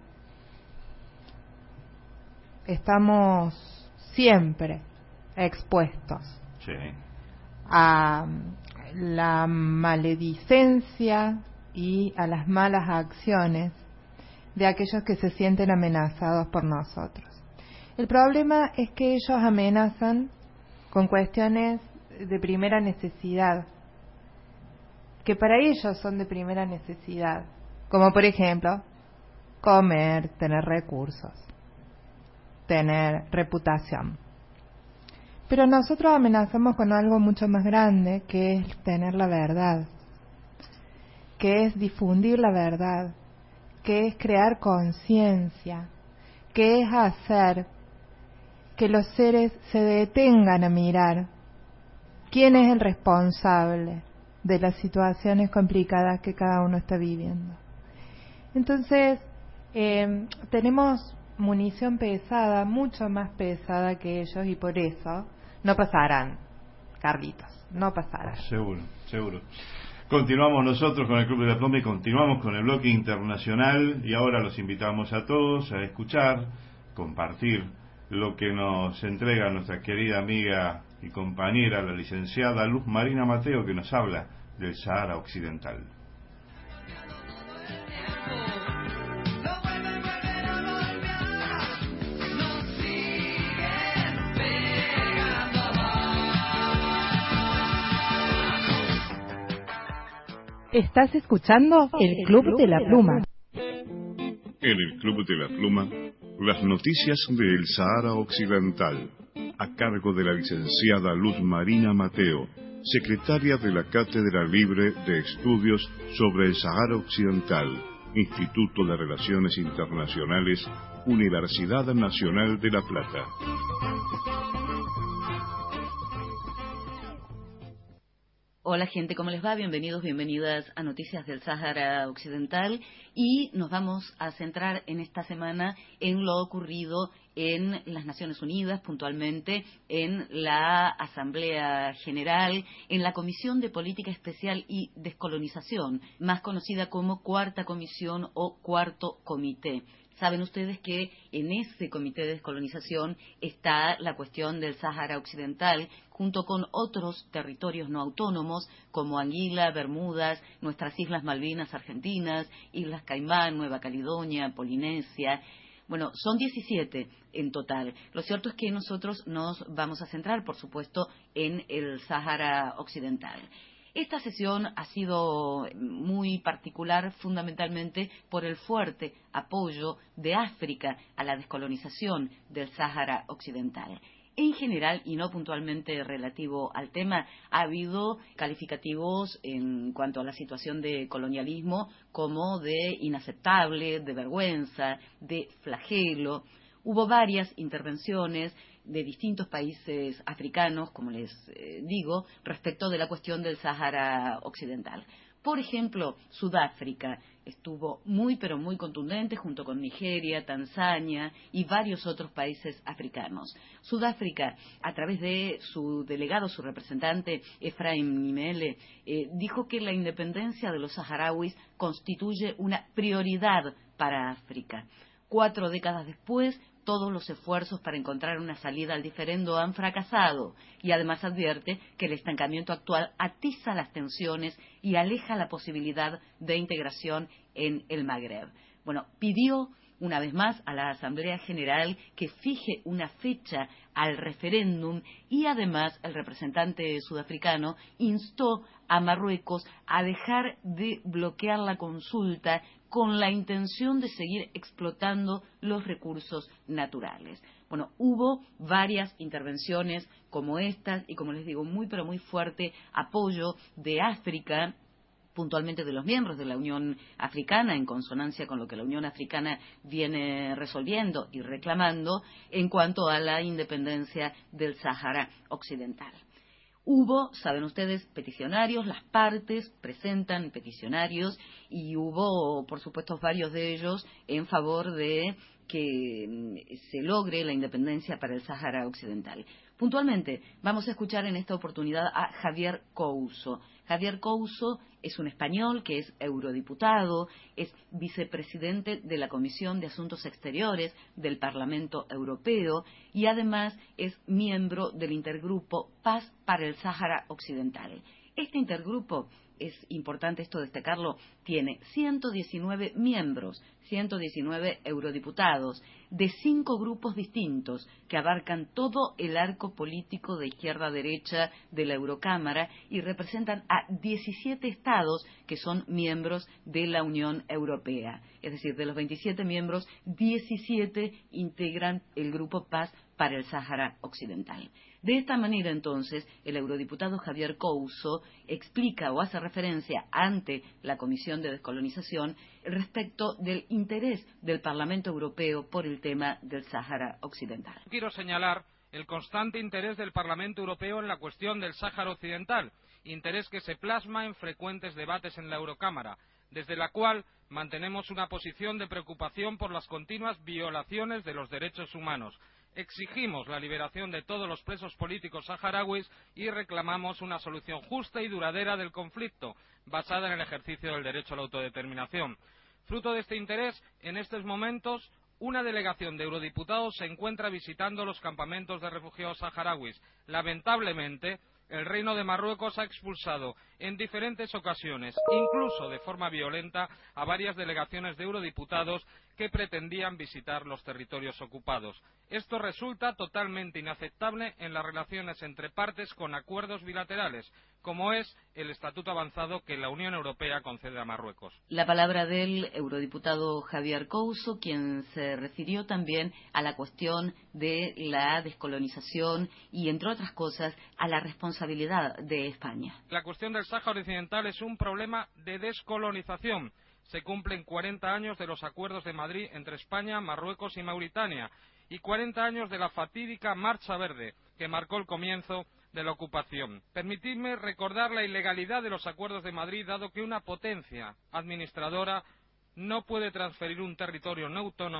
estamos siempre expuestos sí. a la maledicencia y a las malas acciones de aquellos que se sienten amenazados por nosotros. El problema es que ellos amenazan con cuestiones de primera necesidad, que para ellos son de primera necesidad, como por ejemplo comer, tener recursos, tener reputación. Pero nosotros amenazamos con algo mucho más grande, que es tener la verdad, que es difundir la verdad, que es crear conciencia, que es hacer que los seres se detengan a mirar quién es el responsable de las situaciones complicadas que cada uno está viviendo. Entonces, eh, tenemos munición pesada, mucho más pesada que ellos, y por eso no pasarán, Carlitos, no pasarán. Seguro, seguro. Continuamos nosotros con el Club de la Pluma y continuamos con el bloque internacional, y ahora los invitamos a todos a escuchar, compartir lo que nos entrega nuestra querida amiga y compañera, la licenciada Luz Marina Mateo, que nos habla del Sahara Occidental. Estás escuchando el Club de la Pluma. En el Club de la Pluma, las noticias del Sahara Occidental, a cargo de la licenciada Luz Marina Mateo, secretaria de la Cátedra Libre de Estudios sobre el Sahara Occidental, Instituto de Relaciones Internacionales, Universidad Nacional de La Plata. Hola gente, ¿cómo les va? Bienvenidos, bienvenidas a Noticias del Sáhara Occidental, y nos vamos a centrar en esta semana en lo ocurrido en las Naciones Unidas, puntualmente en la Asamblea General, en la Comisión de Política Especial y Descolonización, más conocida como Cuarta Comisión o Cuarto Comité. Saben ustedes que en ese comité de descolonización está la cuestión del Sáhara Occidental, junto con otros territorios no autónomos como Anguila, Bermudas, nuestras Islas Malvinas Argentinas, Islas Caimán, Nueva Caledonia, Polinesia. Bueno, son diecisiete en total. Lo cierto es que nosotros nos vamos a centrar, por supuesto, en el Sáhara Occidental. Esta sesión ha sido muy particular fundamentalmente por el fuerte apoyo de África a la descolonización del Sáhara Occidental. En general, y no puntualmente relativo al tema, ha habido calificativos en cuanto a la situación de colonialismo como de inaceptable, de vergüenza, de flagelo. Hubo varias intervenciones de distintos países africanos, como les eh, digo, respecto de la cuestión del Sáhara Occidental. Por ejemplo, Sudáfrica estuvo muy pero muy contundente junto con Nigeria, Tanzania y varios otros países africanos. Sudáfrica, a través de su delegado, su representante Ephraim Nimele, eh, dijo que la independencia de los saharauis constituye una prioridad para África. Cuatro décadas después, todos los esfuerzos para encontrar una salida al diferendo han fracasado y además advierte que el estancamiento actual atiza las tensiones y aleja la posibilidad de integración en el Magreb. Bueno, pidió una vez más a la Asamblea General que fije una fecha al referéndum y además el representante sudafricano instó a Marruecos a dejar de bloquear la consulta con la intención de seguir explotando los recursos naturales. Bueno, hubo varias intervenciones como estas y, como les digo, muy pero muy fuerte apoyo de África, puntualmente de los miembros de la Unión Africana, en consonancia con lo que la Unión Africana viene resolviendo y reclamando en cuanto a la independencia del Sáhara Occidental. Hubo, saben ustedes, peticionarios, las partes presentan peticionarios y hubo, por supuesto, varios de ellos en favor de que se logre la independencia para el Sáhara Occidental. Puntualmente, vamos a escuchar en esta oportunidad a Javier Couso. Javier Couso es un español que es eurodiputado, es vicepresidente de la Comisión de Asuntos Exteriores del Parlamento Europeo y además es miembro del intergrupo Paz para el Sáhara Occidental. Este intergrupo, es importante esto destacarlo, tiene ciento diecinueve miembros, ciento diecinueve eurodiputados, de cinco grupos distintos que abarcan todo el arco político de izquierda a derecha de la Eurocámara y representan a diecisiete estados que son miembros de la Unión Europea. Es decir, de los veintisiete miembros, diecisiete integran el Grupo Paz para el Sáhara Occidental. De esta manera, entonces, el eurodiputado Javier Couso explica o hace referencia ante la Comisión de Descolonización respecto del interés del Parlamento Europeo por el tema del Sáhara Occidental. Quiero señalar el constante interés del Parlamento Europeo en la cuestión del Sáhara Occidental, interés que se plasma en frecuentes debates en la Eurocámara, desde la cual mantenemos una posición de preocupación por las continuas violaciones de los derechos humanos. Exigimos la liberación de todos los presos políticos saharauis y reclamamos una solución justa y duradera del conflicto, basada en el ejercicio del derecho a la autodeterminación. Fruto de este interés, en estos momentos, una delegación de eurodiputados se encuentra visitando los campamentos de refugiados saharauis. Lamentablemente, el Reino de Marruecos ha expulsado en diferentes ocasiones, incluso de forma violenta, a varias delegaciones de eurodiputados que pretendían visitar los territorios ocupados. Esto resulta totalmente inaceptable en las relaciones entre partes con acuerdos bilaterales, como es el estatuto avanzado que la Unión Europea concede a Marruecos. La palabra del eurodiputado Javier Couso, quien se refirió también a la cuestión de la descolonización y, entre otras cosas, a la responsabilidad de España. La cuestión del Sáhara Occidental es un problema de descolonización. Se cumplen cuarenta años de los acuerdos de Madrid entre España, Marruecos y Mauritania y cuarenta años de la fatídica Marcha Verde, que marcó el comienzo de la ocupación. Permitidme recordar la ilegalidad de los acuerdos de Madrid, dado que una potencia administradora no puede transferir un territorio no autónomo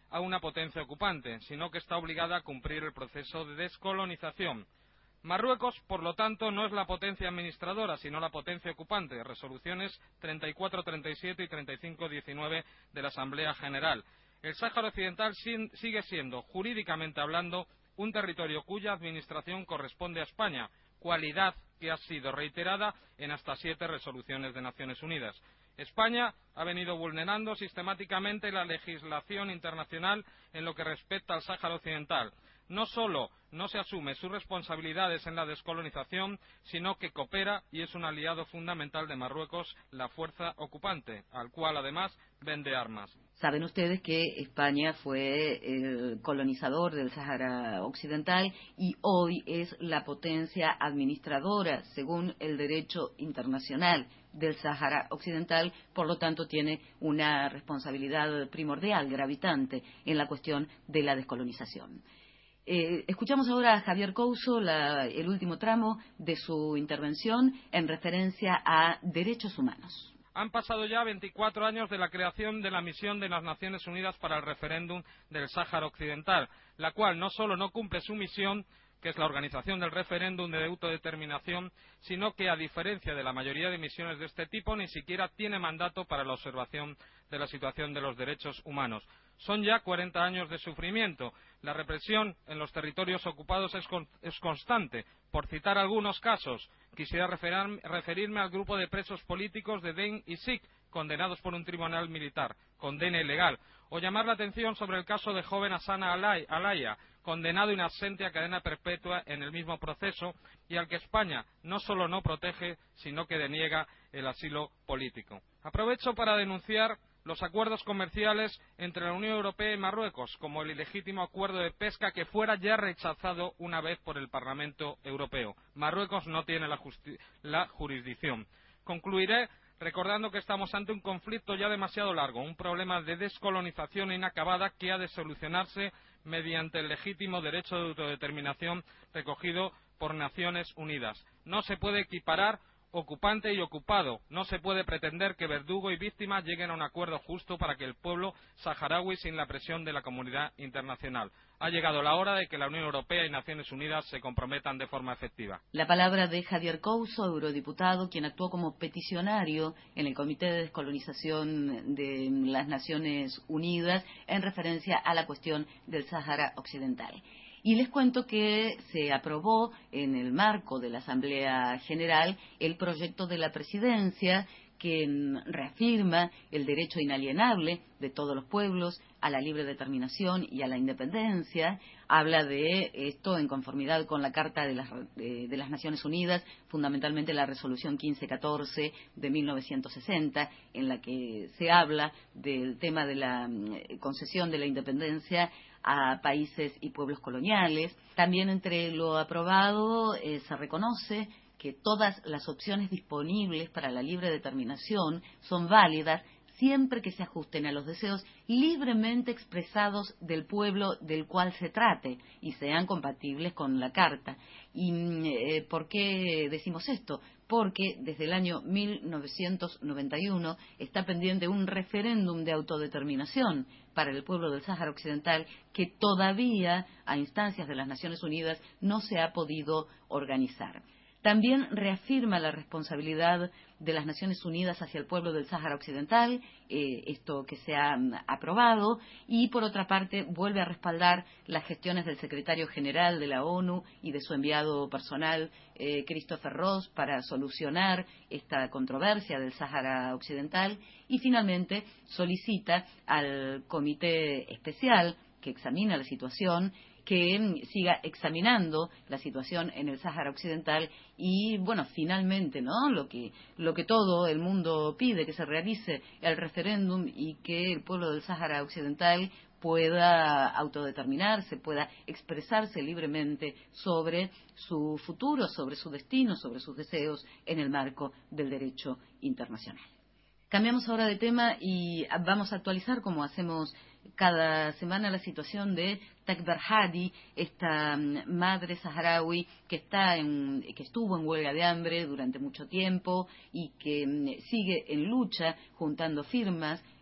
a una potencia ocupante, sino que está obligada a cumplir el proceso de descolonización. Marruecos, por lo tanto, no es la potencia administradora, sino la potencia ocupante. Resoluciones treinta y cuatro treinta y siete y treinta y cinco diecinueve de la Asamblea General. El Sáhara Occidental sigue siendo, jurídicamente hablando, un territorio cuya administración corresponde a España, cualidad que ha sido reiterada en hasta siete resoluciones de Naciones Unidas. España ha venido vulnerando sistemáticamente la legislación internacional en lo que respecta al Sáhara Occidental. No solo no se asume sus responsabilidades en la descolonización, sino que coopera y es un aliado fundamental de Marruecos, la fuerza ocupante, al cual además vende armas. Saben ustedes que España fue el colonizador del Sáhara Occidental y hoy es la potencia administradora, según el derecho internacional, del Sáhara Occidental, por lo tanto tiene una responsabilidad primordial, gravitante, en la cuestión de la descolonización. Eh, escuchamos ahora a Javier Couso, la, el último tramo de su intervención en referencia a derechos humanos. Han pasado ya veinticuatro años de la creación de la misión de las Naciones Unidas para el referéndum del Sáhara Occidental, la cual no solo no cumple su misión, que es la organización del referéndum de autodeterminación, sino que, a diferencia de la mayoría de misiones de este tipo, ni siquiera tiene mandato para la observación de la situación de los derechos humanos. Son ya cuarenta años de sufrimiento. La represión en los territorios ocupados es, con, es constante. Por citar algunos casos, quisiera referar, referirme al grupo de presos políticos de Den y Sik, condenados por un tribunal militar, condena ilegal, o llamar la atención sobre el caso de joven Hassan Alaya, condenado in absentia a cadena perpetua en el mismo proceso y al que España no solo no protege, sino que deniega el asilo político. Aprovecho para denunciar los acuerdos comerciales entre la Unión Europea y Marruecos, como el ilegítimo acuerdo de pesca que fuera ya rechazado una vez por el Parlamento Europeo. Marruecos no tiene la, la jurisdicción. Concluiré recordando que estamos ante un conflicto ya demasiado largo, un problema de descolonización inacabada que ha de solucionarse mediante el legítimo derecho de autodeterminación recogido por Naciones Unidas. No se puede equiparar ocupante y ocupado. No se puede pretender que verdugo y víctima lleguen a un acuerdo justo para que el pueblo saharaui sin la presión de la comunidad internacional. Ha llegado la hora de que la Unión Europea y Naciones Unidas se comprometan de forma efectiva. La palabra de Javier Couso, eurodiputado, quien actuó como peticionario en el Comité de Descolonización de las Naciones Unidas en referencia a la cuestión del Sáhara Occidental. Y les cuento que se aprobó en el marco de la Asamblea General el proyecto de la Presidencia que reafirma el derecho inalienable de todos los pueblos a la libre determinación y a la independencia. Habla de esto en conformidad con la Carta de las, de, de las Naciones Unidas, fundamentalmente la Resolución quince catorce de mil novecientos sesenta, en la que se habla del tema de la concesión de la independencia a países y pueblos coloniales. También entre lo aprobado eh, se reconoce que todas las opciones disponibles para la libre determinación son válidas siempre que se ajusten a los deseos libremente expresados del pueblo del cual se trate y sean compatibles con la Carta. ¿Y eh, por qué decimos esto? Porque desde el año mil novecientos noventa y uno está pendiente un referéndum de autodeterminación para el pueblo del Sáhara Occidental que todavía, a instancias de las Naciones Unidas, no se ha podido organizar. También reafirma la responsabilidad de las Naciones Unidas hacia el pueblo del Sáhara Occidental, eh, esto que se ha aprobado, y por otra parte vuelve a respaldar las gestiones del secretario general de la ONU y de su enviado personal, eh, Christopher Ross, para solucionar esta controversia del Sáhara Occidental, y finalmente solicita al Comité Especial que examina la situación que siga examinando la situación en el Sáhara Occidental y, bueno, finalmente, ¿no?, lo que, lo que todo el mundo pide, que se realice el referéndum y que el pueblo del Sáhara Occidental pueda autodeterminarse, pueda expresarse libremente sobre su futuro, sobre su destino, sobre sus deseos en el marco del derecho internacional. Cambiamos ahora de tema y vamos a actualizar, como hacemos cada semana, la situación de Takber Hadi, esta madre saharaui que está en, que estuvo en huelga de hambre durante mucho tiempo y que sigue en lucha juntando firmas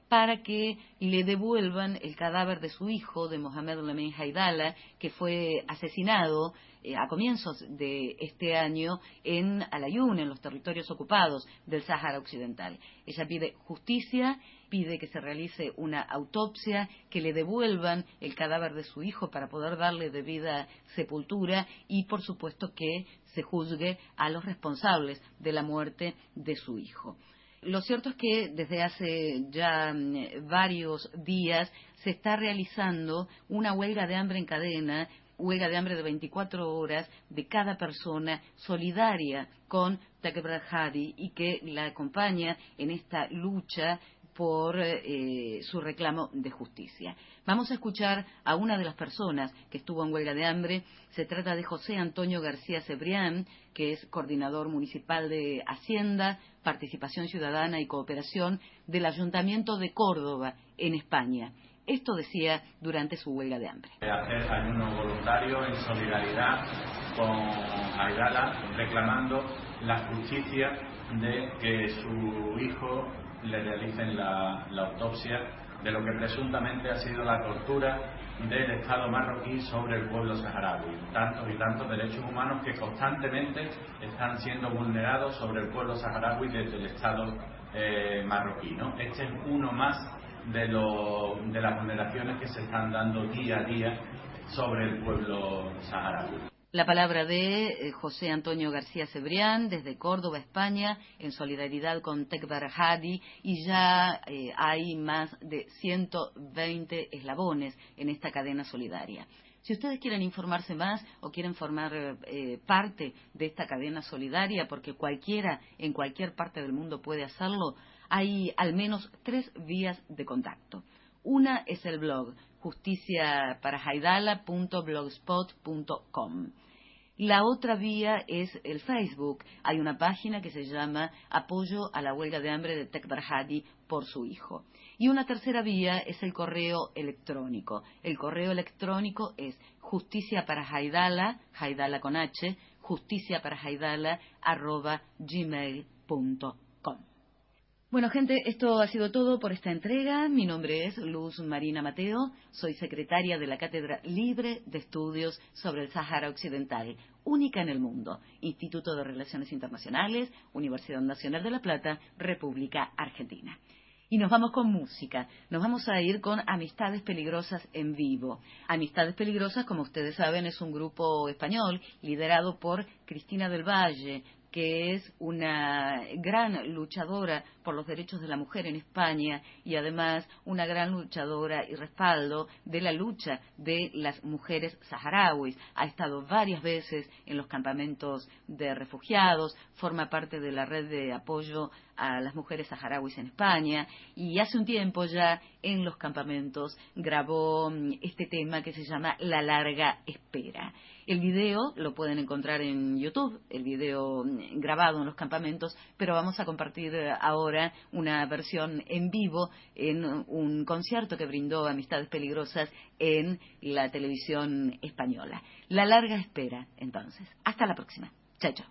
para que le devuelvan el cadáver de su hijo, de Mohamed Lamine Haidala, que fue asesinado eh, a comienzos de este año en Al-Ayun, en los territorios ocupados del Sáhara Occidental. Ella pide justicia, pide que se realice una autopsia, que le devuelvan el cadáver de su hijo para poder darle debida sepultura y, por supuesto, que se juzgue a los responsables de la muerte de su hijo. Lo cierto es que desde hace ya varios días se está realizando una huelga de hambre en cadena, huelga de hambre de veinticuatro horas de cada persona solidaria con Takber Hadi y que la acompaña en esta lucha por eh, su reclamo de justicia. Vamos a escuchar a una de las personas que estuvo en huelga de hambre. Se trata de José Antonio García Cebrián, que es coordinador municipal de Hacienda, Participación Ciudadana y Cooperación del Ayuntamiento de Córdoba, en España. Esto decía durante su huelga de hambre. Hacer ayuno voluntario en solidaridad con Haidala, reclamando la justicia de que su hijo le realicen la, la autopsia de lo que presuntamente ha sido la tortura del Estado marroquí sobre el pueblo saharaui. Tantos y tantos derechos humanos que constantemente están siendo vulnerados sobre el pueblo saharaui desde el Estado eh, marroquí, ¿no? Este es uno más de, lo, de las vulneraciones que se están dando día a día sobre el pueblo saharaui. La palabra de eh, José Antonio García Cebrián, desde Córdoba, España, en solidaridad con Takber Hadi, y ya eh, hay más de ciento veinte eslabones en esta cadena solidaria. Si ustedes quieren informarse más o quieren formar eh, parte de esta cadena solidaria, porque cualquiera en cualquier parte del mundo puede hacerlo, hay al menos tres vías de contacto. Una es el blog justicia para haidala punto blogspot punto com. La otra vía es el Facebook. Hay una página que se llama Apoyo a la huelga de hambre de Takber Hadi por su hijo. Y una tercera vía es el correo electrónico. El correo electrónico es justicia para haidala, haidala con H, justicia para haidala arroba gmail punto com. Bueno, gente, esto ha sido todo por esta entrega. Mi nombre es Luz Marina Mateo, soy secretaria de la Cátedra Libre de Estudios sobre el Sáhara Occidental, única en el mundo, Instituto de Relaciones Internacionales, Universidad Nacional de La Plata, República Argentina. Y nos vamos con música, nos vamos a ir con Amistades Peligrosas en vivo. Amistades Peligrosas, como ustedes saben, es un grupo español liderado por Cristina del Valle, que es una gran luchadora por los derechos de la mujer en España y además una gran luchadora y respaldo de la lucha de las mujeres saharauis. Ha estado varias veces en los campamentos de refugiados, forma parte de la red de apoyo a las mujeres saharauis en España y hace un tiempo ya en los campamentos grabó este tema que se llama La Larga Espera. El video lo pueden encontrar en YouTube, el video grabado en los campamentos, pero vamos a compartir ahora una versión en vivo en un concierto que brindó Amistades Peligrosas en la televisión española. La Larga Espera, entonces. Hasta la próxima. Chao, chao.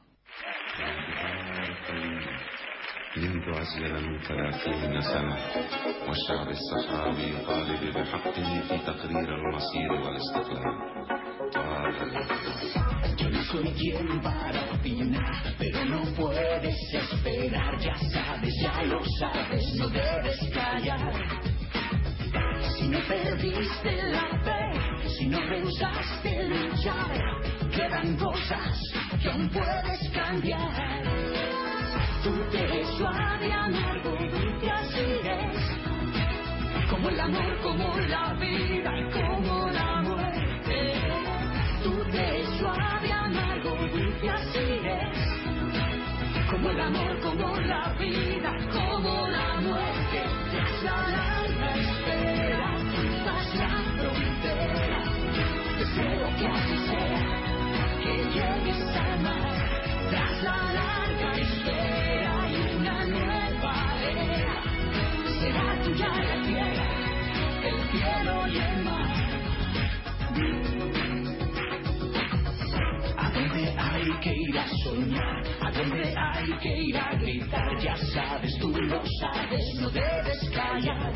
منذ أجل من ثلاثين سنة والشعب الصحراوي يطالب بحقه في تقرير المصير والاستقلال. Yo no soy quien para opinar, pero no puedes esperar, ya sabes, ya lo sabes, no debes callar. Si no perdiste la fe, si no rehusaste luchar, quedan cosas que aún puedes cambiar. Tú te eres suave, amargo, dulce, así es. Como el amor, como la vida y como la muerte. Tú te eres suave, amargo, dulce, así es. Como el amor, como la vida, como la muerte. Tras la larga espera, cruzas la frontera. Deseo que así sea, que llegues a amar. Tras la larga espera y una nueva era, será tuya la tierra, el cielo y el mar. ¿A dónde hay que ir a soñar? ¿A dónde hay que ir a gritar? Ya sabes, tú lo sabes, no debes caer. callar.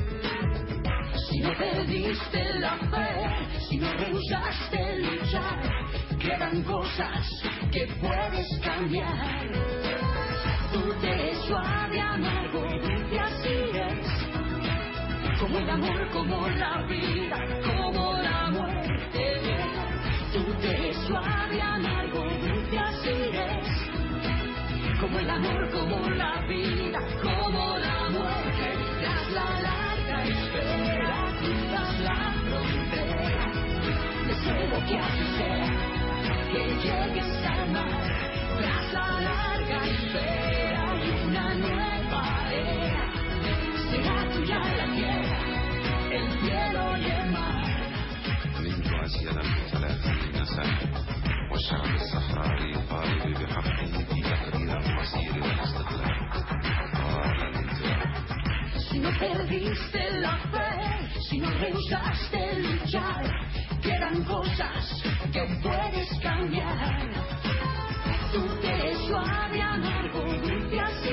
Si no perdiste la fe, si no rehusaste luchar, quedan cosas que puedes cambiar. Tú te es suave, amargo, dulce, así es. Como el amor, como la vida, como la muerte. Tú te es suave, amargo, dulce, así es. Como el amor, como la vida, como la muerte. Tras la larga espera, cruzas la frontera. Deseo que así sea, que llegues al mar. Tras la larga espera y una nueva era, será tuya la tierra, el cielo y el mar. منذ أزيد من ثلاثين سنة والشعب الصحراوي يطالب بحقه في تقرير المصير والاستقلال. قال الانتهاء. Si no perdiste la fe, si no rehusaste luchar, quedan cosas que puedes cambiar. Tú te es suave, amargo, dulce, así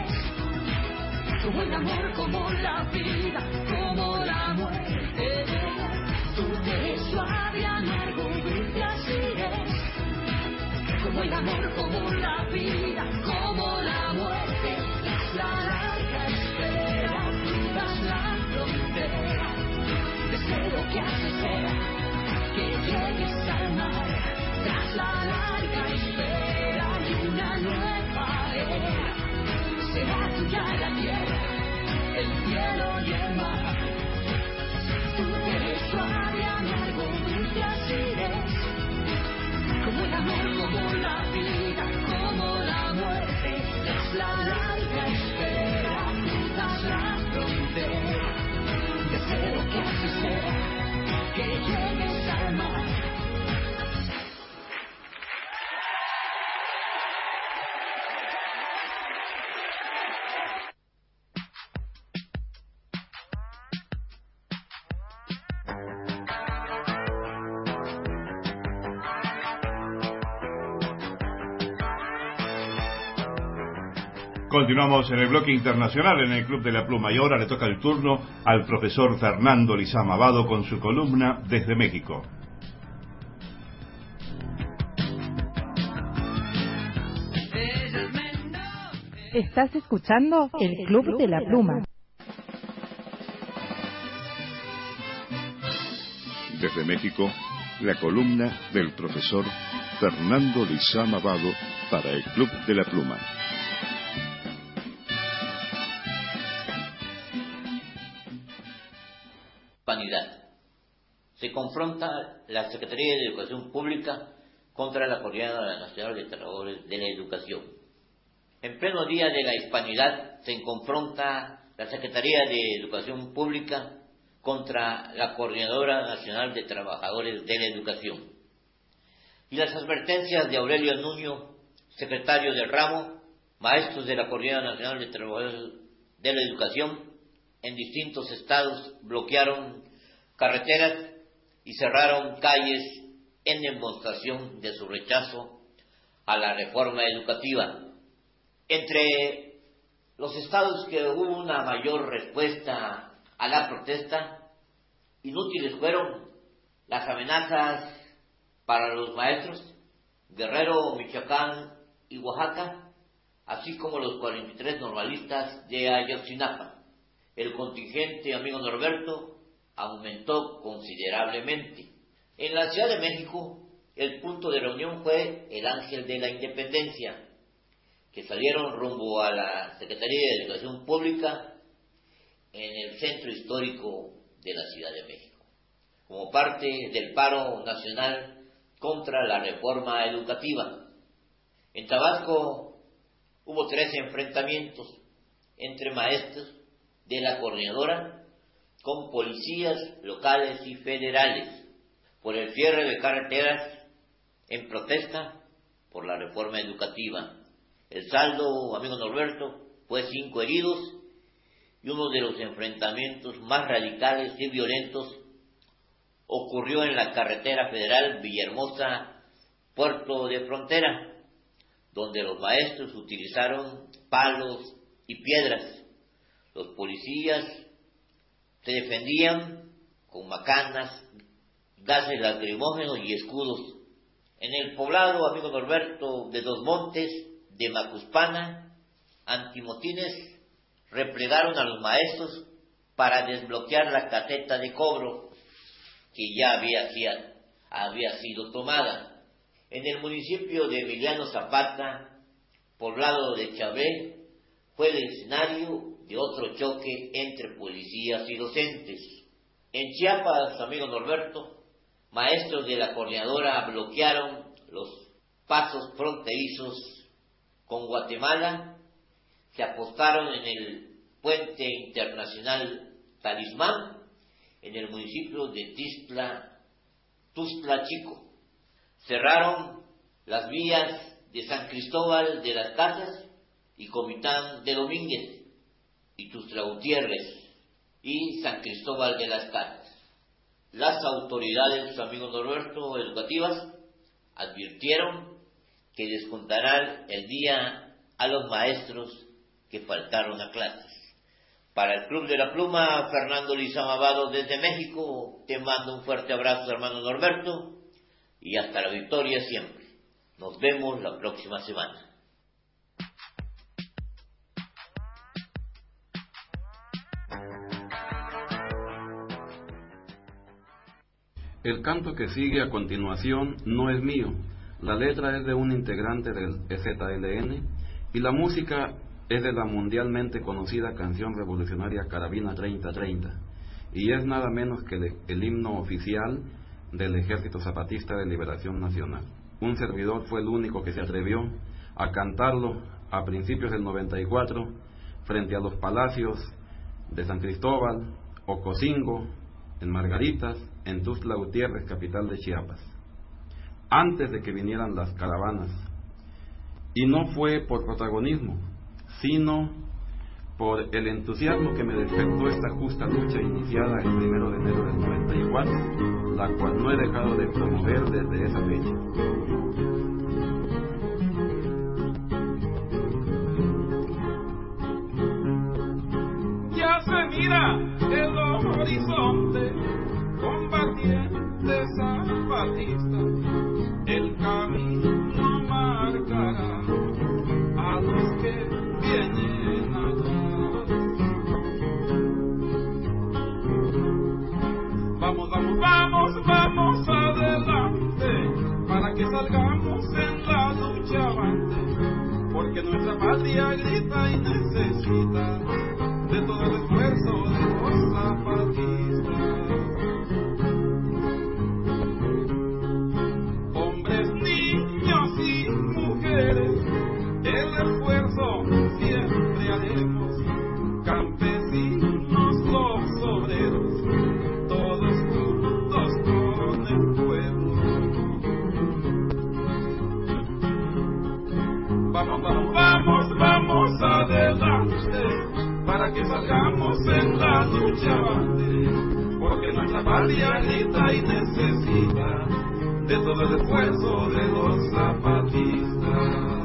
es. Como el amor, como la vida, como la muerte. Tú te es suave, amargo, dulce, así es. Como el amor, como la vida, como la muerte. Tras la larga espera, cruzas la frontera. Deseo que así sea, que llegues al mar. Tras la larga espera y una nueva era, será tuya la tierra, el cielo y el mar. Tú eres suave, amargo, dulce, así es. Como el amor, como la vida, como la muerte. Tras la larga espera, cruzas la frontera. Deseo que así sea, que llegues al mar. Continuamos en el bloque internacional en el Club de la Pluma y ahora le toca el turno al profesor Fernando Lizama Abado con su columna Desde México. Estás escuchando el Club de la Pluma. Desde México, la columna del profesor Fernando Lizama Abado para el Club de la Pluma. Hispanidad. Se confronta la Secretaría de Educación Pública contra la Coordinadora Nacional de Trabajadores de la Educación. En pleno día de la Hispanidad se confronta la Secretaría de Educación Pública contra la Coordinadora Nacional de Trabajadores de la Educación. Y las advertencias de Aurelio Nuño, secretario del ramo, maestros de la Coordinadora Nacional de Trabajadores de la Educación, en distintos estados bloquearon carreteras y cerraron calles en demostración de su rechazo a la reforma educativa. Entre los estados que hubo una mayor respuesta a la protesta, inútiles fueron las amenazas para los maestros, Guerrero, Michoacán y Oaxaca, así como los cuarenta y tres normalistas de Ayotzinapa. El contingente, amigo Norberto, aumentó considerablemente. En la Ciudad de México, el punto de reunión fue el Ángel de la Independencia, que salieron rumbo a la Secretaría de Educación Pública en el centro histórico de la Ciudad de México, como parte del paro nacional contra la reforma educativa. En Tabasco hubo tres enfrentamientos entre maestros de la coordinadora con policías locales y federales por el cierre de carreteras en protesta por la reforma educativa. El saldo, amigo Norberto, fue cinco heridos y uno de los enfrentamientos más radicales y violentos ocurrió en la carretera federal Villahermosa-Puerto de Frontera, donde los maestros utilizaron palos y piedras. Los policías se defendían con macanas, gases lacrimógenos y escudos. En el poblado, amigo Norberto, de Dos Montes, de Macuspana, antimotines replegaron a los maestros para desbloquear la caseta de cobro que ya había, había sido tomada. En el municipio de Emiliano Zapata, poblado de Chabé, fue el escenario de otro choque entre policías y docentes. En Chiapas, amigo Norberto, maestros de la coordinadora bloquearon los pasos fronterizos con Guatemala, se apostaron en el puente internacional Talismán, en el municipio de Tizla, Tuzla Chico. Cerraron las vías de San Cristóbal de las Casas y Comitán de Domínguez, y Tuzla Gutiérrez y San Cristóbal de las Casas. Las autoridades, su amigo Norberto, educativas, advirtieron que descontarán el día a los maestros que faltaron a clases. Para el Club de la Pluma, Fernando Lizamabado desde México, te mando un fuerte abrazo, hermano Norberto, y hasta la victoria siempre. Nos vemos la próxima semana. El canto que sigue a continuación no es mío. La letra es de un integrante del E Z L N y la música es de la mundialmente conocida canción revolucionaria Carabina treinta treinta, y es nada menos que el, el himno oficial del Ejército Zapatista de Liberación Nacional. Un servidor fue el único que se atrevió a cantarlo a principios del noventa y cuatro frente a los palacios de San Cristóbal, Ocosingo, en Margaritas, en Tuzla Gutiérrez, capital de Chiapas, antes de que vinieran las caravanas. Y no fue por protagonismo, sino por el entusiasmo que me despertó esta justa lucha iniciada el primero de enero del noventa y cuatro, la cual no he dejado de promover desde esa fecha. Ya se mira el horizonte, combatientes zapatistas, el camino marcará a los que vienen atrás. Vamos, vamos, vamos, vamos adelante, para que salgamos en la lucha avante, porque nuestra patria grita y necesita de todo el esfuerzo de los zapatistas. Hombres, niños y mujeres, el esfuerzo siempre haremos. Campesinos, los obreros, todos juntos con el pueblo. Vamos, vamos, vamos, vamos adelante, para que salgamos en la lucha avante, porque nuestra patria grita y necesita de todo el esfuerzo de los zapatistas.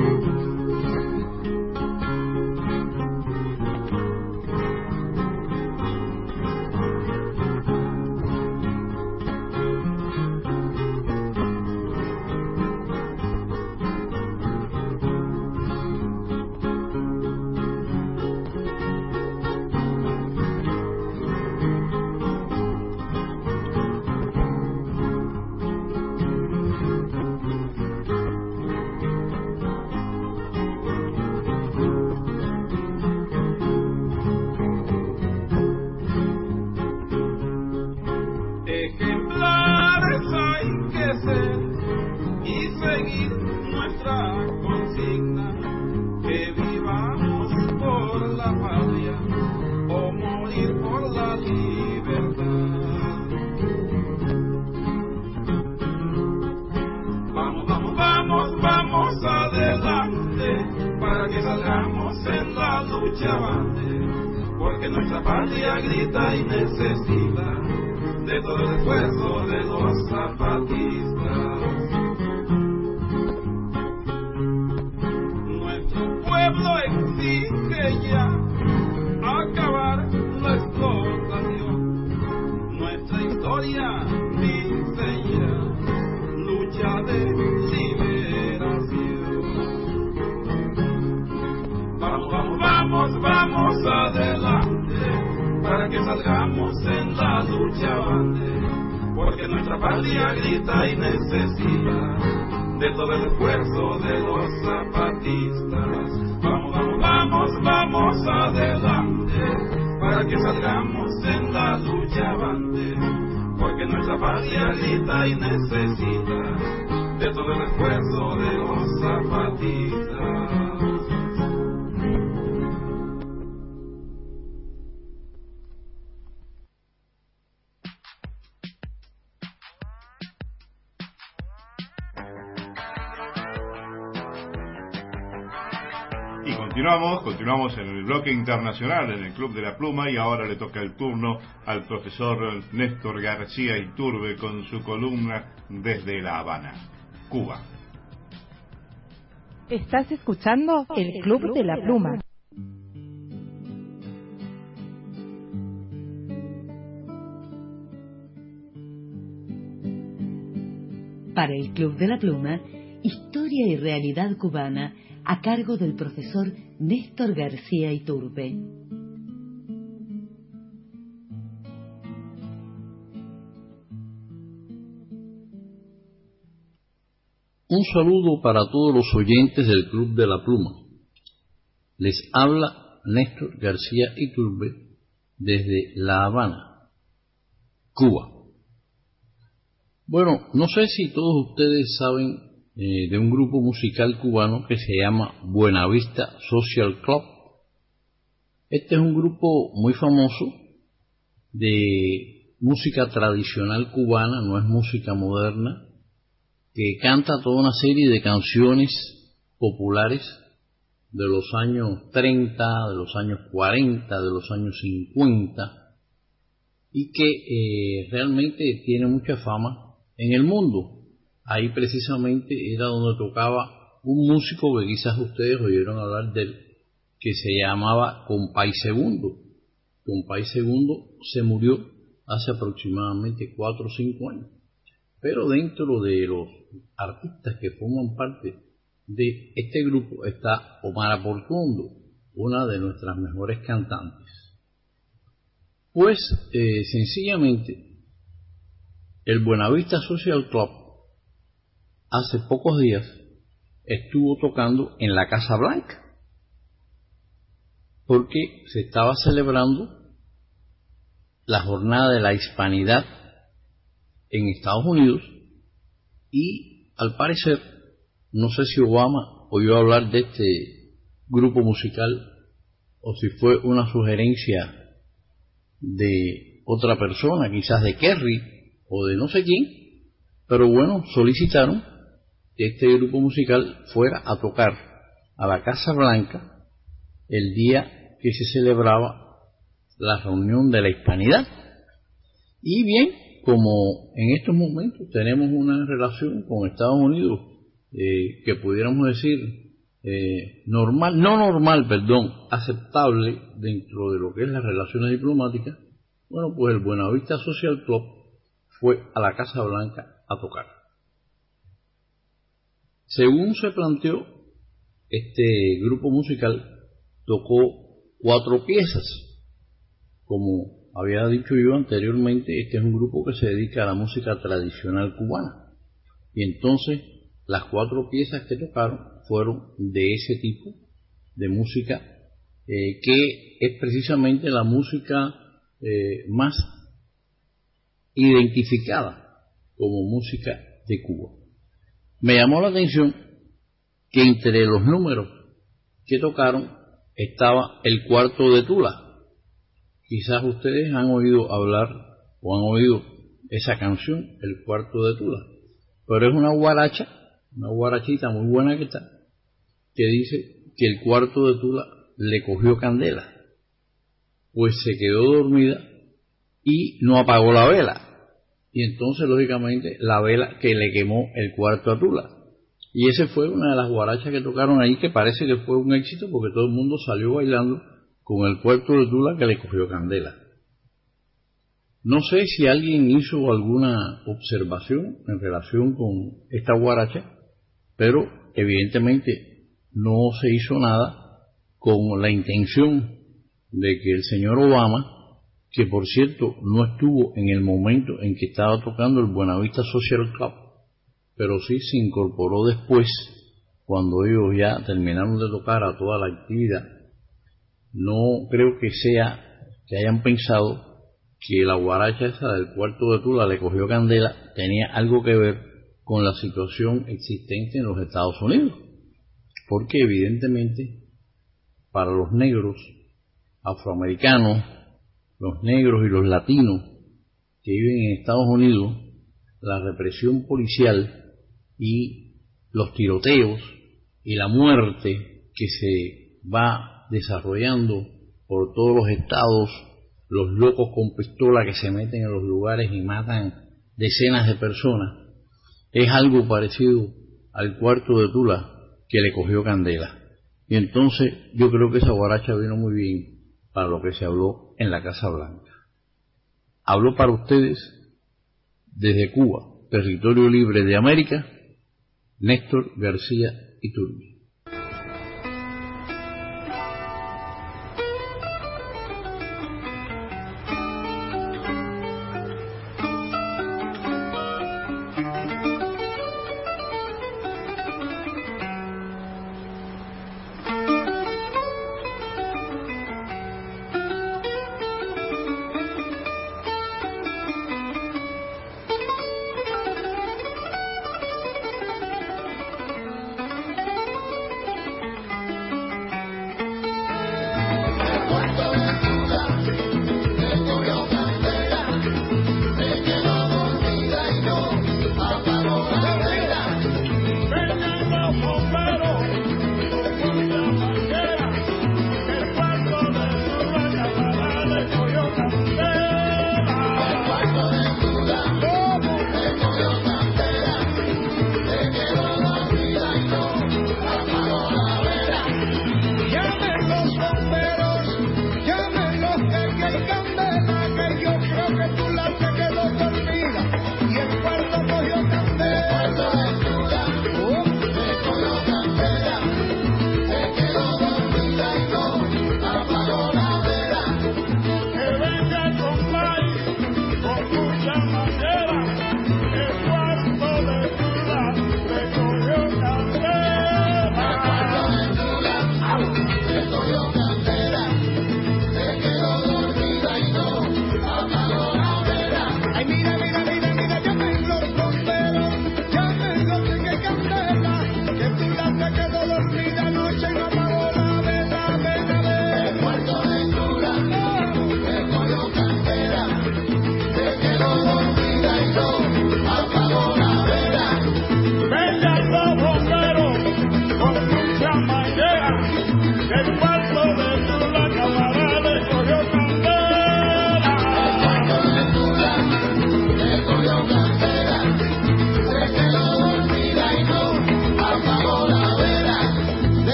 Porque nuestra patria grita y necesita de todo el esfuerzo de los zapatistas. Nuestro pueblo exige ya para que salgamos en la lucha avante, porque nuestra patria grita y necesita de todo el esfuerzo de los zapatistas. Vamos, vamos, vamos, vamos adelante, para que salgamos en la lucha avante, porque nuestra patria grita y necesita de todo el esfuerzo de los zapatistas. Continuamos, continuamos en el bloque internacional, en el Club de la Pluma, y ahora le toca el turno al profesor Néstor García Iturbe con su columna Desde La Habana, Cuba. Estás escuchando el Club de la Pluma. Para el Club de la Pluma, historia y realidad cubana, a cargo del profesor Néstor García Iturbe. Un saludo para todos los oyentes del Club de la Pluma. Les habla Néstor García Iturbe desde La Habana, Cuba. Bueno, no sé si todos ustedes saben Eh, de un grupo musical cubano que se llama Buenavista Social Club. Este es un grupo muy famoso de música tradicional cubana, no es música moderna, que canta toda una serie de canciones populares de los años treinta, de los años cuarenta, de los años cincuenta, y que eh, realmente tiene mucha fama en el mundo. Ahí precisamente era donde tocaba un músico que quizás ustedes oyeron hablar de él, que se llamaba Compay Segundo. Compay Segundo se murió hace aproximadamente cuatro o cinco años. Pero dentro de los artistas que forman parte de este grupo está Omar Portuondo, una de nuestras mejores cantantes. Pues eh, sencillamente el Buenavista Social Club hace pocos días estuvo tocando en la Casa Blanca, porque se estaba celebrando la jornada de la hispanidad en Estados Unidos, y al parecer, no sé si Obama oyó hablar de este grupo musical o si fue una sugerencia de otra persona, quizás de Kerry o de no sé quién, pero bueno, solicitaron que este grupo musical fuera a tocar a la Casa Blanca el día que se celebraba la reunión de la hispanidad. Y bien, como en estos momentos tenemos una relación con Estados Unidos eh, que pudiéramos decir eh, normal, no normal, perdón, aceptable dentro de lo que es las relaciones diplomáticas, bueno, pues el Buenavista Social Club fue a la Casa Blanca a tocar. Según se planteó, este grupo musical tocó cuatro piezas. Como había dicho yo anteriormente, este es un grupo que se dedica a la música tradicional cubana. Y entonces las cuatro piezas que tocaron fueron de ese tipo de música, eh, que es precisamente la música eh, más identificada como música de Cuba. Me llamó la atención que entre los números que tocaron estaba el cuarto de Tula. Quizás ustedes han oído hablar o han oído esa canción, el cuarto de Tula, pero es una guaracha, una guarachita muy buena que está, que dice que el cuarto de Tula le cogió candela, pues se quedó dormida y no apagó la vela. Y entonces, lógicamente, la vela que le quemó el cuarto a Tula. Y esa fue una de las guarachas que tocaron ahí, que parece que fue un éxito porque todo el mundo salió bailando con el cuarto de Tula que le cogió candela. No sé si alguien hizo alguna observación en relación con esta guaracha, pero evidentemente no se hizo nada con la intención de que el señor Obama que por cierto no estuvo en el momento en que estaba tocando el Buenavista Social Club, pero sí se incorporó después, cuando ellos ya terminaron de tocar a toda la actividad. No creo que sea que hayan pensado que la guaracha esa del Cuarto de Tula le cogió candela tenía algo que ver con la situación existente en los Estados Unidos, porque evidentemente para los negros, afroamericanos, los negros y los latinos que viven en Estados Unidos, la represión policial y los tiroteos y la muerte que se va desarrollando por todos los estados, los locos con pistola que se meten en los lugares y matan decenas de personas, es algo parecido al Cuarto de Tula que le cogió candela. Y entonces yo creo que esa guaracha vino muy bien para lo que se habló en la Casa Blanca. Habló para ustedes desde Cuba, territorio libre de América, Néstor García Iturbi.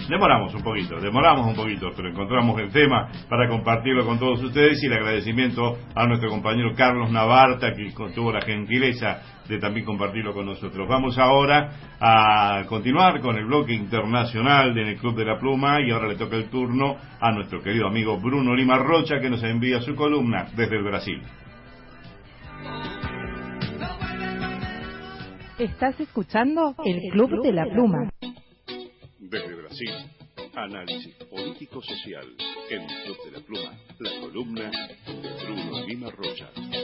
demoramos un poquito, demoramos un poquito, pero encontramos el tema para compartirlo con todos ustedes y el agradecimiento a nuestro compañero Carlos Navarta, que tuvo la gentileza de también compartirlo con nosotros. Vamos ahora a continuar con el bloque internacional en el Club de la Pluma y ahora le toca el turno a nuestro querido amigo Bruno Lima Rocha, que nos envía su columna desde el Brasil. Estás escuchando el Club de la Pluma. Desde Brasil, análisis político-social en el Club de la Pluma, la columna de Bruno Lima Rocha.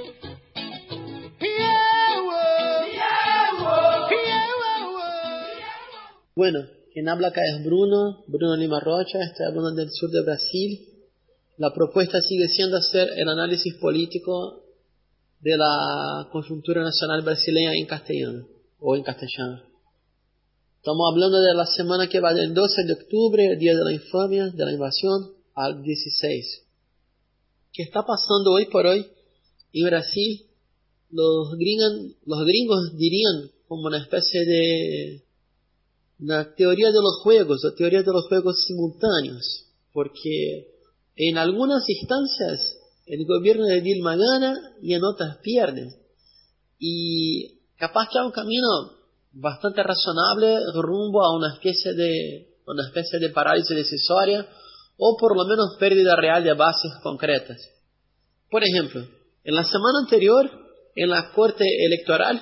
Bueno, quien habla acá es Bruno, Bruno Lima Rocha, estoy hablando del sur de Brasil. La propuesta sigue siendo hacer el análisis político de la coyuntura nacional brasileña en castellano o en castellano. Estamos hablando de la semana que va del doce de octubre, el día de la infamia, de la invasión, al dieciséis. ¿Qué está pasando hoy por hoy en Brasil? Los gringos, los gringos dirían como una especie de una teoría de los juegos, o teoría de los juegos simultáneos, porque en algunas instancias el gobierno de Dilma gana y en otras pierde. Y capaz que hay un camino bastante razonable rumbo a una especie de una especie de parálisis decisoria o por lo menos pérdida real de bases concretas. Por ejemplo, en la semana anterior, en la Corte Electoral,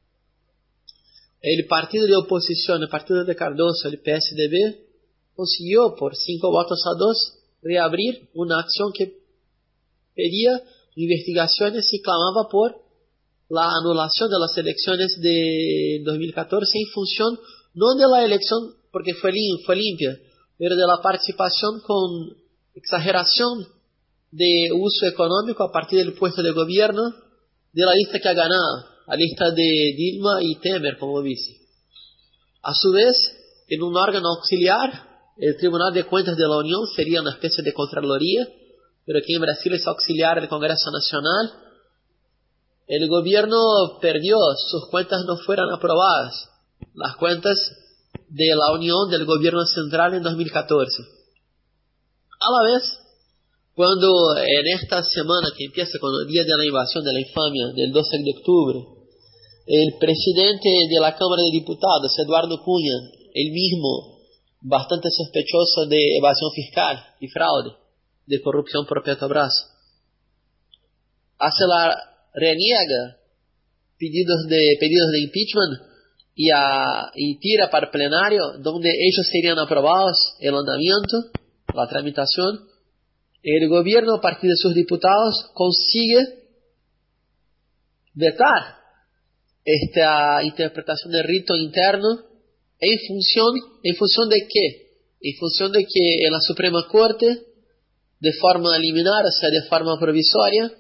el partido de oposición, el partido de Cardoso, el P S D B, consiguió por cinco votos a dos reabrir una acción que pedía investigaciones y clamaba por la anulación de las elecciones de dos mil catorce en función no de la elección, porque fue, lim fue limpia, pero de la participación con exageración de uso económico a partir del puesto de gobierno de la lista que ha ganado, la lista de Dilma y Temer como vice. A su vez, en un órgano auxiliar, el Tribunal de Cuentas de la Unión sería una especie de Contraloría, pero aquí en Brasil es auxiliar del Congreso Nacional. El gobierno perdió, sus cuentas no fueron aprobadas, las cuentas de la Unión del Gobierno Central en dos mil catorce. A la vez, cuando en esta semana que empieza con el día de la invasión de la infamia del doce de octubre, el presidente de la Cámara de Diputados, Eduardo Cunha, el mismo bastante sospechoso de evasión fiscal y fraude, de corrupción por Petrobras, hace la reniega pedidos de pedidos de impeachment y, a, y tira para el plenario donde ellos serían aprobados el andamiento, la tramitación. El gobierno a partir de sus diputados consigue vetar esta interpretación del rito interno en función, en función de qué? En función de que en la Suprema Corte, de forma liminar, o sea, de forma provisoria,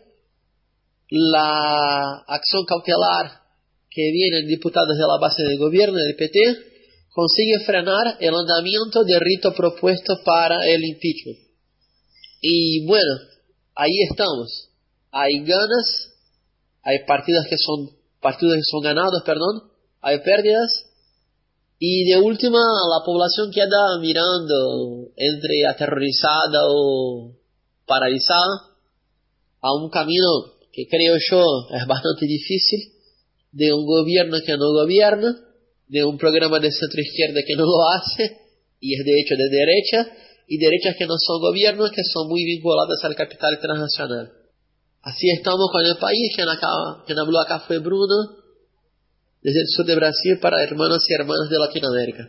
la acción cautelar que viene de diputados de la base del gobierno, del P T, consigue frenar el andamiento del rito propuesto para el impeachment. Y bueno, ahí estamos. Hay ganas, hay partidos que son, partidos que son ganados, perdón, hay pérdidas, y de última la población queda mirando entre aterrorizada o paralizada a un camino que creo yo es bastante difícil, de un gobierno que no gobierna, de un programa de centro izquierda que no lo hace, y es de hecho de derecha, y derechas que no son gobiernos, que son muy vinculadas al capital transnacional. Así estamos con el país. Quien, acá, quien habló acá fue Bruno, desde el sur de Brasil, para hermanos y hermanas de Latinoamérica.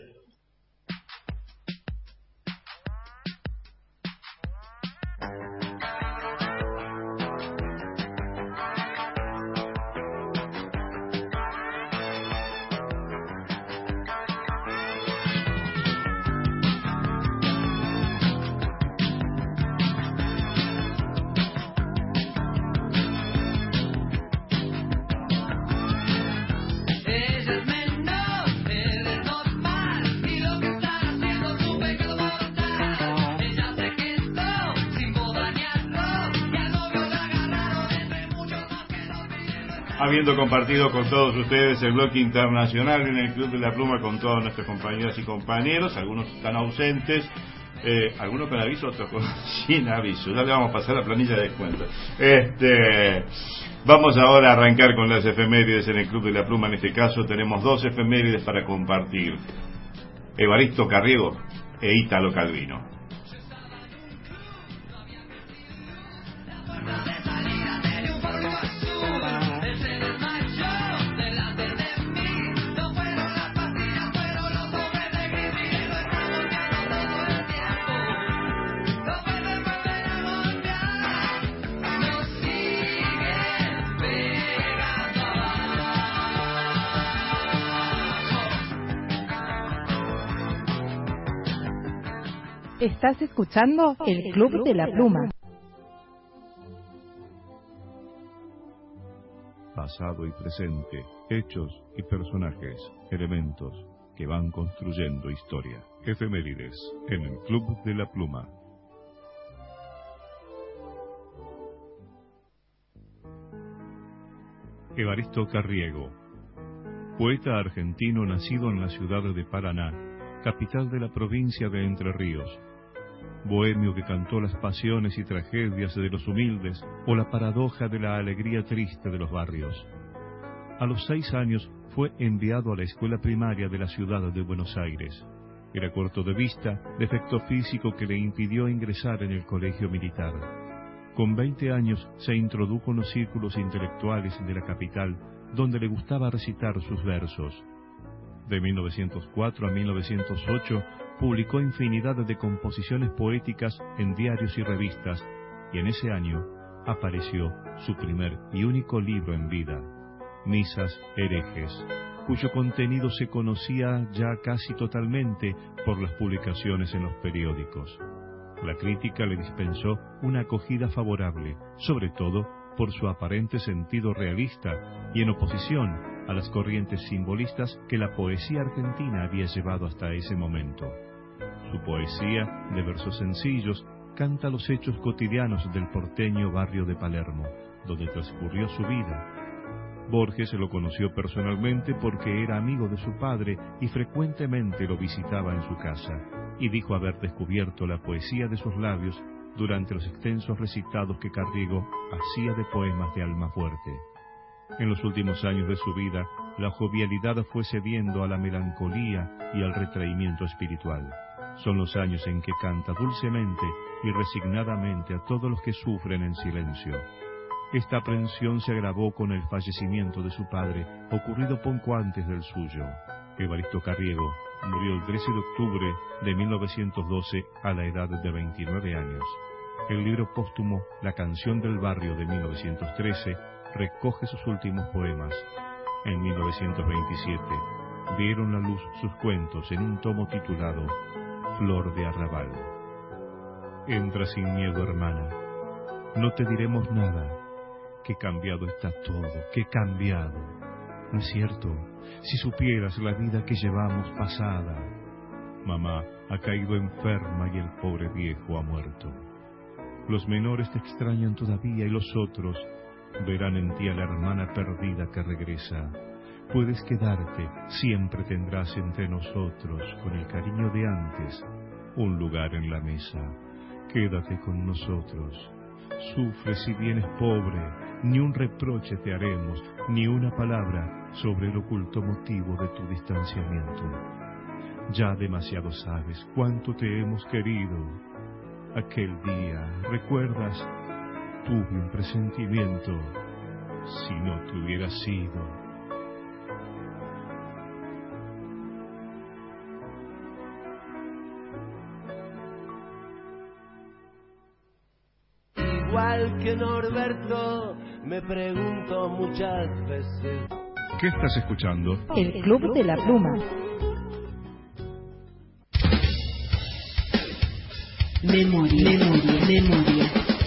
Ella es menos, él es normal. habiendo compartido con todos ustedes el bloque internacional en el Club de la Pluma con todos nuestros compañeras y compañeros, algunos están ausentes, eh, algunos con aviso, otros con, sin aviso. Ya le vamos a pasar la planilla de descuento. Este, vamos ahora a arrancar con las efemérides en el Club de la Pluma. En este caso tenemos dos efemérides para compartir: Evaristo Carriego e Ítalo Calvino. Estás escuchando el Club de la Pluma. Pasado y presente, hechos y personajes, elementos que van construyendo historia. Efemérides en el Club de la Pluma. Evaristo Carriego, poeta argentino nacido en la ciudad de Paraná, capital de la provincia de Entre Ríos. Bohemio que cantó las pasiones y tragedias de los humildes o la paradoja de la alegría triste de los barrios. A los seis años fue enviado a la escuela primaria de la ciudad de Buenos Aires. Era corto de vista, defecto físico que le impidió ingresar en el colegio militar. Con veinte años se introdujo en los círculos intelectuales de la capital, donde le gustaba recitar sus versos. De mil novecientos cuatro a mil novecientos ocho publicó infinidad de composiciones poéticas en diarios y revistas, y en ese año apareció su primer y único libro en vida, Misas herejes, cuyo contenido se conocía ya casi totalmente por las publicaciones en los periódicos. La crítica le dispensó una acogida favorable, sobre todo por su aparente sentido realista y en oposición a las corrientes simbolistas que la poesía argentina había llevado hasta ese momento. Su poesía, de versos sencillos, canta los hechos cotidianos del porteño barrio de Palermo, donde transcurrió su vida. Borges lo conoció personalmente porque era amigo de su padre y frecuentemente lo visitaba en su casa, y dijo haber descubierto la poesía de sus labios durante los extensos recitados que Carriego hacía de poemas de alma fuerte. En los últimos años de su vida, la jovialidad fue cediendo a la melancolía y al retraimiento espiritual. Son los años en que canta dulcemente y resignadamente a todos los que sufren en silencio. Esta aprensión se agravó con el fallecimiento de su padre, ocurrido poco antes del suyo. Evaristo Carriego murió el trece de octubre de mil novecientos doce a la edad de veintinueve años. El libro póstumo La canción del barrio de mil novecientos trece recoge sus últimos poemas. En mil novecientos veintisiete vieron la luz sus cuentos en un tomo titulado Flor de Arrabal. Entra sin miedo, hermana, no te diremos nada, que cambiado está todo, que cambiado. ¿No es cierto? Si supieras la vida que llevamos pasada. Mamá ha caído enferma y el pobre viejo ha muerto. Los menores te extrañan todavía y los otros verán en ti a la hermana perdida que regresa. Puedes quedarte, siempre tendrás entre nosotros, con el cariño de antes, un lugar en la mesa. Quédate con nosotros. Sufre si vienes pobre, ni un reproche te haremos, ni una palabra sobre el oculto motivo de tu distanciamiento. Ya demasiado sabes cuánto te hemos querido. Aquel día, ¿recuerdas? Tuve un presentimiento, si no te hubiera sido. Igual que Norberto, me pregunto muchas veces. ¿Qué estás escuchando? El Club de la Pluma. Memoria, memoria, memoria.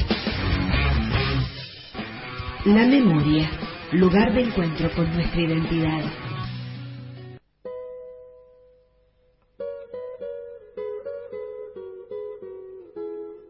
La memoria, lugar de encuentro con nuestra identidad.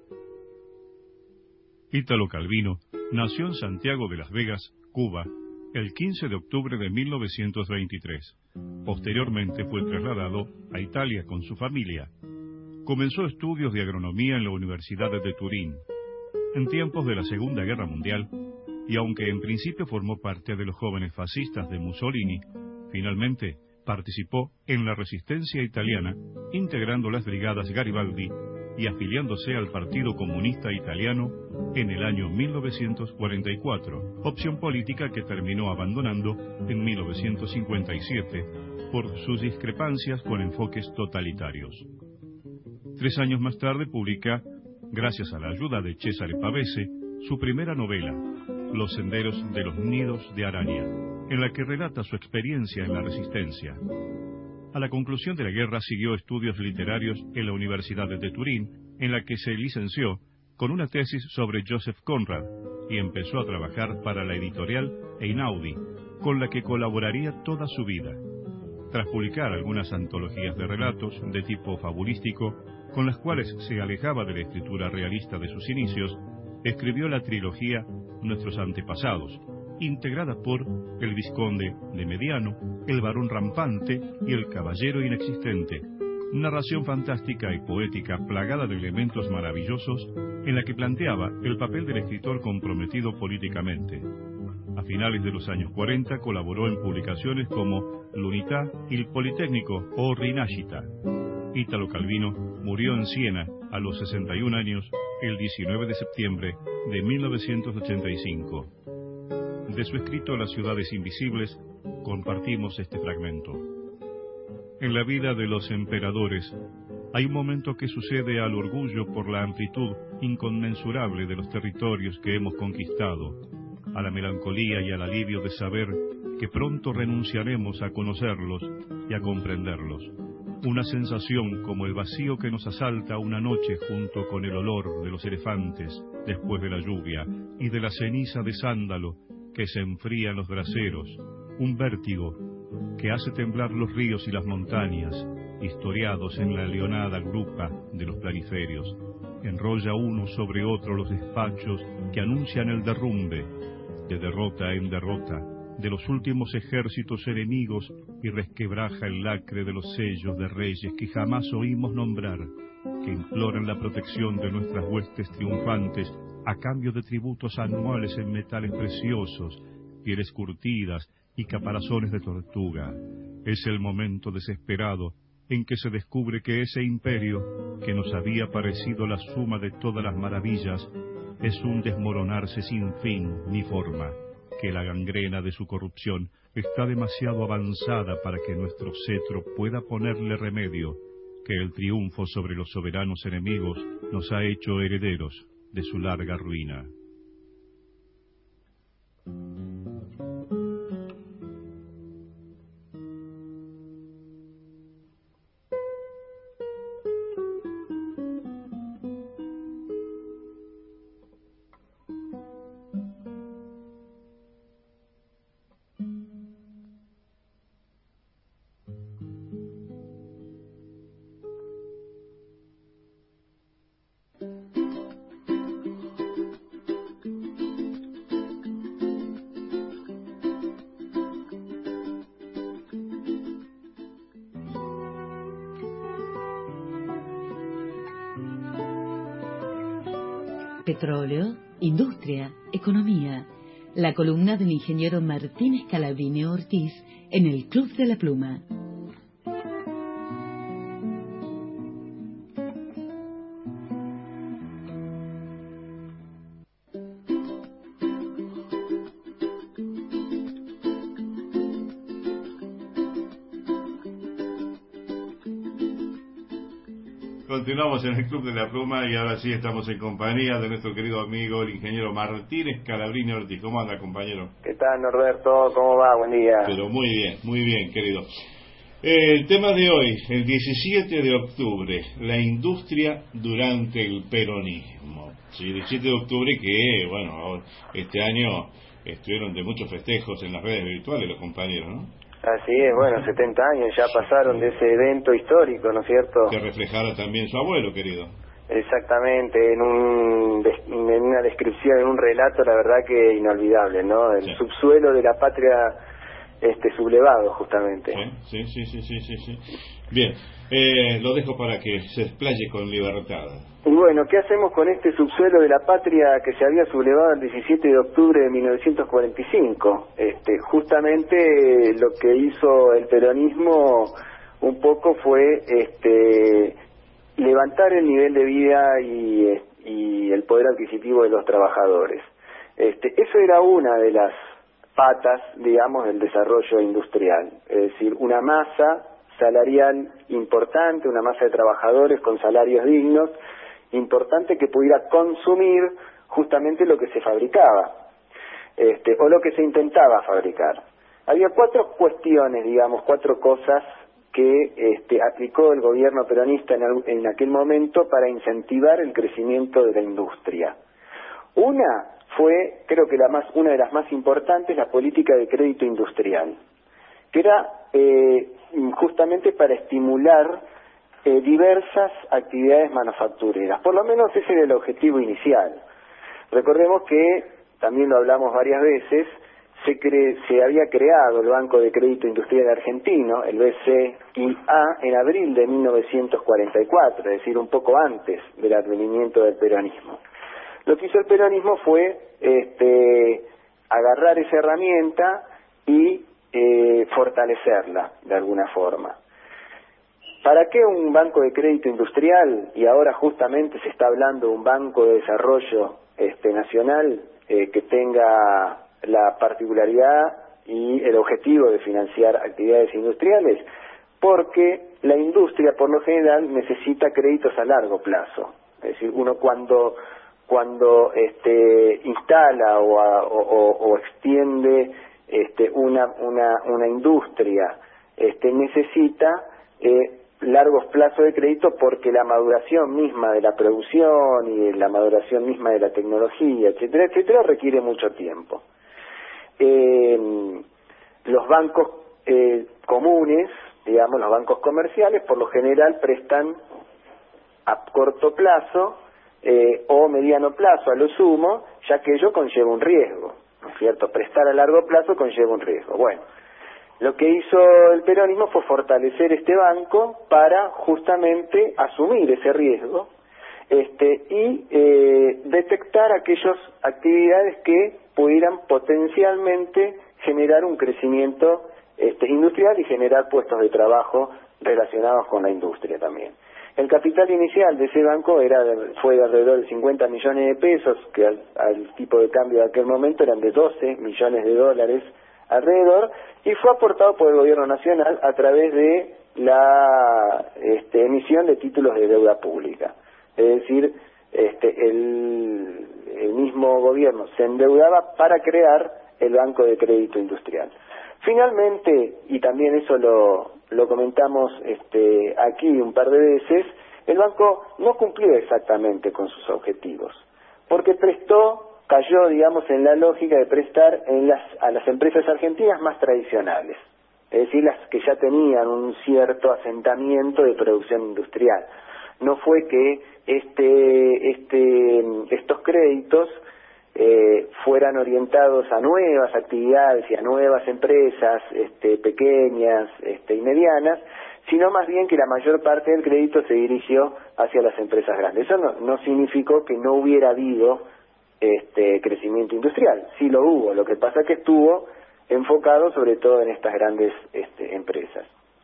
Ítalo Calvino nació en Santiago de las Vegas, Cuba, el quince de octubre de mil novecientos veintitrés. Posteriormente fue trasladado a Italia con su familia. Comenzó estudios de agronomía en la Universidad de Turín. En tiempos de la Segunda Guerra Mundial, y aunque en principio formó parte de los jóvenes fascistas de Mussolini, finalmente participó en la resistencia italiana, integrando las brigadas Garibaldi y afiliándose al Partido Comunista Italiano en el año mil novecientos cuarenta y cuatro, opción política que terminó abandonando en mil novecientos cincuenta y siete por sus discrepancias con enfoques totalitarios. Tres años más tarde publica, gracias a la ayuda de Cesare Pavese, su primera novela, Los senderos de los nidos de araña, en la que relata su experiencia en la resistencia. A la conclusión de la guerra siguió estudios literarios en la Universidad de Turín, en la que se licenció con una tesis sobre Joseph Conrad y empezó a trabajar para la editorial Einaudi, con la que colaboraría toda su vida. Tras publicar algunas antologías de relatos de tipo fabulístico, con las cuales se alejaba de la escritura realista de sus inicios, escribió la trilogía Nuestros antepasados, integrada por El Vizconde de Mediano, El Barón Rampante y El Caballero Inexistente, narración fantástica y poética plagada de elementos maravillosos en la que planteaba el papel del escritor comprometido políticamente. A finales de los años cuarenta colaboró en publicaciones como L'Unità, Il Politecnico o Rinascita. Ítalo Calvino murió en Siena a los sesenta y un años el diecinueve de septiembre de mil novecientos ochenta y cinco. De su escrito Las ciudades invisibles compartimos este fragmento. En la vida de los emperadores hay un momento que sucede al orgullo por la amplitud inconmensurable de los territorios que hemos conquistado, a la melancolía y al alivio de saber que pronto renunciaremos a conocerlos y a comprenderlos. Una sensación como el vacío que nos asalta una noche junto con el olor de los elefantes después de la lluvia y de la ceniza de sándalo que se enfría en los braseros. Un vértigo que hace temblar los ríos y las montañas, historiados en la leonada grupa de los planiferios. Enrolla uno sobre otro los despachos que anuncian el derrumbe, de derrota en derrota, de los últimos ejércitos enemigos y resquebraja el lacre de los sellos de reyes que jamás oímos nombrar, que imploran la protección de nuestras huestes triunfantes a cambio de tributos anuales en metales preciosos, pieles curtidas y caparazones de tortuga. Es el momento desesperado en que se descubre que ese imperio, que nos había parecido la suma de todas las maravillas, es un desmoronarse sin fin ni forma, que la gangrena de su corrupción está demasiado avanzada para que nuestro cetro pueda ponerle remedio, que el triunfo sobre los soberanos enemigos nos ha hecho herederos de su larga ruina. Petróleo, industria, economía. La columna del ingeniero Martín Scalabrini Ortiz en el Club de la Pluma. Continuamos en el Club de la Pluma y ahora sí estamos en compañía de nuestro querido amigo, el ingeniero Martín Scalabrini Ortiz. ¿Cómo anda, compañero? ¿Qué tal, Norberto? ¿Cómo va? Buen día. Pero muy bien, muy bien, querido. Eh, el tema de hoy, el diecisiete de octubre, la industria durante el peronismo. Sí, diecisiete de octubre que, bueno, este año estuvieron de muchos festejos en las redes virtuales los compañeros, ¿no? Así es, bueno, setenta años ya pasaron de ese evento histórico, ¿no es cierto? Que reflejara también su abuelo, querido. Exactamente, en, un, en una descripción, en un relato, la verdad que inolvidable, ¿no? El sí. subsuelo de la patria este sublevado, justamente. Sí, sí, sí, sí, sí, sí. Bien, eh, lo dejo para que se explaye con libertad. Y bueno, ¿qué hacemos con este subsuelo de la patria que se había sublevado el diecisiete de octubre de mil novecientos cuarenta y cinco? Este, justamente lo que hizo el peronismo un poco fue este levantar el nivel de vida y, y el poder adquisitivo de los trabajadores. Este, eso era una de las patas, digamos, del desarrollo industrial, es decir, una masa salarial importante, una masa de trabajadores con salarios dignos, importante que pudiera consumir justamente lo que se fabricaba, este, o lo que se intentaba fabricar. Había cuatro cuestiones, digamos, cuatro cosas que este, aplicó el gobierno peronista en, el, en aquel momento para incentivar el crecimiento de la industria. Una fue, creo que la más, una de las más importantes, la política de crédito industrial, que era eh, justamente para estimular eh, diversas actividades manufactureras. Por lo menos ese era el objetivo inicial. Recordemos que, también lo hablamos varias veces, se, cre se había creado el Banco de Crédito Industrial Argentino, el B C I A, en abril de mil novecientos cuarenta y cuatro, es decir, un poco antes del advenimiento del peronismo. Lo que hizo el peronismo fue este, agarrar esa herramienta y eh, fortalecerla de alguna forma. ¿Para qué un banco de crédito industrial? Y ahora justamente se está hablando de un banco de desarrollo este, nacional eh, que tenga la particularidad y el objetivo de financiar actividades industriales, porque la industria por lo general necesita créditos a largo plazo. Es decir, uno cuando cuando este instala o, a, o, o, o extiende este una una una industria este necesita eh, largos plazos de crédito, porque la maduración misma de la producción y la maduración misma de la tecnología, etcétera, etcétera, requiere mucho tiempo. Eh, los bancos eh, comunes, digamos, los bancos comerciales, por lo general prestan a corto plazo eh, o mediano plazo a lo sumo, ya que ello conlleva un riesgo, ¿no es cierto? Prestar a largo plazo conlleva un riesgo. Bueno, lo que hizo el peronismo fue fortalecer este banco para justamente asumir ese riesgo este, y eh, detectar aquellas actividades que pudieran potencialmente generar un crecimiento este, industrial y generar puestos de trabajo relacionados con la industria también. El capital inicial de ese banco era de, fue de alrededor de cincuenta millones de pesos, que al, al tipo de cambio de aquel momento eran de doce millones de dólares alrededor, y fue aportado por el gobierno nacional a través de la este, emisión de títulos de deuda pública. Es decir, este, el, el mismo gobierno se endeudaba para crear el Banco de Crédito Industrial. Finalmente, y también eso lo, lo comentamos este, aquí un par de veces, el banco no cumplió exactamente con sus objetivos, porque prestó, cayó, digamos, en la lógica de prestar en las, a las empresas argentinas más tradicionales, es decir, las que ya tenían un cierto asentamiento de producción industrial. No fue que este, este, estos créditos eh, fueran orientados a nuevas actividades y a nuevas empresas este, pequeñas este, y medianas, sino más bien que la mayor parte del crédito se dirigió hacia las empresas grandes. Eso no, no significó que no hubiera habido este crecimiento industrial, sí lo hubo, lo que pasa es que estuvo enfocado sobre todo en estas grandes este, empresas.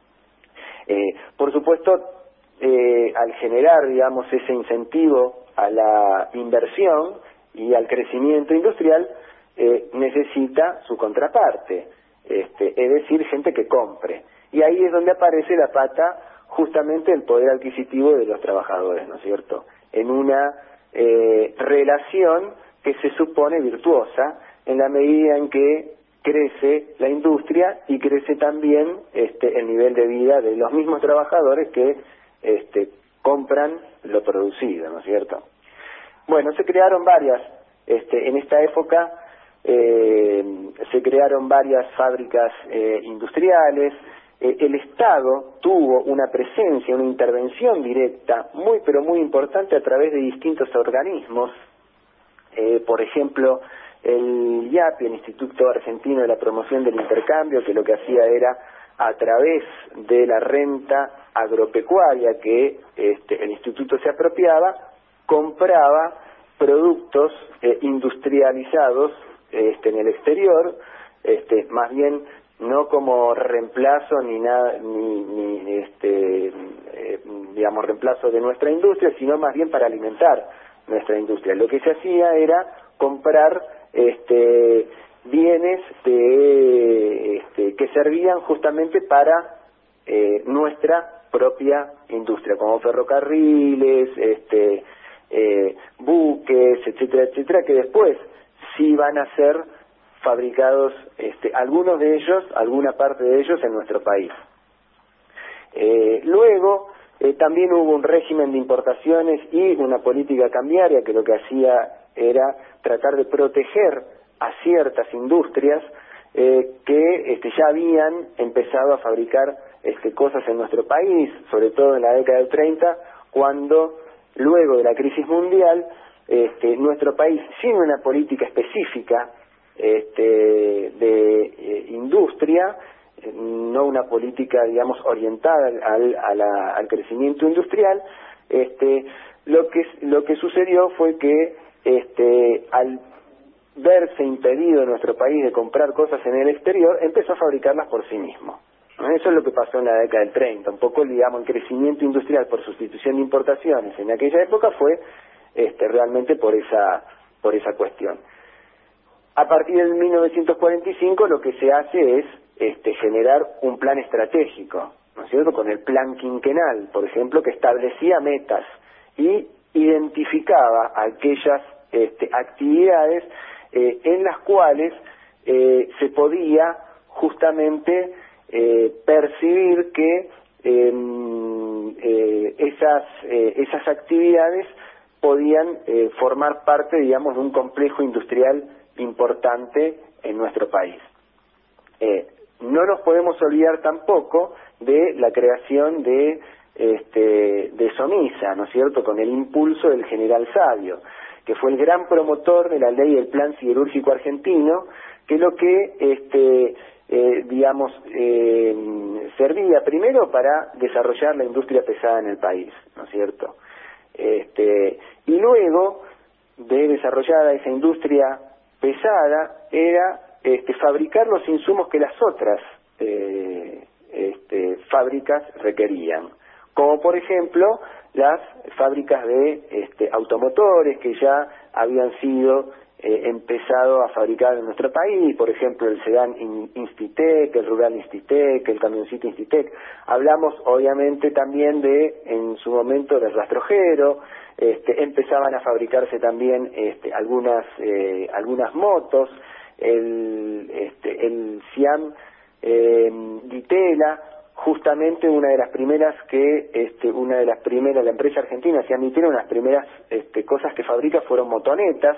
Eh, por supuesto, eh, al generar, digamos, ese incentivo a la inversión y al crecimiento industrial, eh, necesita su contraparte, este, es decir, gente que compre. Y ahí es donde aparece la pata justamente el poder adquisitivo de los trabajadores, ¿no es cierto? En una eh, relación que se supone virtuosa en la medida en que crece la industria y crece también este, el nivel de vida de los mismos trabajadores que este, compran lo producido, ¿no es cierto? Bueno, se crearon varias, este, en esta época eh, se crearon varias fábricas eh, industriales, eh, el Estado tuvo una presencia, una intervención directa muy pero muy importante a través de distintos organismos, eh, por ejemplo el I A P I, el Instituto Argentino de la Promoción del Intercambio, que lo que hacía era a través de la renta agropecuaria que este, el instituto se apropiaba, compraba productos eh, industrializados este, en el exterior, este, más bien no como reemplazo ni nada, ni, ni este, eh, digamos reemplazo de nuestra industria, sino más bien para alimentar nuestra industria. Lo que se hacía era comprar este bienes de, este, que servían justamente para eh, nuestra propia industria, como ferrocarriles, este, eh, buques, etcétera, etcétera, que después sí van a ser fabricados, este, algunos de ellos, alguna parte de ellos en nuestro país. Eh, luego, eh, también hubo un régimen de importaciones y una política cambiaria que lo que hacía era tratar de proteger a ciertas industrias eh, que este, ya habían empezado a fabricar este, cosas en nuestro país, sobre todo en la década del treinta, cuando luego de la crisis mundial, este, nuestro país, sin una política específica este, de eh, industria, eh, no una política, digamos, orientada al, a la, al crecimiento industrial, este, lo que lo que sucedió fue que este, al verse impedido en nuestro país de comprar cosas en el exterior, empezó a fabricarlas por sí mismo. Eso es lo que pasó en la década del treinta. Un poco, digamos, el crecimiento industrial por sustitución de importaciones en aquella época fue este, realmente por esa por esa cuestión. A partir del mil novecientos cuarenta y cinco lo que se hace es este, generar un plan estratégico, ¿no es cierto?, con el plan quinquenal, por ejemplo, que establecía metas y identificaba aquellas este, actividades eh, en las cuales eh, se podía justamente eh, percibir que eh, eh, esas eh, esas actividades podían eh, formar parte, digamos, de un complejo industrial importante en nuestro país. Eh, no nos podemos olvidar tampoco de la creación de este, de SOMISA, ¿no es cierto?, con el impulso del general Sabio, que fue el gran promotor de la ley del Plan Siderúrgico Argentino, que lo que, este, eh, digamos, eh, servía primero para desarrollar la industria pesada en el país, ¿no es cierto?, este, y luego de desarrollada esa industria pesada, era este, fabricar los insumos que las otras eh, este, fábricas requerían, como por ejemplo las fábricas de este, automotores que ya habían sido eh, empezado a fabricar en nuestro país, por ejemplo el sedán Institec, el rural Institec, el camioncito Institec. Hablamos obviamente también de, en su momento, del rastrojero. Este, empezaban a fabricarse también este, algunas eh, algunas motos, el este, el Siam eh, Ditela, justamente una de las primeras que este, una de las primeras la empresa argentina Siam Ditela, una de las primeras este, cosas que fabrica fueron motonetas,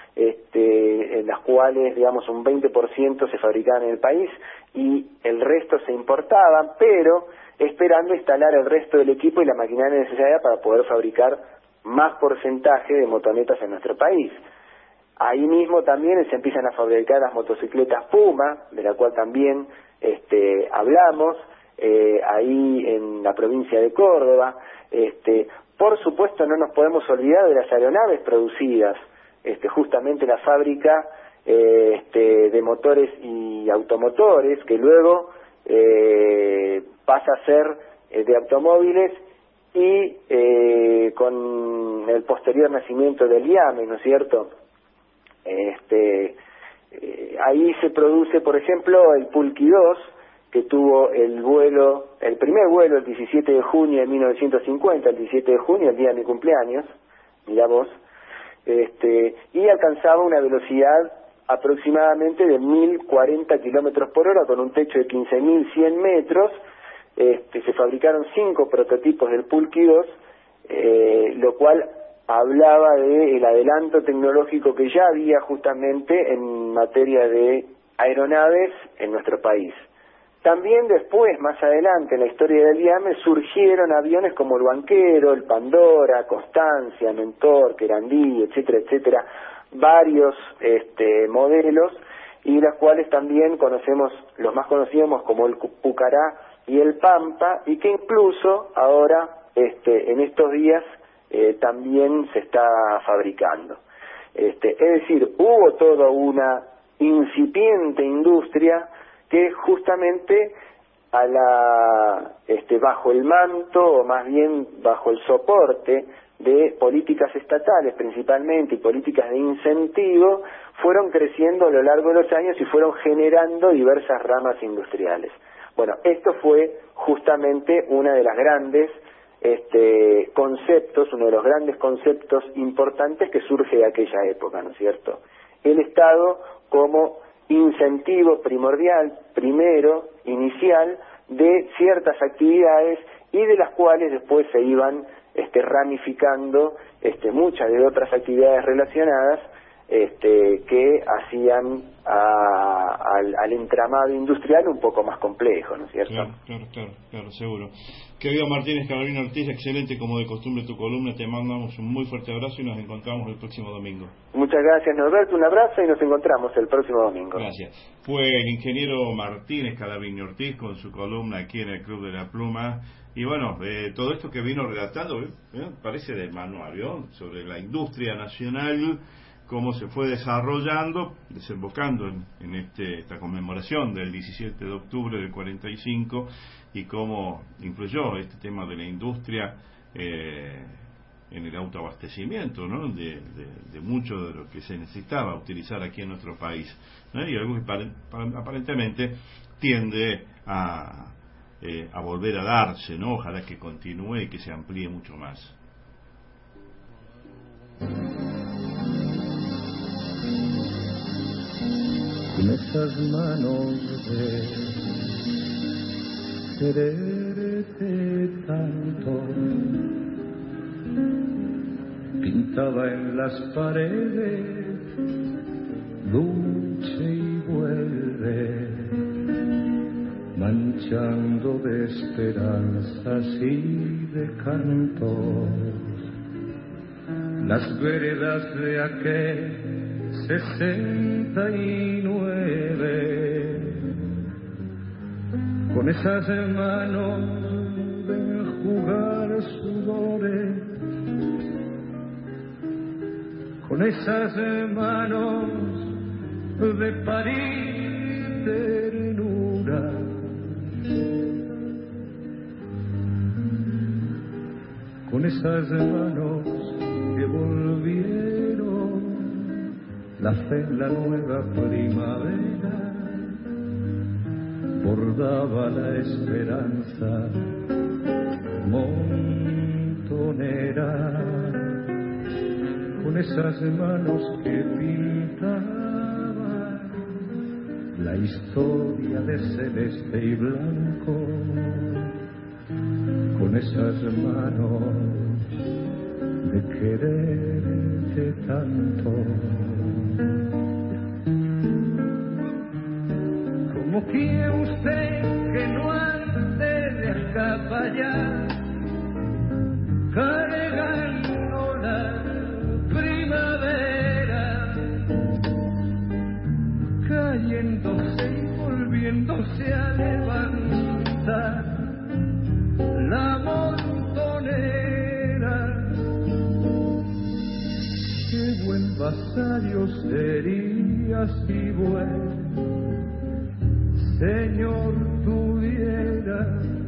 este, en las cuales, digamos, un veinte por ciento se fabricaban en el país y el resto se importaba, pero esperando instalar el resto del equipo y la maquinaria necesaria para poder fabricar más porcentaje de motonetas en nuestro país. Ahí mismo también se empiezan a fabricar las motocicletas Puma, de la cual también este, hablamos, eh, ahí en la provincia de Córdoba. Este, por supuesto no nos podemos olvidar de las aeronaves producidas, este, justamente la fábrica eh, este, de motores y automotores, que luego eh, pasa a ser eh, de automóviles, y eh, con el posterior nacimiento del IAME, ¿no es cierto? Este, eh, ahí se produce, por ejemplo, el Pulqui dos, que tuvo el vuelo, el primer vuelo el diecisiete de junio de mil novecientos cincuenta, el diecisiete de junio, el día de mi cumpleaños, mirá vos, este, y alcanzaba una velocidad aproximadamente de mil cuarenta kilómetros por hora, con un techo de quince mil cien metros. Este, se fabricaron cinco prototipos del Pulqui dos, eh, lo cual hablaba del adelanto tecnológico que ya había justamente en materia de aeronaves en nuestro país. También después, más adelante, en la historia del IAME, surgieron aviones como el Banquero, el Pandora, Constancia, Mentor, Querandí, etcétera, etcétera, varios este, modelos, y las cuales también conocemos, los más conocíamos como el Pucará y el Pampa, y que incluso ahora, este, en estos días, eh, también se está fabricando. Este, es decir, hubo toda una incipiente industria que justamente a la este, bajo el manto, o más bien bajo el soporte de políticas estatales principalmente y políticas de incentivo, fueron creciendo a lo largo de los años y fueron generando diversas ramas industriales. Bueno, esto fue justamente una de las grandes este, conceptos, uno de los grandes conceptos importantes que surge de aquella época, ¿no es cierto? El Estado como incentivo primordial, primero, inicial, de ciertas actividades y de las cuales después se iban este, ramificando este, muchas de otras actividades relacionadas este, que hacían a, al, al entramado industrial un poco más complejo, ¿no es cierto? Claro, claro, claro, claro, seguro. Querido Martínez Carolina Ortiz, excelente como de costumbre tu columna, te mandamos un muy fuerte abrazo y nos encontramos el próximo domingo. Muchas gracias, Norberto, un abrazo y nos encontramos el próximo domingo. Gracias. Fue el ingeniero Martínez Carolina Ortiz con su columna aquí en el Club de la Pluma. Y bueno, eh, todo esto que vino relatando ¿eh? ¿Eh? parece de manual, ¿no? Sobre la industria nacional, cómo se fue desarrollando, desembocando en, en este, esta conmemoración del diecisiete de octubre del cuarenta y cinco, y cómo influyó este tema de la industria eh, en el autoabastecimiento, ¿no? de, de, de mucho de lo que se necesitaba utilizar aquí en nuestro país, ¿no? Y algo que aparentemente tiende a, eh, a volver a darse, ¿no? Ojalá que continúe y que se amplíe mucho más. Con esas manos de quererte tanto, pintaba en las paredes lucha y vuelve, manchando de esperanzas y de cantos las veredas de aquel sesenta y nueve, con esas manos de enjugar sudores, con esas manos de parir ternura, con esas manos que volvieron la fe en la nueva primavera, bordaba la esperanza montonera, con esas manos que pintaban la historia de celeste y blanco, con esas manos de quererte tanto. Como quiere usted que no ande de acá para allá, cargando la primavera, cayéndose y volviéndose a levantar la montonera? Qué buen vasallo sería si buen Señor tuviera,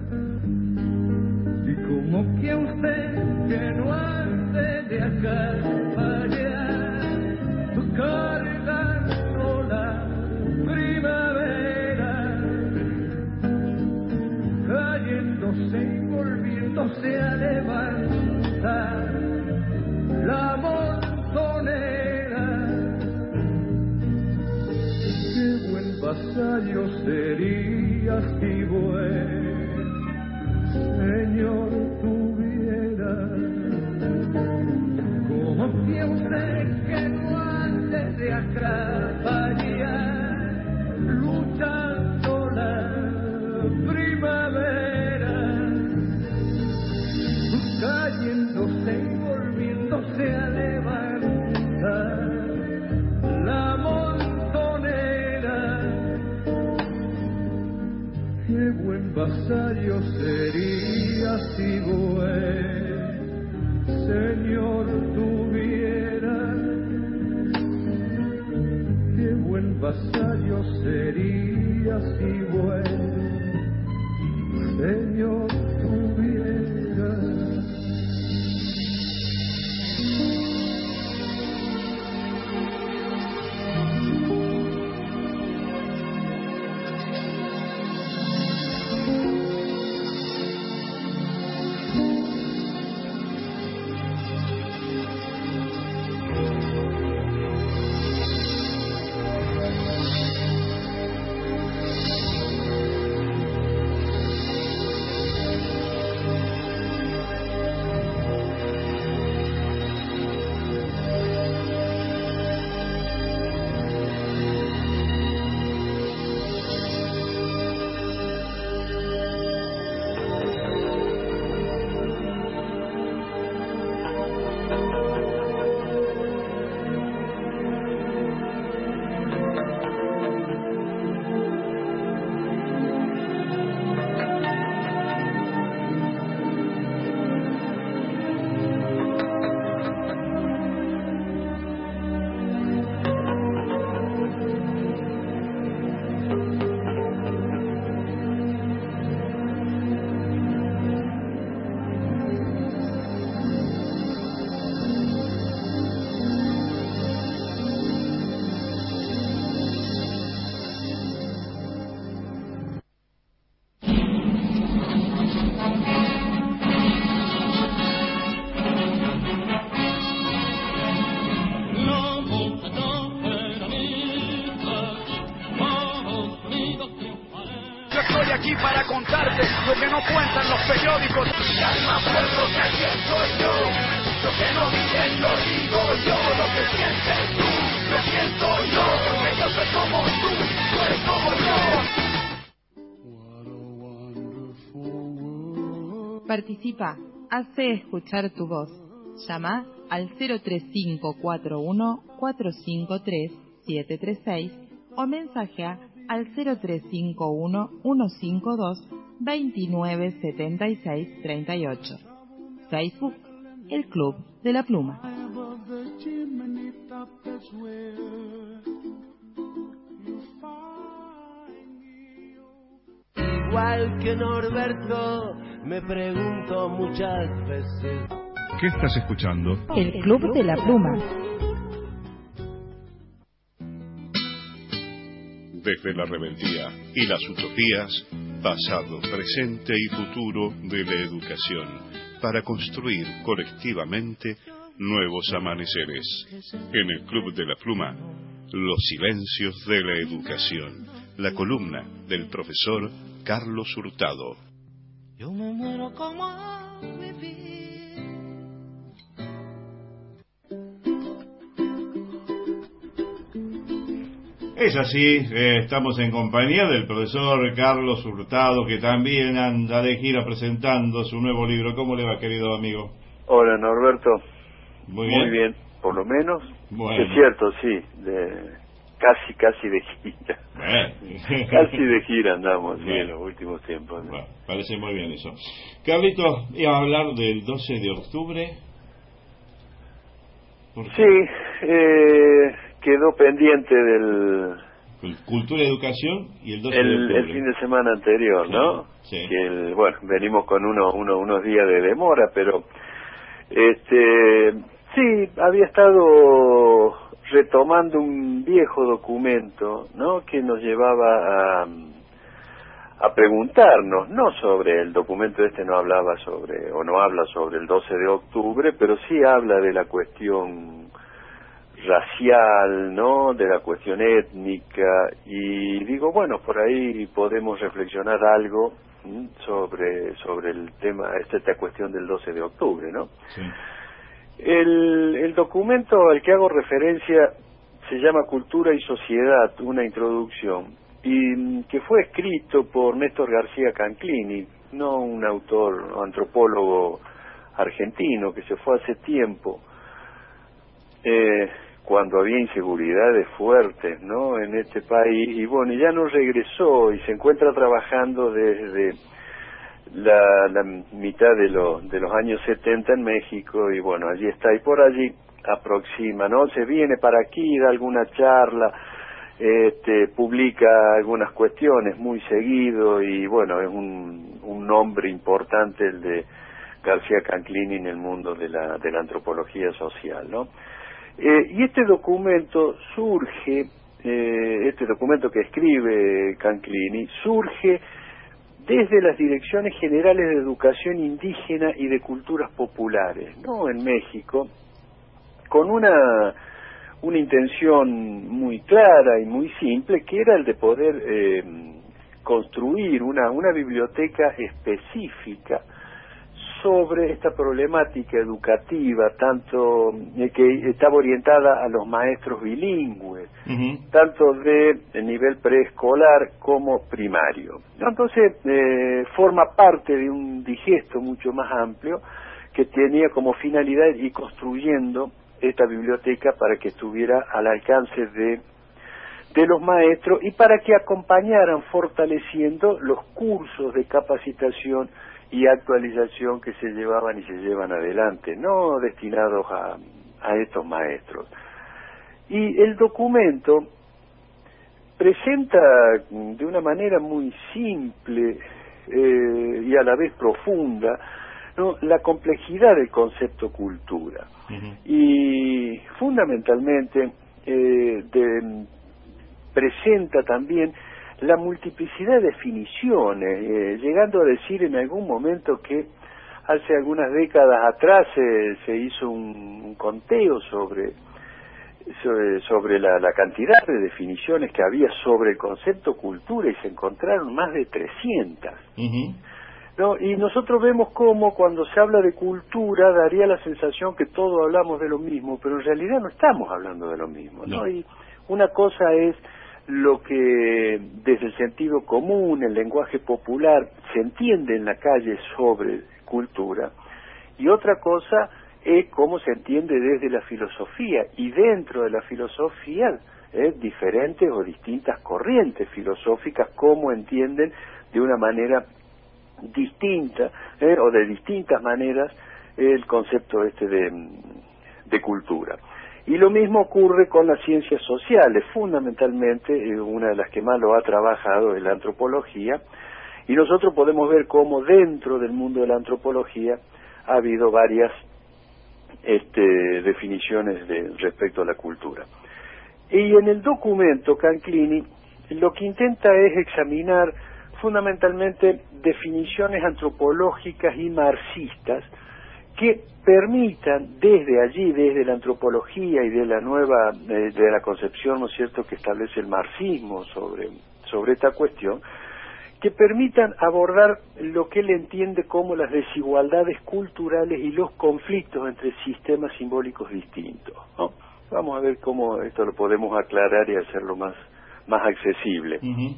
y como que usted que no ande de acá para allá, cargando la primavera, cayéndose y volviéndose a levantar la montonera. Qué buen vasallo sería si buen Señor tuviera, como que usted que no ande de acá para allá, luchando la cayéndose y volviéndose a levantar la montonera. Qué buen vasallo sería si buen señor tuviera. Qué buen vasallo sería si buen señor tuviera. Aquí para contarte lo que no cuentan los periódicos. Y al más pueblo que aquí soy yo, lo que no dicen lo digo yo, lo que sientes tú, lo siento yo, porque yo soy como tú, tú eres como yo. Participa, hace escuchar tu voz. Llama al cero tres cinco cuatro uno cuatro cinco tres siete tres seis o mensajea al cero tres cinco uno uno cinco dos dos nueve siete seis tres ocho. Facebook, El Club de la Pluma. Igual que Norberto, me pregunto muchas veces. ¿Qué estás escuchando? El Club de la Pluma. Desde la rebeldía y las utopías, pasado, presente y futuro de la educación, para construir colectivamente nuevos amaneceres. En el Club de la Pluma, los silencios de la educación, la columna del profesor Carlos Hurtado. Yo me muero como a vivir. Es así, eh, estamos en compañía del profesor Carlos Hurtado, que también anda de gira presentando su nuevo libro. ¿Cómo le va, querido amigo? Hola, Norberto. Muy bien. Muy bien, por lo menos. Bueno. Es cierto, sí, de, casi, casi de gira. Bueno. Casi de gira andamos, sí, Bueno. en los últimos tiempos. ¿no? Bueno, parece muy bien eso. Carlitos, iba a hablar del doce de octubre. ¿Por qué? Sí, eh... quedó pendiente del Cultura y Educación y el doce el, de octubre. el fin de semana anterior, ¿no? Sí. Que el, bueno, venimos con uno, uno, unos días de demora, pero este sí, había estado retomando un viejo documento, ¿no? Que nos llevaba a, a preguntarnos, no sobre el documento este, no hablaba sobre, o no habla sobre el doce de octubre, pero sí habla de la cuestión racial, ¿no? De la cuestión étnica, y digo, bueno, por ahí podemos reflexionar algo ¿m? sobre sobre el tema, esta, esta cuestión del doce de octubre, ¿no? Sí. El, el documento al que hago referencia se llama Cultura y Sociedad, una introducción, y que fue escrito por Néstor García Canclini, no un autor, antropólogo argentino que se fue hace tiempo, eh, cuando había inseguridades fuertes, ¿no?, en este país, y bueno, ya no regresó y se encuentra trabajando desde la, la mitad de, lo, de los años setenta en México, y bueno, allí está, y por allí aproxima, ¿no? Se viene para aquí, da alguna charla, este, publica algunas cuestiones muy seguido, y bueno, es un, un nombre importante el de García Canclini en el mundo de la, de la antropología social, ¿no? Eh, y este documento surge, eh, este documento que escribe Canclini, surge desde las Direcciones Generales de Educación Indígena y de Culturas Populares, ¿no?, en México, con una, una intención muy clara y muy simple, que era el de poder eh, construir una, una biblioteca específica sobre esta problemática educativa, tanto eh, que estaba orientada a los maestros bilingües, uh-huh. tanto de, de nivel preescolar como primario. Entonces, eh, forma parte de un digesto mucho más amplio que tenía como finalidad ir construyendo esta biblioteca para que estuviera al alcance de, de los maestros y para que acompañaran fortaleciendo los cursos de capacitación y actualización que se llevaban y se llevan adelante, no destinados a, a estos maestros. Y el documento presenta de una manera muy simple eh, y a la vez profunda, ¿no?, la complejidad del concepto cultura. Uh-huh. Y fundamentalmente eh, de, presenta también la multiplicidad de definiciones, eh, llegando a decir en algún momento que hace algunas décadas atrás eh, se hizo un, un conteo sobre sobre, sobre la, la cantidad de definiciones que había sobre el concepto cultura y se encontraron más de trescientas. Uh-huh. ¿No? Y nosotros vemos cómo cuando se habla de cultura daría la sensación que todos hablamos de lo mismo, pero en realidad no estamos hablando de lo mismo, ¿no? No. Y una cosa es lo que desde el sentido común, el lenguaje popular, se entiende en la calle sobre cultura, y otra cosa es cómo se entiende desde la filosofía, y dentro de la filosofía, eh, diferentes o distintas corrientes filosóficas, cómo entienden de una manera distinta, eh, o de distintas maneras, el concepto este de, de cultura. Y lo mismo ocurre con las ciencias sociales, fundamentalmente eh, una de las que más lo ha trabajado es la antropología, y nosotros podemos ver cómo dentro del mundo de la antropología ha habido varias este, definiciones de, respecto a la cultura. Y en el documento Canclini lo que intenta es examinar fundamentalmente definiciones antropológicas y marxistas que permitan desde allí, desde la antropología y de la nueva, de, de la concepción, ¿no es cierto?, que establece el marxismo sobre, sobre esta cuestión, que permitan abordar lo que él entiende como las desigualdades culturales y los conflictos entre sistemas simbólicos distintos, ¿no? Vamos a ver cómo esto lo podemos aclarar y hacerlo más, más accesible. Uh-huh.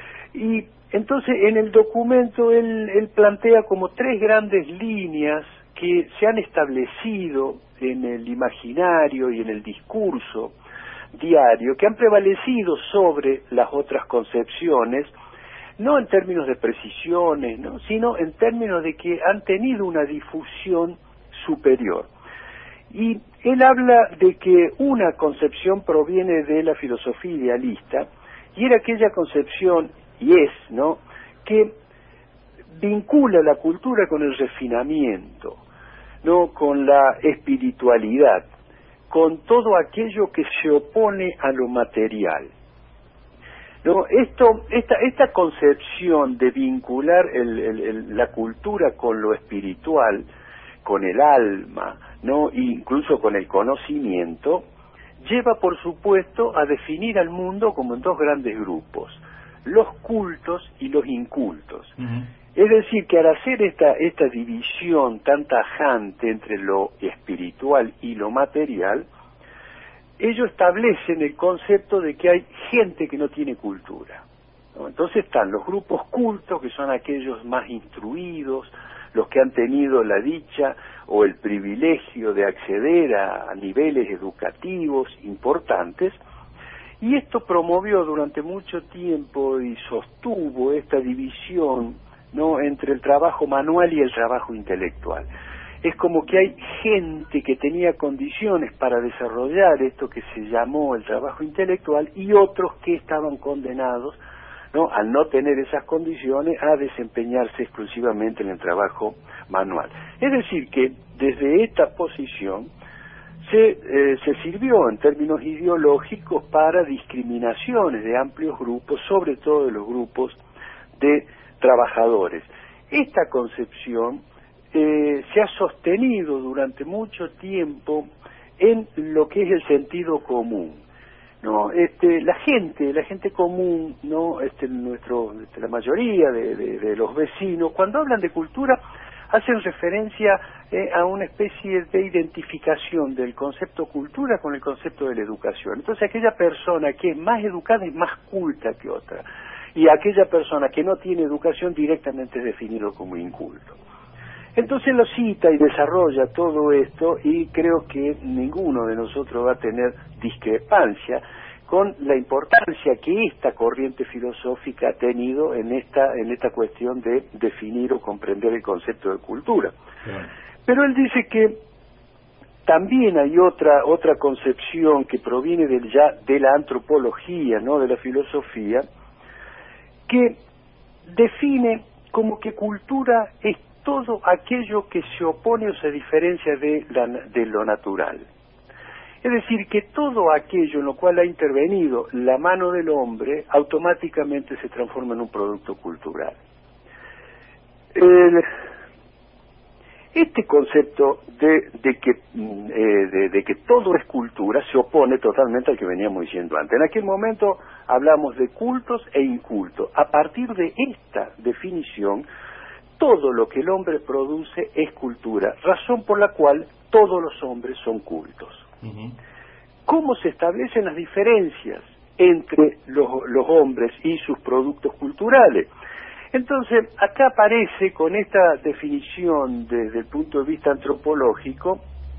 Y entonces en el documento él, él plantea como tres grandes líneas que se han establecido en el imaginario y en el discurso diario, que han prevalecido sobre las otras concepciones, no en términos de precisiones, ¿no?, sino en términos de que han tenido una difusión superior. Y él habla de que una concepción proviene de la filosofía idealista, y era aquella concepción, y es, ¿no?, que vincula la cultura con el refinamiento, no con la espiritualidad, con todo aquello que se opone a lo material. No, esto, esta, esta concepción de vincular el, el, el, la cultura con lo espiritual, con el alma, no, incluso con el conocimiento, lleva por supuesto a definir al mundo como en dos grandes grupos: los cultos y los incultos. Uh-huh. Es decir, que al hacer esta, esta división tan tajante entre lo espiritual y lo material, ellos establecen el concepto de que hay gente que no tiene cultura, ¿no? Entonces están los grupos cultos, que son aquellos más instruidos, los que han tenido la dicha o el privilegio de acceder a, a niveles educativos importantes, y esto promovió durante mucho tiempo y sostuvo esta división, ¿no?, entre el trabajo manual y el trabajo intelectual. Es como que hay gente que tenía condiciones para desarrollar esto que se llamó el trabajo intelectual y otros que estaban condenados, ¿no?, al no tener esas condiciones, a desempeñarse exclusivamente en el trabajo manual. Es decir, que desde esta posición se, eh, se sirvió en términos ideológicos para discriminaciones de amplios grupos, sobre todo de los grupos de trabajadores. Esta concepción eh, se ha sostenido durante mucho tiempo en lo que es el sentido común. No, este, la gente, la gente común, no, este, nuestro, este, la mayoría de, de, de los vecinos, cuando hablan de cultura, hacen referencia eh, a una especie de identificación del concepto cultura con el concepto de la educación. Entonces, aquella persona que es más educada es más culta que otra, y aquella persona que no tiene educación directamente es definido como inculto. Entonces lo cita y desarrolla todo esto, y creo que ninguno de nosotros va a tener discrepancia con la importancia que esta corriente filosófica ha tenido en esta en esta cuestión de definir o comprender el concepto de cultura. Claro. Pero él dice que también hay otra otra concepción que proviene del ya de la antropología, no de la filosofía, que define como que cultura es todo aquello que se opone o se diferencia de, la, de lo natural. Es decir, que todo aquello en lo cual ha intervenido la mano del hombre automáticamente se transforma en un producto cultural. El, este concepto de, de, que, eh, de, de que todo es cultura se opone totalmente al que veníamos diciendo antes. En aquel momento hablamos de cultos e incultos. A partir de esta definición, todo lo que el hombre produce es cultura, razón por la cual todos los hombres son cultos. Uh-huh. ¿Cómo se establecen las diferencias entre los, los hombres y sus productos culturales? Entonces, acá aparece con esta definición desde el punto de vista antropológico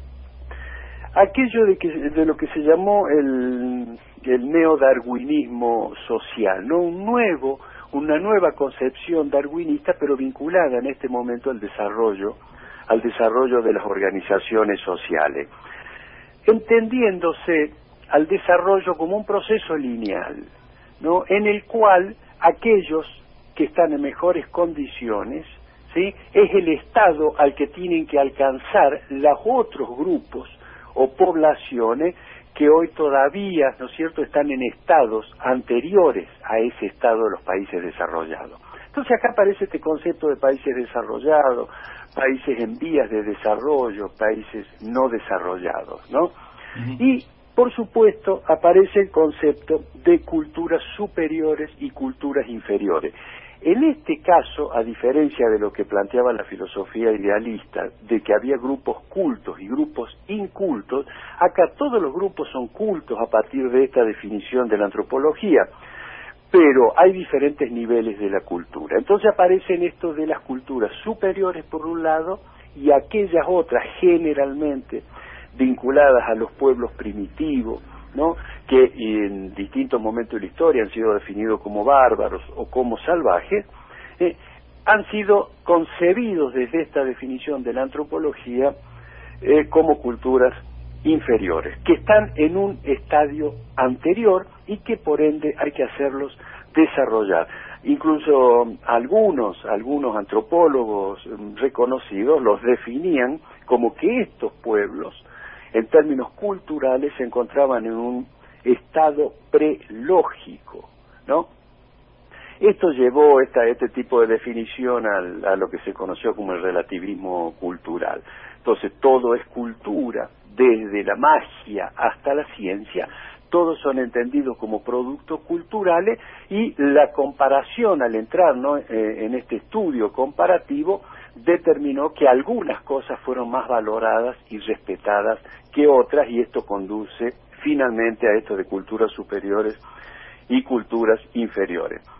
aquello de, que, de lo que se llamó el, el neodarwinismo social, ¿no? Un nuevo una nueva concepción darwinista, pero vinculada en este momento al desarrollo, al desarrollo de las organizaciones sociales, entendiéndose al desarrollo como un proceso lineal, ¿no?, en el cual aquellos que están en mejores condiciones, ¿sí?, es el estado al que tienen que alcanzar los otros grupos o poblaciones que hoy todavía, ¿no es cierto?, están en estados anteriores a ese estado de los países desarrollados. Entonces acá aparece este concepto de países desarrollados, países en vías de desarrollo, países no desarrollados, ¿no? Uh-huh. Y, por supuesto, aparece el concepto de culturas superiores y culturas inferiores. En este caso, a diferencia de lo que planteaba la filosofía idealista, de que había grupos cultos y grupos incultos, acá todos los grupos son cultos a partir de esta definición de la antropología, pero hay diferentes niveles de la cultura. Entonces aparecen estos de las culturas superiores por un lado y aquellas otras generalmente vinculadas a los pueblos primitivos, ¿no?, que en distintos momentos de la historia han sido definidos como bárbaros o como salvajes, eh, han sido concebidos desde esta definición de la antropología eh, como culturas inferiores, que están en un estadio anterior y que por ende hay que hacerlos desarrollar. Incluso algunos, algunos antropólogos reconocidos los definían como que estos pueblos, en términos culturales, se encontraban en un estado prelógico, ¿no? Esto llevó esta, este tipo de definición al, a lo que se conoció como el relativismo cultural. Entonces, todo es cultura, desde la magia hasta la ciencia, todos son entendidos como productos culturales, y la comparación al entrar, ¿no?, eh, en este estudio comparativo determinó que algunas cosas fueron más valoradas y respetadas que otras, y esto conduce finalmente a esto de culturas superiores y culturas inferiores.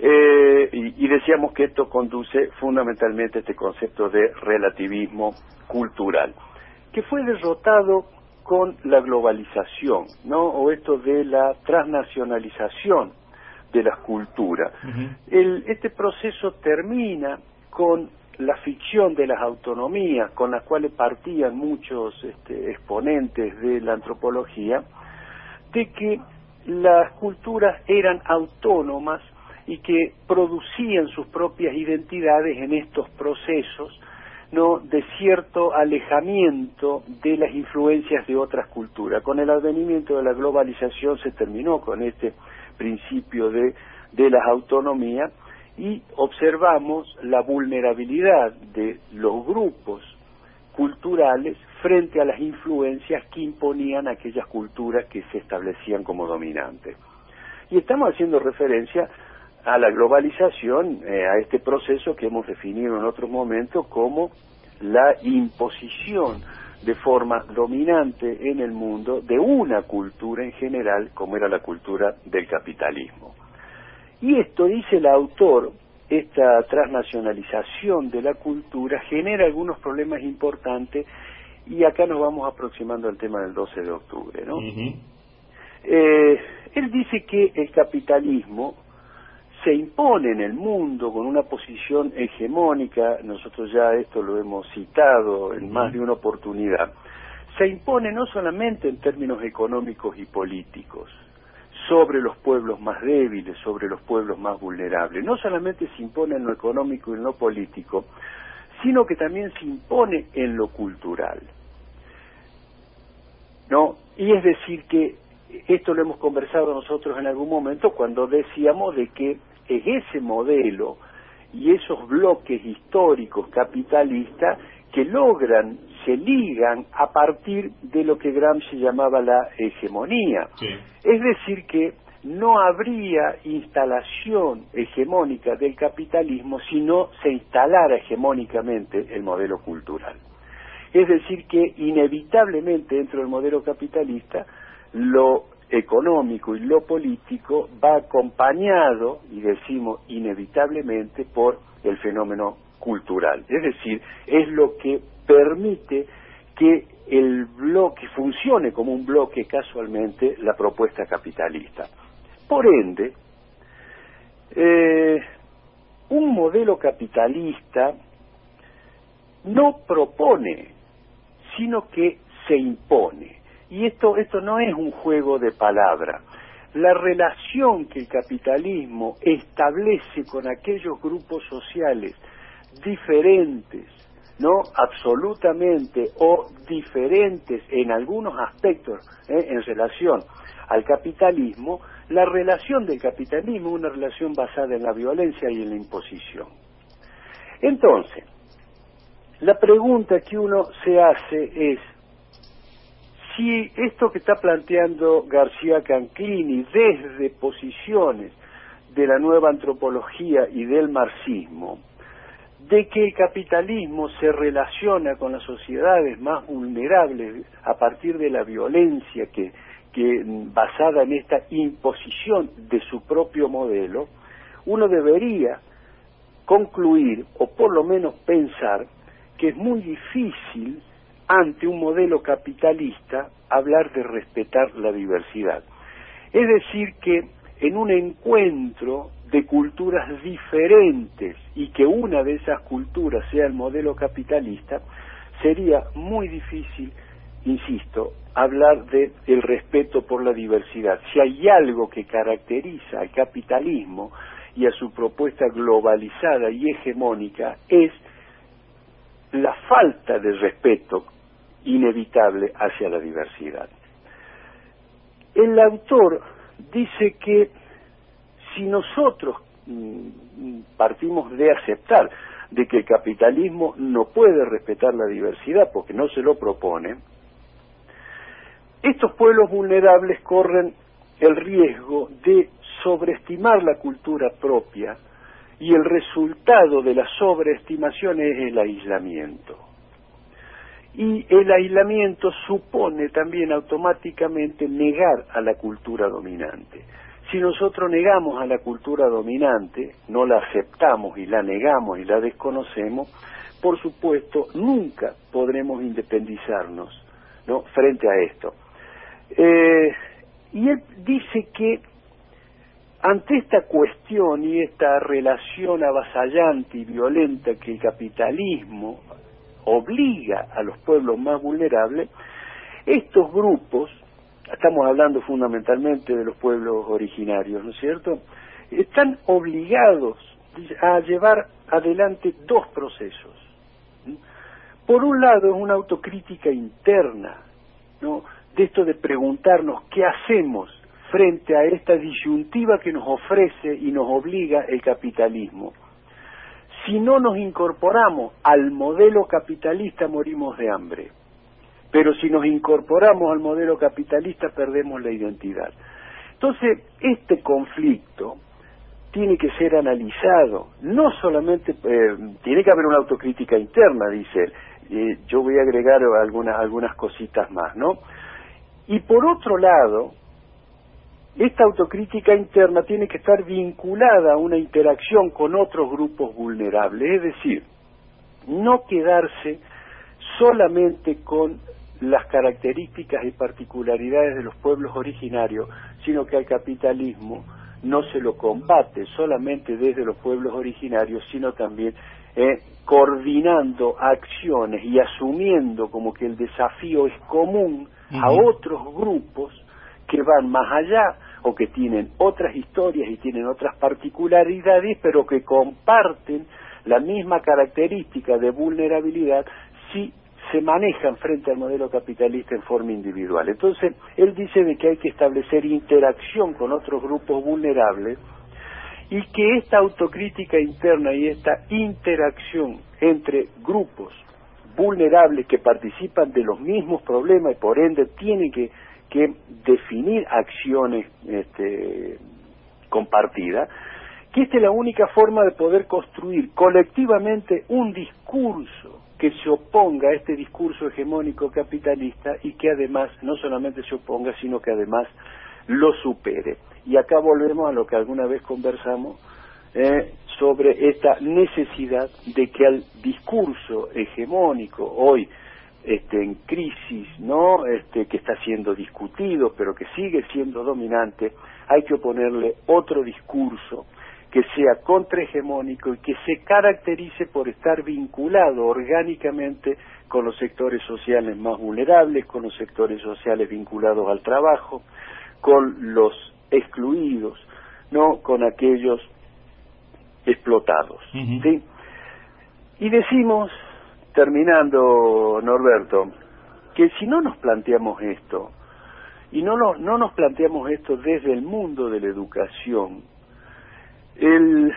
Eh, y, y decíamos que esto conduce fundamentalmente a este concepto de relativismo cultural, que fue derrotado con la globalización, ¿no? O esto de la transnacionalización de las culturas. Uh-huh. El, este proceso termina con la ficción de las autonomías, con las cuales partían muchos este, exponentes de la antropología, de que las culturas eran autónomas y que producían sus propias identidades en estos procesos, ¿no?, de cierto alejamiento de las influencias de otras culturas. Con el advenimiento de la globalización se terminó con este principio de, de las autonomías y observamos la vulnerabilidad de los grupos culturales frente a las influencias que imponían aquellas culturas que se establecían como dominantes. Y estamos haciendo referencia a la globalización, eh, a este proceso que hemos definido en otro momento como la imposición de forma dominante en el mundo de una cultura en general, como era la cultura del capitalismo. Y esto, dice el autor, esta transnacionalización de la cultura genera algunos problemas importantes, y acá nos vamos aproximando al tema del doce de octubre, ¿no? Uh-huh. Eh, él dice que el capitalismo se impone en el mundo con una posición hegemónica, nosotros ya esto lo hemos citado en más de una oportunidad, se impone no solamente en términos económicos y políticos, sobre los pueblos más débiles, sobre los pueblos más vulnerables, no solamente se impone en lo económico y en lo político, sino que también se impone en lo cultural, ¿no? Y es decir que esto lo hemos conversado nosotros en algún momento cuando decíamos de que es ese modelo y esos bloques históricos capitalistas que logran, se ligan a partir de lo que Gramsci llamaba la hegemonía. Sí. Es decir que no habría instalación hegemónica del capitalismo si no se instalara hegemónicamente el modelo cultural. Es decir que inevitablemente dentro del modelo capitalista lo económico y lo político va acompañado, y decimos inevitablemente, por el fenómeno cultural. Es decir, es lo que permite que el bloque funcione como un bloque casualmente la propuesta capitalista. Por ende, eh, un modelo capitalista no propone, sino que se impone. Y esto, esto no es un juego de palabras. La relación que el capitalismo establece con aquellos grupos sociales diferentes, ¿no?, absolutamente, o diferentes en algunos aspectos, ¿eh?, en relación al capitalismo, la relación del capitalismo es una relación basada en la violencia y en la imposición. Entonces, la pregunta que uno se hace es, si esto que está planteando García Canclini desde posiciones de la nueva antropología y del marxismo, de que el capitalismo se relaciona con las sociedades más vulnerables a partir de la violencia que, que basada en esta imposición de su propio modelo, uno debería concluir, o por lo menos pensar, que es muy difícil ante un modelo capitalista hablar de respetar la diversidad. Es decir que en un encuentro de culturas diferentes y que una de esas culturas sea el modelo capitalista, sería muy difícil, insisto, hablar de el respeto por la diversidad. Si hay algo que caracteriza al capitalismo y a su propuesta globalizada y hegemónica, es la falta de respeto inevitable hacia la diversidad. El autor dice que si nosotros mm, partimos de aceptar de que el capitalismo no puede respetar la diversidad porque no se lo propone, estos pueblos vulnerables corren el riesgo de sobreestimar la cultura propia, y el resultado de la sobreestimación es el aislamiento. Y el aislamiento supone también automáticamente negar a la cultura dominante. Si nosotros negamos a la cultura dominante, no la aceptamos y la negamos y la desconocemos, por supuesto, nunca podremos independizarnos, ¿no?, frente a esto. Eh, y él dice que ante esta cuestión y esta relación avasallante y violenta que el capitalismo obliga a los pueblos más vulnerables, estos grupos, estamos hablando fundamentalmente de los pueblos originarios, ¿no es cierto?, están obligados a llevar adelante dos procesos. Por un lado es una autocrítica interna, ¿no?, de esto de preguntarnos qué hacemos frente a esta disyuntiva que nos ofrece y nos obliga el capitalismo. Si no nos incorporamos al modelo capitalista, morimos de hambre. Pero si nos incorporamos al modelo capitalista, perdemos la identidad. Entonces, este conflicto tiene que ser analizado. No solamente, eh, tiene que haber una autocrítica interna, dice él. Eh, yo voy a agregar algunas, algunas cositas más, ¿no? Y por otro lado, esta autocrítica interna tiene que estar vinculada a una interacción con otros grupos vulnerables, es decir, no quedarse solamente con las características y particularidades de los pueblos originarios, sino que al capitalismo no se lo combate solamente desde los pueblos originarios, sino también eh, coordinando acciones y asumiendo como que el desafío es común uh-huh. a otros grupos que van más allá o que tienen otras historias y tienen otras particularidades, pero que comparten la misma característica de vulnerabilidad si se manejan frente al modelo capitalista en forma individual. Entonces, él dice de que hay que establecer interacción con otros grupos vulnerables y que esta autocrítica interna y esta interacción entre grupos vulnerables que participan de los mismos problemas y por ende tienen que, que definir acciones este, compartidas, que esta es la única forma de poder construir colectivamente un discurso que se oponga a este discurso hegemónico capitalista y que además no solamente se oponga, sino que además lo supere. Y acá volvemos a lo que alguna vez conversamos eh, sobre esta necesidad de que al discurso hegemónico hoy este, en crisis, no este, que está siendo discutido, pero que sigue siendo dominante, hay que oponerle otro discurso que sea contrahegemónico y que se caracterice por estar vinculado orgánicamente con los sectores sociales más vulnerables, con los sectores sociales vinculados al trabajo, con los excluidos, no con aquellos explotados. Uh-huh. ¿Sí? Y decimos, terminando, Norberto, que si no nos planteamos esto, y no, no, no nos planteamos esto desde el mundo de la educación, El,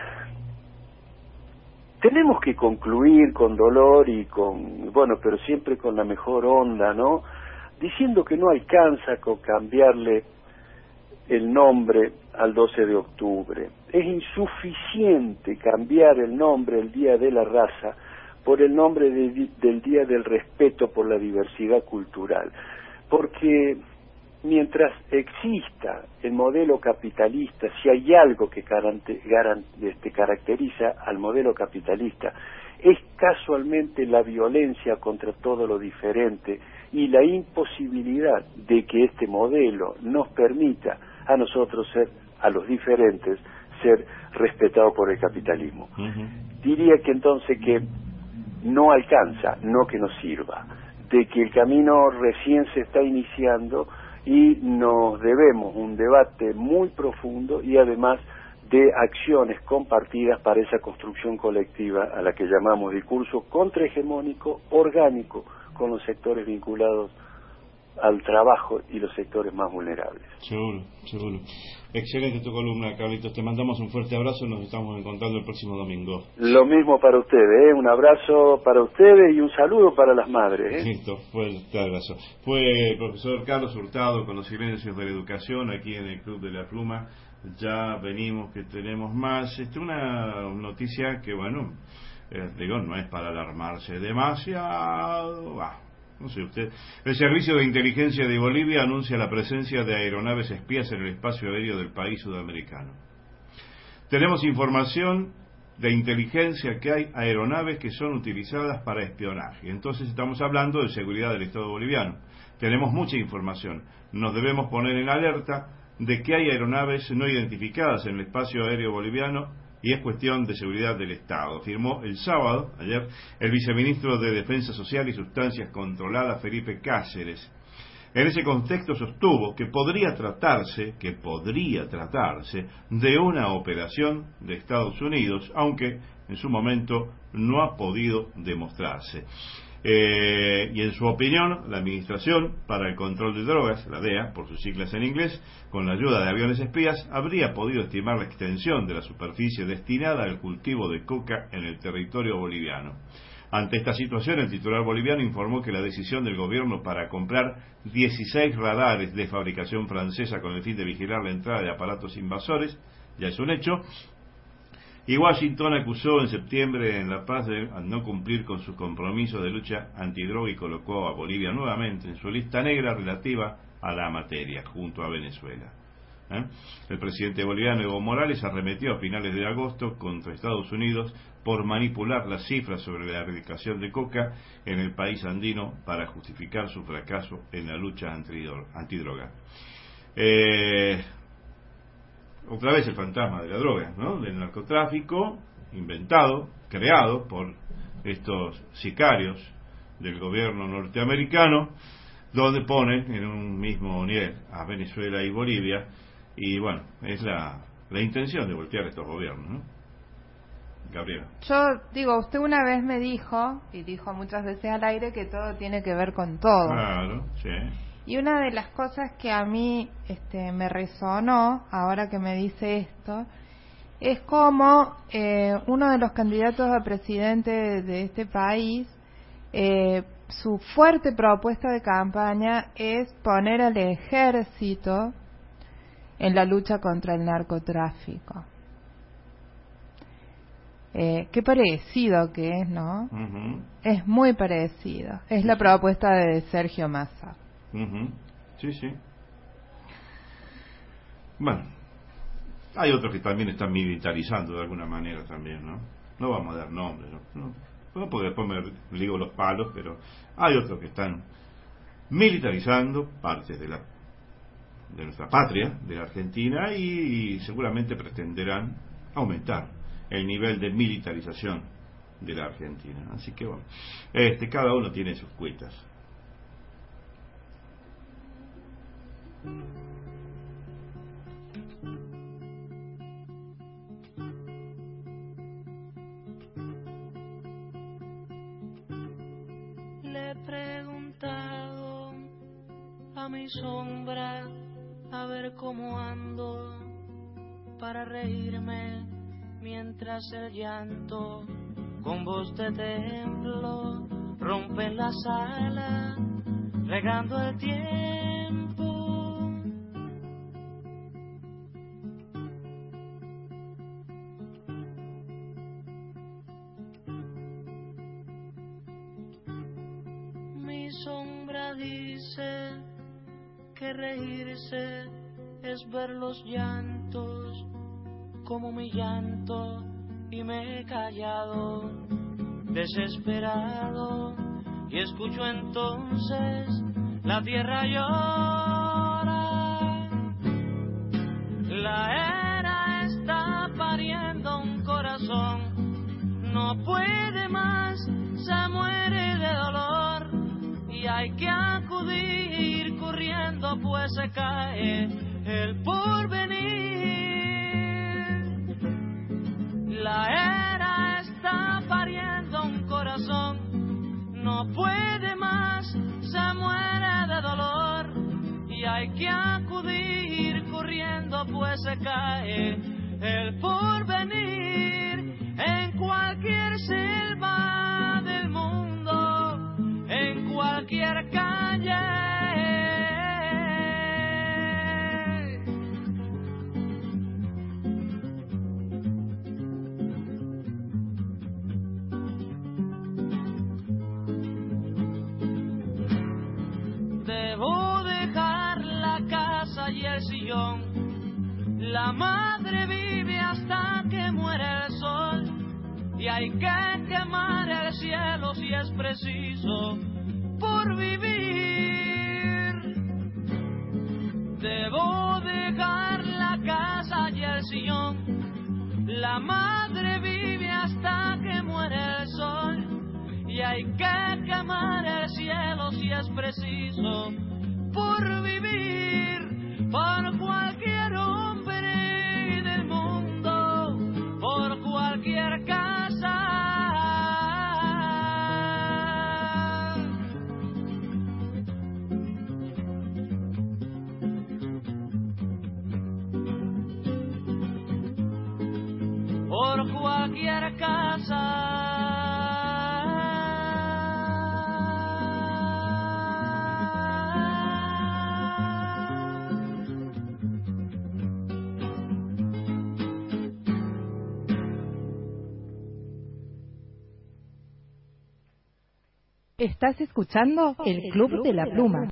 tenemos que concluir con dolor y con, bueno, pero siempre con la mejor onda, ¿no?, diciendo que no alcanza con cambiarle el nombre al doce de octubre. Es insuficiente cambiar el nombre el Día de la Raza por el nombre de, del Día del Respeto por la Diversidad Cultural, porque mientras exista el modelo capitalista, si hay algo que garante, garante, este, caracteriza al modelo capitalista, es casualmente la violencia contra todo lo diferente y la imposibilidad de que este modelo nos permita a nosotros ser, a los diferentes, ser respetados por el capitalismo. Uh-huh. Diría que entonces que no alcanza, no que nos sirva, de que el camino recién se está iniciando y nos debemos un debate muy profundo y además de acciones compartidas para esa construcción colectiva a la que llamamos discurso contrahegemónico orgánico con los sectores vinculados al trabajo y los sectores más vulnerables. Seguro, seguro. Excelente tu columna, Carlitos. Te mandamos un fuerte abrazo y nos estamos encontrando el próximo domingo. Lo mismo para ustedes, ¿eh? Un abrazo para ustedes y un saludo para las madres, ¿eh? Listo, fuerte abrazo. Fue el profesor Carlos Hurtado con los silencios de la educación aquí en el Club de la Pluma. Ya venimos que tenemos más. Este, una noticia que, bueno, eh, digo, no es para alarmarse demasiado. Ah, No sé usted. El Servicio de Inteligencia de Bolivia anuncia la presencia de aeronaves espías en el espacio aéreo del país sudamericano. Tenemos información de inteligencia que hay aeronaves que son utilizadas para espionaje. Entonces estamos hablando de seguridad del Estado boliviano. Tenemos mucha información. Nos debemos poner en alerta de que hay aeronaves no identificadas en el espacio aéreo boliviano y es cuestión de seguridad del Estado. Afirmó el sábado, ayer, el viceministro de Defensa Social y Sustancias Controladas, Felipe Cáceres. En ese contexto sostuvo que podría tratarse, que podría tratarse de una operación de Estados Unidos, aunque en su momento no ha podido demostrarse. Eh, y en su opinión, la Administración para el Control de Drogas, la D E A, por sus siglas en inglés, con la ayuda de aviones espías, habría podido estimar la extensión de la superficie destinada al cultivo de coca en el territorio boliviano. Ante esta situación, el titular boliviano informó que la decisión del gobierno para comprar dieciséis radares de fabricación francesa con el fin de vigilar la entrada de aparatos invasores ya es un hecho. Y Washington acusó en septiembre en La Paz de al no cumplir con sus compromisos de lucha antidroga y colocó a Bolivia nuevamente en su lista negra relativa a la materia, junto a Venezuela. ¿Eh? El presidente boliviano Evo Morales arremetió a finales de agosto contra Estados Unidos por manipular las cifras sobre la erradicación de coca en el país andino para justificar su fracaso en la lucha antidroga. Eh... Otra vez el fantasma de la droga, ¿no? Del narcotráfico, inventado, creado por estos sicarios del gobierno norteamericano, donde ponen en un mismo nivel a Venezuela y Bolivia, y bueno, es la, la intención de voltear estos gobiernos, ¿no? Gabriela. Yo digo, usted una vez me dijo, y dijo muchas veces al aire, que todo tiene que ver con todo. Claro, sí. Y una de las cosas que a mí este, me resonó, ahora que me dice esto, es como eh, uno de los candidatos a presidente de, de este país, eh, su fuerte propuesta de campaña es poner al ejército en la lucha contra el narcotráfico. Eh, qué parecido que es, ¿no? Uh-huh. Es muy parecido. Es la propuesta de Sergio Massa. Uh-huh. Sí, sí. Bueno, hay otros que también están militarizando de alguna manera también, ¿no? No vamos a dar nombres, ¿no? No, porque después me ligo los palos, pero hay otros que están militarizando partes de la de nuestra patria, de la Argentina, y, y seguramente pretenderán aumentar el nivel de militarización de la Argentina. Así que bueno, este, cada uno tiene sus cuitas. Le he preguntado a mi sombra a ver cómo ando para reírme mientras el llanto con voz de templo rompe la sala regando el tiempo. Mi sombra dice que reírse es ver los llantos como mi llanto y me he callado desesperado y escucho entonces la tierra llora. La era está pariendo un corazón, no puede más, se muere de dolor y hay que acudir corriendo pues se cae el porvenir. La era está pariendo un corazón, no puede más, se muere de dolor y hay que acudir corriendo pues se cae el porvenir. En cualquier selva del mundo, en cualquier calle, el sillón. La madre vive hasta que muere el sol, y hay que quemar el cielo si es preciso por vivir. Debo dejar la casa y el sillón. La madre vive hasta que muere el sol, y hay que quemar el cielo si es preciso por vivir. Por cualquier hombre del mundo, por cualquier casa. Por cualquier casa. Estás escuchando El Club de la Pluma.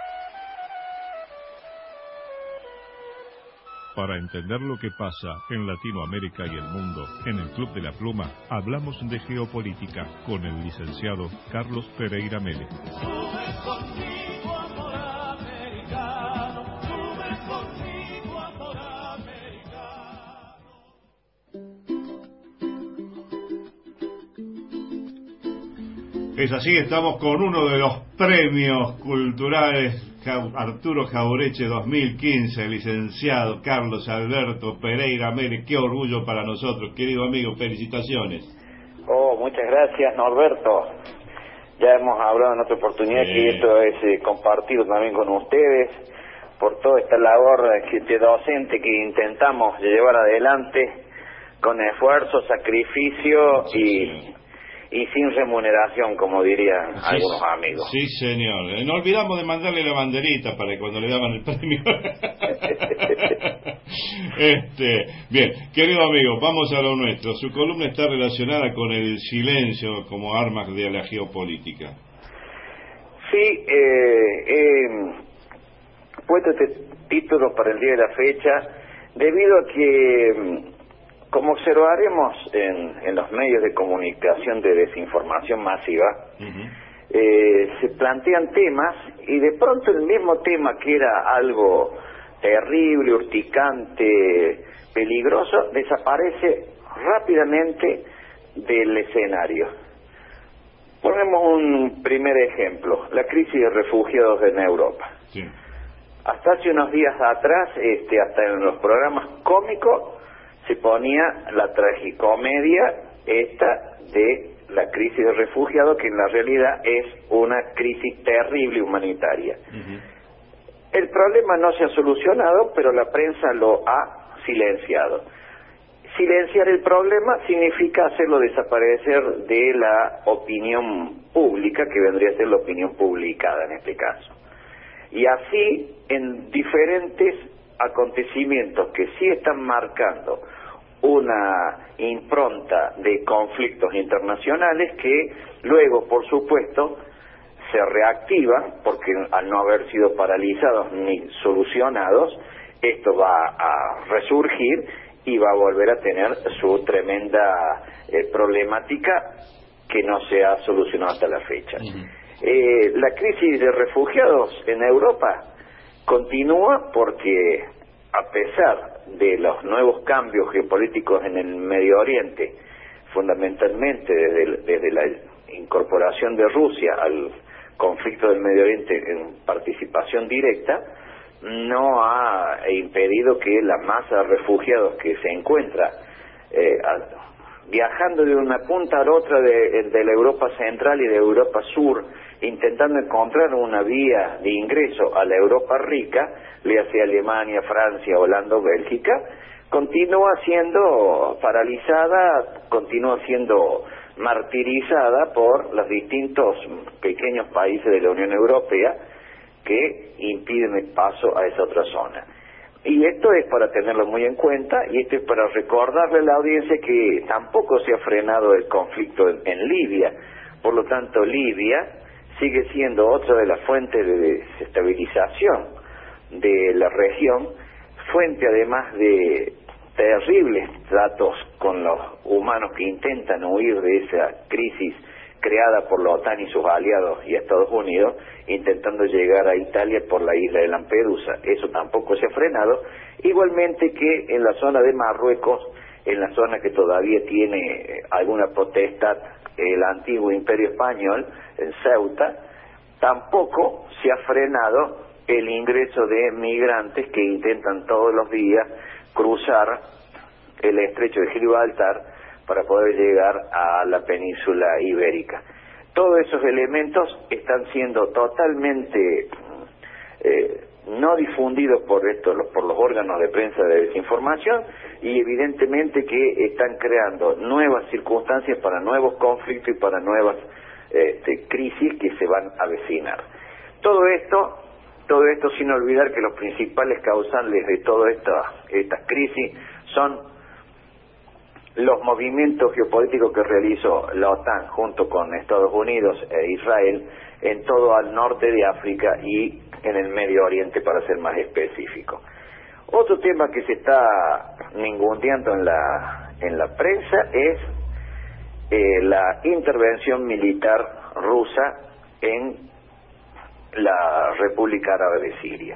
Para entender lo que pasa en Latinoamérica y el mundo, en el Club de la Pluma hablamos de geopolítica con el licenciado Carlos Pereira Mele. Es así, estamos con uno de los premios culturales Arturo Jaureche dos mil quince, licenciado Carlos Alberto Pereira Mele. Qué orgullo para nosotros, querido amigo, felicitaciones. Oh, muchas gracias, Norberto. Ya hemos hablado en otra oportunidad sí. que esto es eh, compartido también con ustedes por toda esta labor de docente que intentamos llevar adelante con esfuerzo, sacrificio sí, y... Sí. y sin remuneración, como dirían sí, algunos amigos. Sí, señor. No olvidamos de mandarle la banderita para que cuando le daban el premio. este, bien, querido amigo, vamos a lo nuestro. Su columna está relacionada con el silencio como arma de la geopolítica. Sí, eh, he puesto este título para el día de la fecha debido a que, como observaremos en, en los medios de comunicación de desinformación masiva, uh-huh. eh, se plantean temas y de pronto el mismo tema que era algo terrible, urticante, peligroso, desaparece rápidamente del escenario. Ponemos un primer ejemplo, la crisis de refugiados en Europa. Sí. Hasta hace unos días atrás, este, hasta en los programas cómicos, se ponía la tragicomedia esta de la crisis de refugiados, que en la realidad es una crisis terrible humanitaria. Uh-huh. El problema no se ha solucionado, pero la prensa lo ha silenciado. Silenciar el problema significa hacerlo desaparecer de la opinión pública, que vendría a ser la opinión publicada en este caso. Y así, en diferentes acontecimientos que sí están marcando una impronta de conflictos internacionales que luego, por supuesto, se reactivan, porque al no haber sido paralizados ni solucionados, esto va a resurgir y va a volver a tener su tremenda eh, problemática que no se ha solucionado hasta la fecha. Uh-huh. Eh, la crisis de refugiados en Europa continúa porque, a pesar de los nuevos cambios geopolíticos en el Medio Oriente, fundamentalmente desde, desde la incorporación de Rusia al conflicto del Medio Oriente en participación directa, no ha impedido que la masa de refugiados que se encuentra eh, a, viajando de una punta a la otra de, de la Europa Central y de Europa Sur, intentando encontrar una vía de ingreso a la Europa rica, le hace Alemania, Francia, Holanda o Bélgica, continúa siendo paralizada, continúa siendo martirizada por los distintos pequeños países de la Unión Europea que impiden el paso a esa otra zona. Y esto es para tenerlo muy en cuenta, y esto es para recordarle a la audiencia que tampoco se ha frenado el conflicto en, en Libia. Por lo tanto, Libia sigue siendo otra de las fuentes de desestabilización de la región, fuente además de terribles tratos con los humanos que intentan huir de esa crisis creada por la OTAN y sus aliados y Estados Unidos, intentando llegar a Italia por la isla de Lampedusa. Eso tampoco se ha frenado, igualmente que en la zona de Marruecos, en la zona que todavía tiene alguna potestad el antiguo Imperio Español, en Ceuta, tampoco se ha frenado el ingreso de migrantes que intentan todos los días cruzar el estrecho de Gibraltar para poder llegar a la península ibérica. Todos esos elementos están siendo totalmente eh, no difundidos por estos, por los órganos de prensa de desinformación, y evidentemente que están creando nuevas circunstancias para nuevos conflictos y para nuevas este, crisis que se van a avecinar. Todo esto, todo esto sin olvidar que los principales causantes de todas estas estas crisis son los movimientos geopolíticos que realizó la OTAN junto con Estados Unidos e Israel en todo al norte de África y en el Medio Oriente, para ser más específico. Otro tema que se está ninguneando en la en la prensa es eh, la intervención militar rusa en la República Árabe de Siria.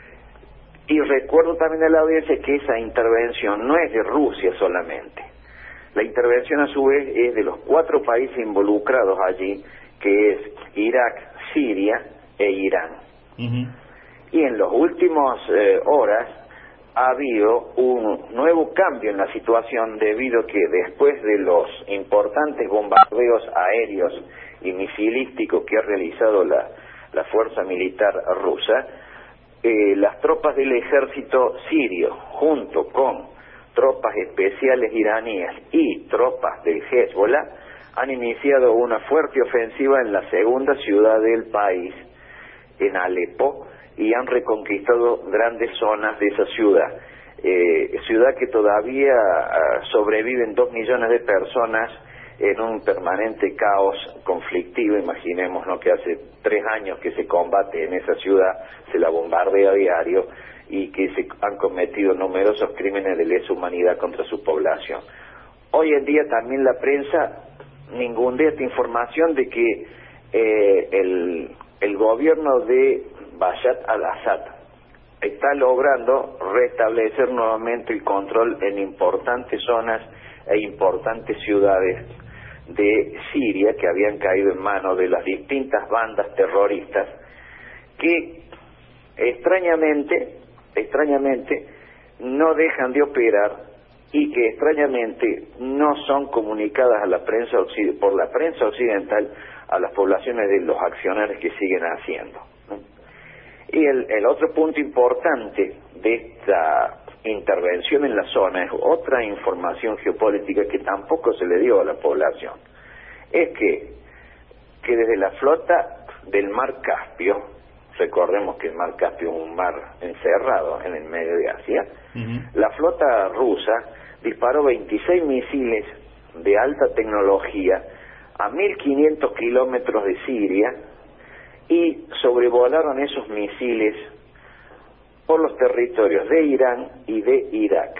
Y recuerdo también a la audiencia que esa intervención no es de Rusia solamente. La intervención a su vez es de los cuatro países involucrados allí, que es Irak, Siria e Irán. Uh-huh. Y en las últimas eh, horas ha habido un nuevo cambio en la situación, debido a que después de los importantes bombardeos aéreos y misilísticos que ha realizado la, la fuerza militar rusa, eh, las tropas del ejército sirio, junto con tropas especiales iraníes y tropas del Hezbollah, han iniciado una fuerte ofensiva en la segunda ciudad del país, en Alepo, y han reconquistado grandes zonas de esa ciudad. Eh, ciudad que todavía uh, sobreviven dos millones de personas en un permanente caos conflictivo. Imaginemos, ¿no?, que hace tres años que se combate en esa ciudad, se la bombardea a diario, y que se han cometido numerosos crímenes de lesa humanidad contra su población. Hoy en día también la prensa ningundea esta información de que eh, el, el gobierno de Bashar al-Assad está logrando restablecer nuevamente el control en importantes zonas e importantes ciudades de Siria que habían caído en manos de las distintas bandas terroristas que extrañamente extrañamente no dejan de operar y que extrañamente no son comunicadas a la prensa por la prensa occidental a las poblaciones de los accionarios que siguen haciendo, ¿no? Y el, el otro punto importante de esta intervención en la zona es otra información geopolítica que tampoco se le dio a la población, es que que desde la flota del mar Caspio, recordemos que el mar Caspio es un mar encerrado en el medio de Asia, uh-huh. La flota rusa disparó veintiséis misiles de alta tecnología a mil quinientos kilómetros de Siria y sobrevolaron esos misiles por los territorios de Irán y de Irak.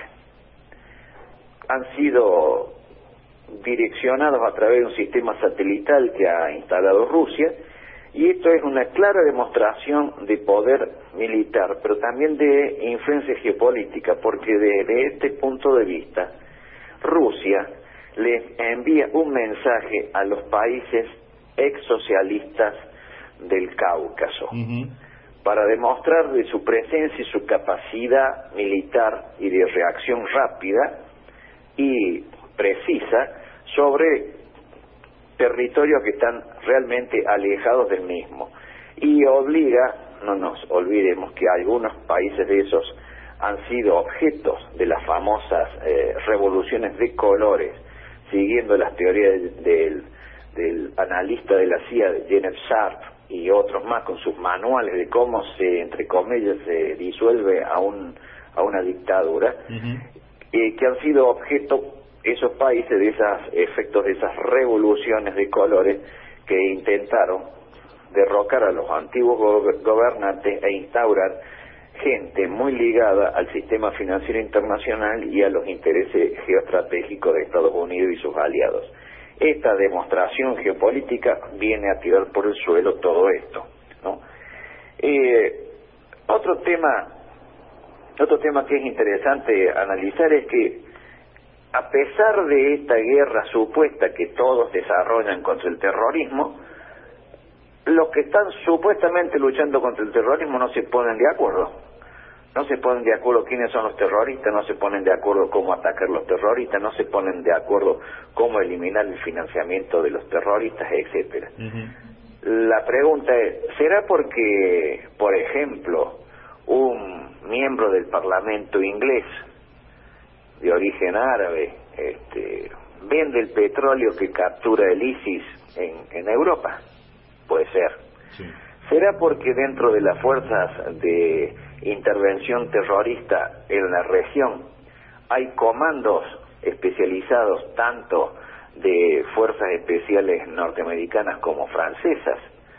Han sido direccionados a través de un sistema satelital que ha instalado Rusia, y esto es una clara demostración de poder militar, pero también de influencia geopolítica, porque desde este punto de vista, Rusia les envía un mensaje a los países ex-socialistas del Cáucaso, uh-huh. para demostrar de su presencia y su capacidad militar y de reacción rápida y precisa sobre territorios que están realmente alejados del mismo, y obliga, no nos olvidemos que algunos países de esos han sido objetos de las famosas eh, revoluciones de colores, siguiendo las teorías del, del, del analista de la C I A, Janet Sharp, y otros más, con sus manuales de cómo se, entre comillas, se disuelve a un a una dictadura, uh-huh. eh, que han sido objeto esos países de esos efectos, de esas revoluciones de colores que intentaron derrocar a los antiguos go- gobernantes e instaurar gente muy ligada al sistema financiero internacional y a los intereses geoestratégicos de Estados Unidos y sus aliados. Esta demostración geopolítica viene a tirar por el suelo todo esto, ¿no? Eh, otro tema, otro tema que es interesante analizar es que a pesar de esta guerra supuesta que todos desarrollan contra el terrorismo, los que están supuestamente luchando contra el terrorismo no se ponen de acuerdo. No se ponen de acuerdo quiénes son los terroristas, no se ponen de acuerdo cómo atacar los terroristas, no se ponen de acuerdo cómo eliminar el financiamiento de los terroristas, etcétera. Uh-huh. La pregunta es, ¿será porque, por ejemplo, un miembro del Parlamento inglés de origen árabe este, vende el petróleo que captura el ISIS en, en Europa? Puede ser. Sí. ¿Será porque dentro de las fuerzas de intervención terrorista en la región hay comandos especializados tanto de fuerzas especiales norteamericanas como francesas?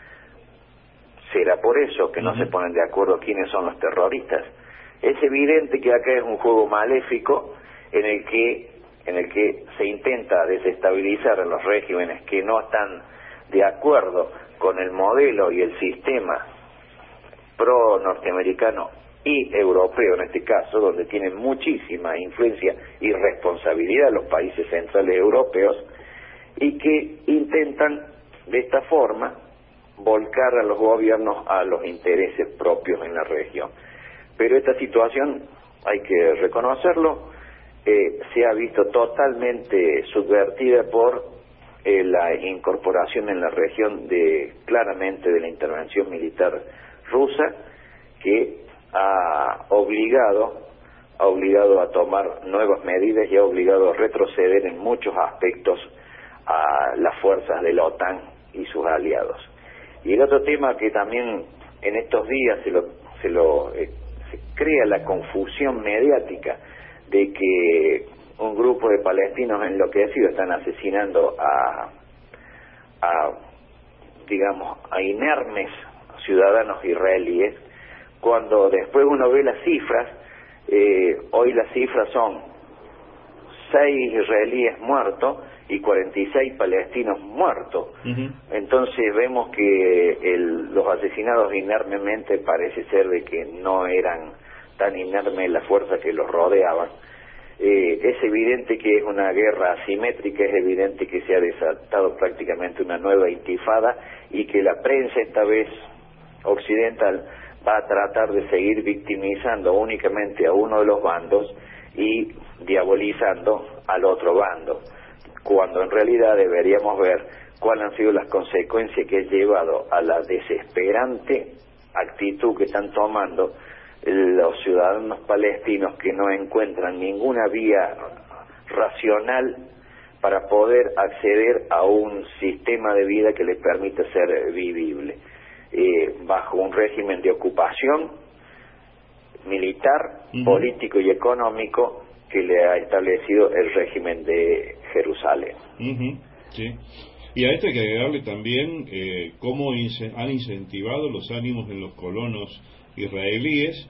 ¿Será por eso que no uh-huh. se ponen de acuerdo quiénes son los terroristas? Es evidente que acá es un juego maléfico en el que en el que se intenta desestabilizar a los regímenes que no están de acuerdo con el modelo y el sistema pro norteamericano y europeo en este caso, donde tienen muchísima influencia y responsabilidad los países centrales europeos, y que intentan de esta forma volcar a los gobiernos a los intereses propios en la región. Pero esta situación, hay que reconocerlo, eh, se ha visto totalmente subvertida por Eh, la incorporación en la región de claramente de la intervención militar rusa, que ha obligado ha obligado a tomar nuevas medidas y ha obligado a retroceder en muchos aspectos a las fuerzas de la OTAN y sus aliados. Y el otro tema que también en estos días se lo se lo eh, se crea la confusión mediática de que un grupo de palestinos enloquecidos están asesinando a, a digamos, a inermes ciudadanos israelíes, cuando después uno ve las cifras, eh, hoy las cifras son seis israelíes muertos y cuarenta y seis palestinos muertos. Uh-huh. Entonces vemos que el, los asesinados inermemente parece ser de que no eran tan inermes las fuerzas que los rodeaban. Eh, es evidente que es una guerra asimétrica, es evidente que se ha desatado prácticamente una nueva intifada y que la prensa esta vez occidental va a tratar de seguir victimizando únicamente a uno de los bandos y diabolizando al otro bando, cuando en realidad deberíamos ver cuáles han sido las consecuencias que ha llevado a la desesperante actitud que están tomando los ciudadanos palestinos, que no encuentran ninguna vía racional para poder acceder a un sistema de vida que les permita ser vivible, eh, bajo un régimen de ocupación militar, uh-huh. político y económico que le ha establecido el régimen de Jerusalén. Uh-huh. Sí. Y a esto hay que agregarle también eh, cómo ince- han incentivado los ánimos en los colonos israelíes,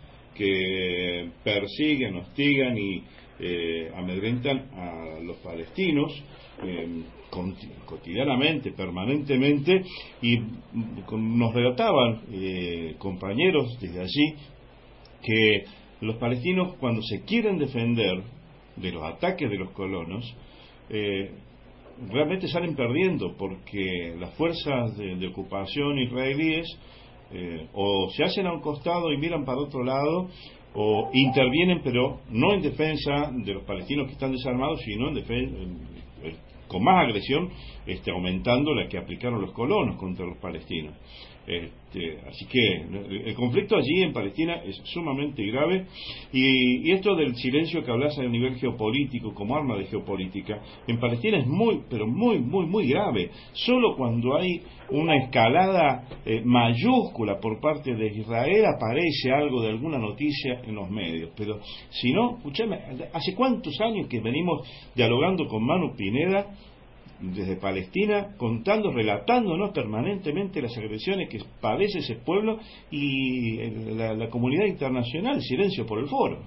que persiguen, hostigan y eh, amedrentan a los palestinos eh, cotidianamente, permanentemente, y nos relataban eh, compañeros desde allí que los palestinos, cuando se quieren defender de los ataques de los colonos, eh, realmente salen perdiendo, porque las fuerzas de, de ocupación israelíes Eh, o se hacen a un costado y miran para otro lado, o intervienen, pero no en defensa de los palestinos que están desarmados, sino en defensa, eh, con más agresión, este, aumentando la que aplicaron los colonos contra los palestinos. Este, así que el conflicto allí en Palestina es sumamente grave, y, y esto del silencio que hablas a nivel geopolítico, como arma de geopolítica, en Palestina es muy, pero muy, muy, muy grave. Solo cuando hay una escalada eh, mayúscula por parte de Israel aparece algo de alguna noticia en los medios, pero si no, escúchame, ¿hace cuántos años que venimos dialogando con Manu Pineda desde Palestina, contando, relatándonos permanentemente las agresiones que padece ese pueblo y la, la comunidad internacional, silencio por el foro.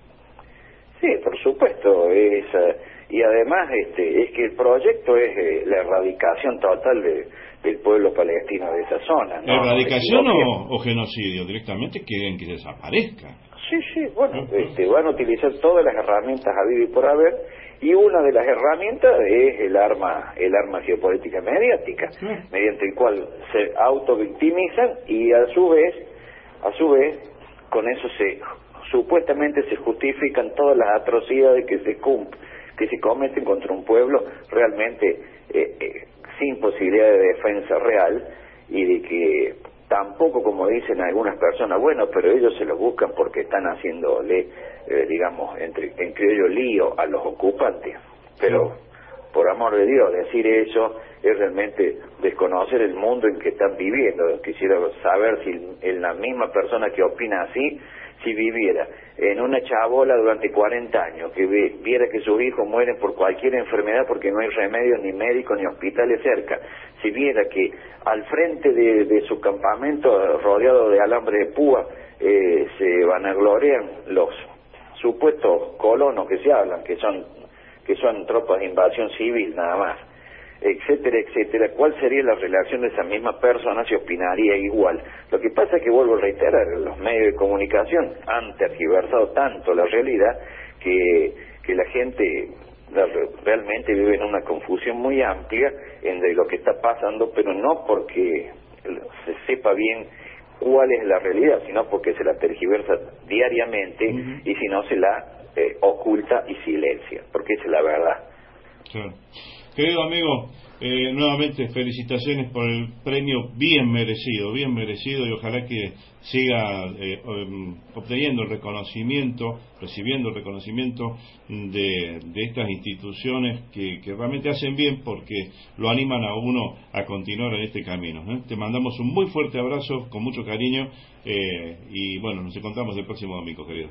Sí, por supuesto, es, y además este, es que el proyecto es eh, la erradicación total de, del pueblo palestino de esa zona, ¿no? ¿Erradicación o, o genocidio? Directamente quieren que desaparezca. Sí, sí, bueno, este, van a utilizar todas las herramientas habidas y por haber, y una de las herramientas es el arma el arma geopolítica mediática, sí, mediante el cual se autovictimizan y a su vez, a su vez, con eso se supuestamente se justifican todas las atrocidades que se cumplen, que se cometen contra un pueblo realmente eh, eh, sin posibilidad de defensa real, y de que tampoco, como dicen algunas personas, bueno, pero ellos se lo buscan porque están haciéndole, eh, digamos, entre, en criollo lío a los ocupantes. Pero, por amor de Dios, decir eso es realmente desconocer el mundo en que están viviendo. Quisiera saber si en la misma persona que opina así, si viviera en una chabola durante cuarenta años, que ve, viera que sus hijos mueren por cualquier enfermedad porque no hay remedio, ni médicos, ni hospitales cerca, si viera que al frente de, de su campamento, rodeado de alambre de púa, eh, se vanaglorean los supuestos colonos que se hablan, que son, que son tropas de invasión civil nada más, etcétera, etcétera, ¿cuál sería la relación de esa misma persona si opinaría igual? Lo que pasa es que, vuelvo a reiterar, los medios de comunicación han tergiversado tanto la realidad que, que la gente realmente vive en una confusión muy amplia entre lo que está pasando, pero no porque se sepa bien cuál es la realidad, sino porque se la tergiversa diariamente, uh-huh, y si no se la eh, oculta y silencia, porque esa es la verdad. Claro. Querido amigo, eh, nuevamente felicitaciones por el premio bien merecido, bien merecido, y ojalá que siga eh, um, obteniendo el reconocimiento, recibiendo el reconocimiento de, de estas instituciones que, que realmente hacen bien, porque lo animan a uno a continuar en este camino, ¿eh? Te mandamos un muy fuerte abrazo, con mucho cariño, eh, y bueno, nos encontramos el próximo domingo, querido.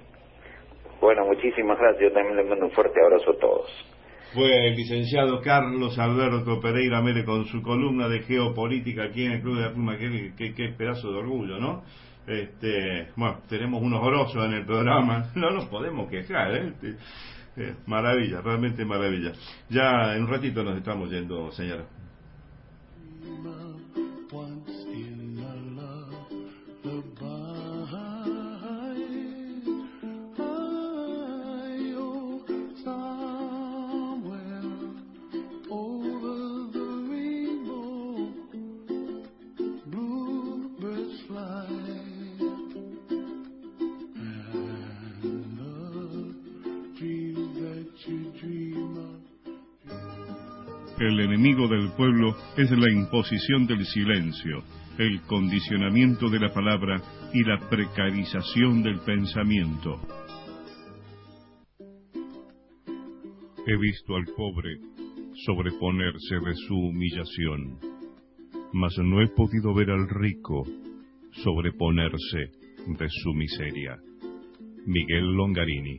Bueno, muchísimas gracias, yo también les mando un fuerte abrazo a todos. Fue el licenciado Carlos Alberto Pereira Mere con su columna de geopolítica aquí en el Club de la Pluma. Qué, qué, qué pedazo de orgullo, ¿no? Este, bueno, tenemos unos grosos en el programa, no nos podemos quejar, ¿eh? Este, eh, maravilla, realmente maravilla. Ya en un ratito nos estamos yendo, señora. El enemigo del pueblo es la imposición del silencio, el condicionamiento de la palabra y la precarización del pensamiento. He visto al pobre sobreponerse de su humillación, mas no he podido ver al rico sobreponerse de su miseria. Miguel Longarini.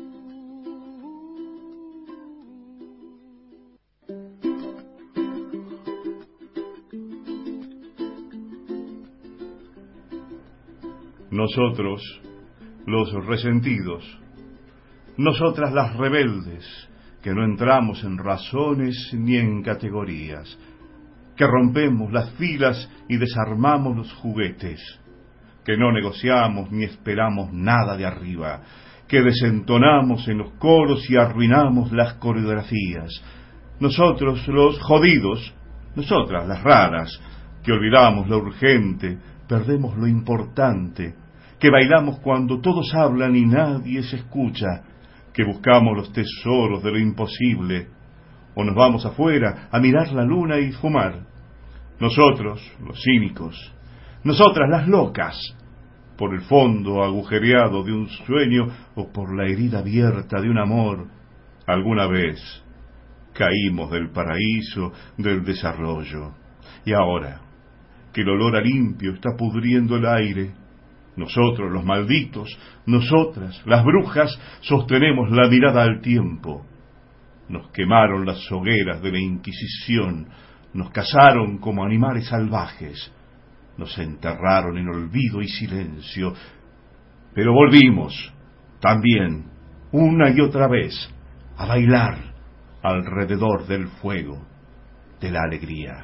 Nosotros, los resentidos, nosotras las rebeldes, que no entramos en razones ni en categorías, que rompemos las filas y desarmamos los juguetes, que no negociamos ni esperamos nada de arriba, que desentonamos en los coros y arruinamos las coreografías. Nosotros, los jodidos, nosotras las raras, que olvidamos lo urgente, perdemos lo importante, que bailamos cuando todos hablan y nadie se escucha, que buscamos los tesoros de lo imposible, o nos vamos afuera a mirar la luna y fumar. Nosotros, los cínicos, nosotras las locas, por el fondo agujereado de un sueño o por la herida abierta de un amor, alguna vez caímos del paraíso del desarrollo. Y ahora, que el olor a limpio está pudriendo el aire, nosotros, los malditos, nosotras, las brujas, sostenemos la mirada al tiempo. nos quemaron las hogueras de la Inquisición, nos cazaron como animales salvajes, nos enterraron en olvido y silencio, pero volvimos también, una y otra vez, a bailar alrededor del fuego de la alegría.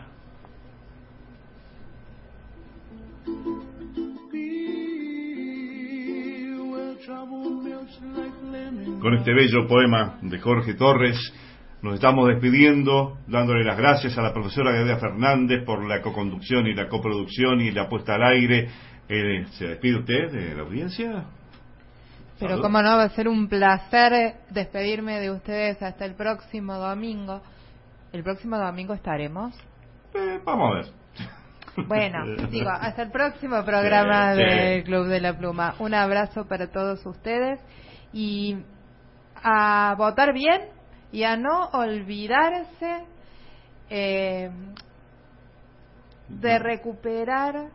Con este bello poema de Jorge Torres nos estamos despidiendo, dándole las gracias a la profesora Gadea Fernández por la coconducción y la coproducción y la puesta al aire. Eh, ¿Se despide usted de la audiencia? Pero ¿Salud? cómo no, va a ser un placer despedirme de ustedes hasta el próximo domingo. ¿El próximo domingo estaremos? Eh, vamos a ver. Bueno, digo, hasta el próximo programa sí, sí. del Club de la Pluma. Un abrazo para todos ustedes y a votar bien y a no olvidarse eh, de recuperar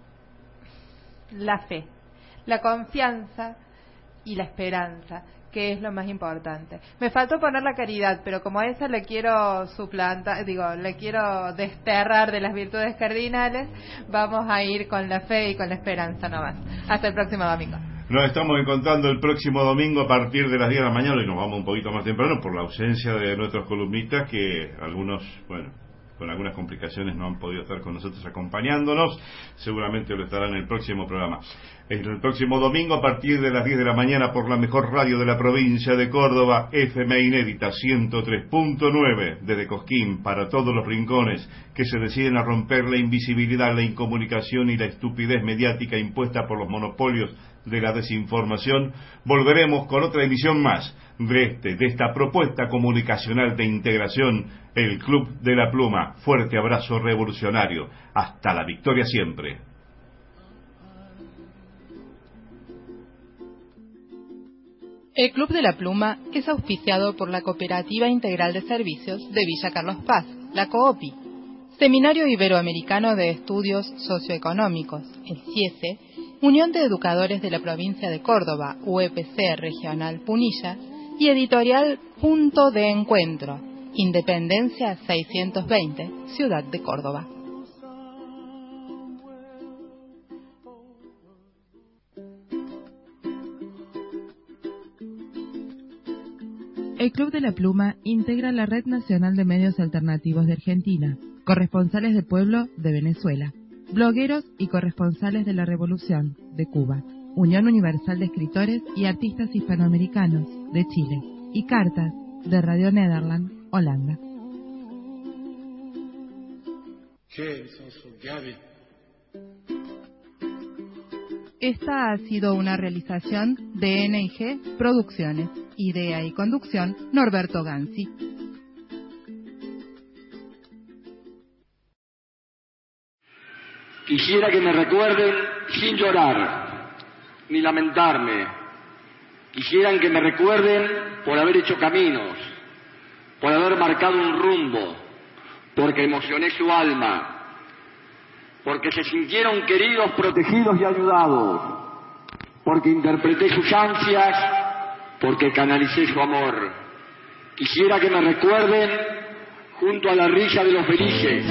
la fe, la confianza y la esperanza, que es lo más importante. Me faltó poner la caridad, pero como a esa le quiero suplantar, digo, le quiero desterrar de las virtudes cardinales, vamos a ir con la fe y con la esperanza nomás. Hasta el próximo domingo. Nos estamos encontrando el próximo domingo a partir de las diez de la mañana y nos vamos un poquito más temprano por la ausencia de nuestros columnistas, que algunos, bueno, con algunas complicaciones no han podido estar con nosotros acompañándonos. Seguramente lo estarán en el próximo programa. El próximo domingo a partir de las diez de la mañana por la mejor radio de la provincia de Córdoba, F M Inédita ciento tres punto nueve, desde Cosquín para todos los rincones que se deciden a romper la invisibilidad, la incomunicación y la estupidez mediática impuesta por los monopolios de la desinformación. Volveremos con otra emisión más de este, de esta propuesta comunicacional de integración, el Club de la Pluma. Fuerte abrazo revolucionario. Hasta la victoria siempre. El Club de la Pluma es auspiciado por la Cooperativa Integral de Servicios de Villa Carlos Paz, la COOPI, Seminario Iberoamericano de Estudios Socioeconómicos, el CIESE, Unión de Educadores de la Provincia de Córdoba, U E P C Regional Punilla, y Editorial Punto de Encuentro, Independencia seiscientos veinte, Ciudad de Córdoba. El Club de la Pluma integra la Red Nacional de Medios Alternativos de Argentina, corresponsales de pueblo de Venezuela, blogueros y corresponsales de la Revolución de Cuba, Unión Universal de Escritores y Artistas Hispanoamericanos de Chile, y Cartas de Radio Nederland, Holanda. Esta ha sido una realización de N I G Producciones. Idea y conducción, Norberto Gansi. Quisiera que me recuerden sin llorar, ni lamentarme. Quisieran que me recuerden por haber hecho caminos, por haber marcado un rumbo, porque emocioné su alma, porque se sintieron queridos, protegidos y ayudados, porque interpreté sus ansias, porque canalicé su amor. Quisiera que me recuerden junto a la risa de los felices,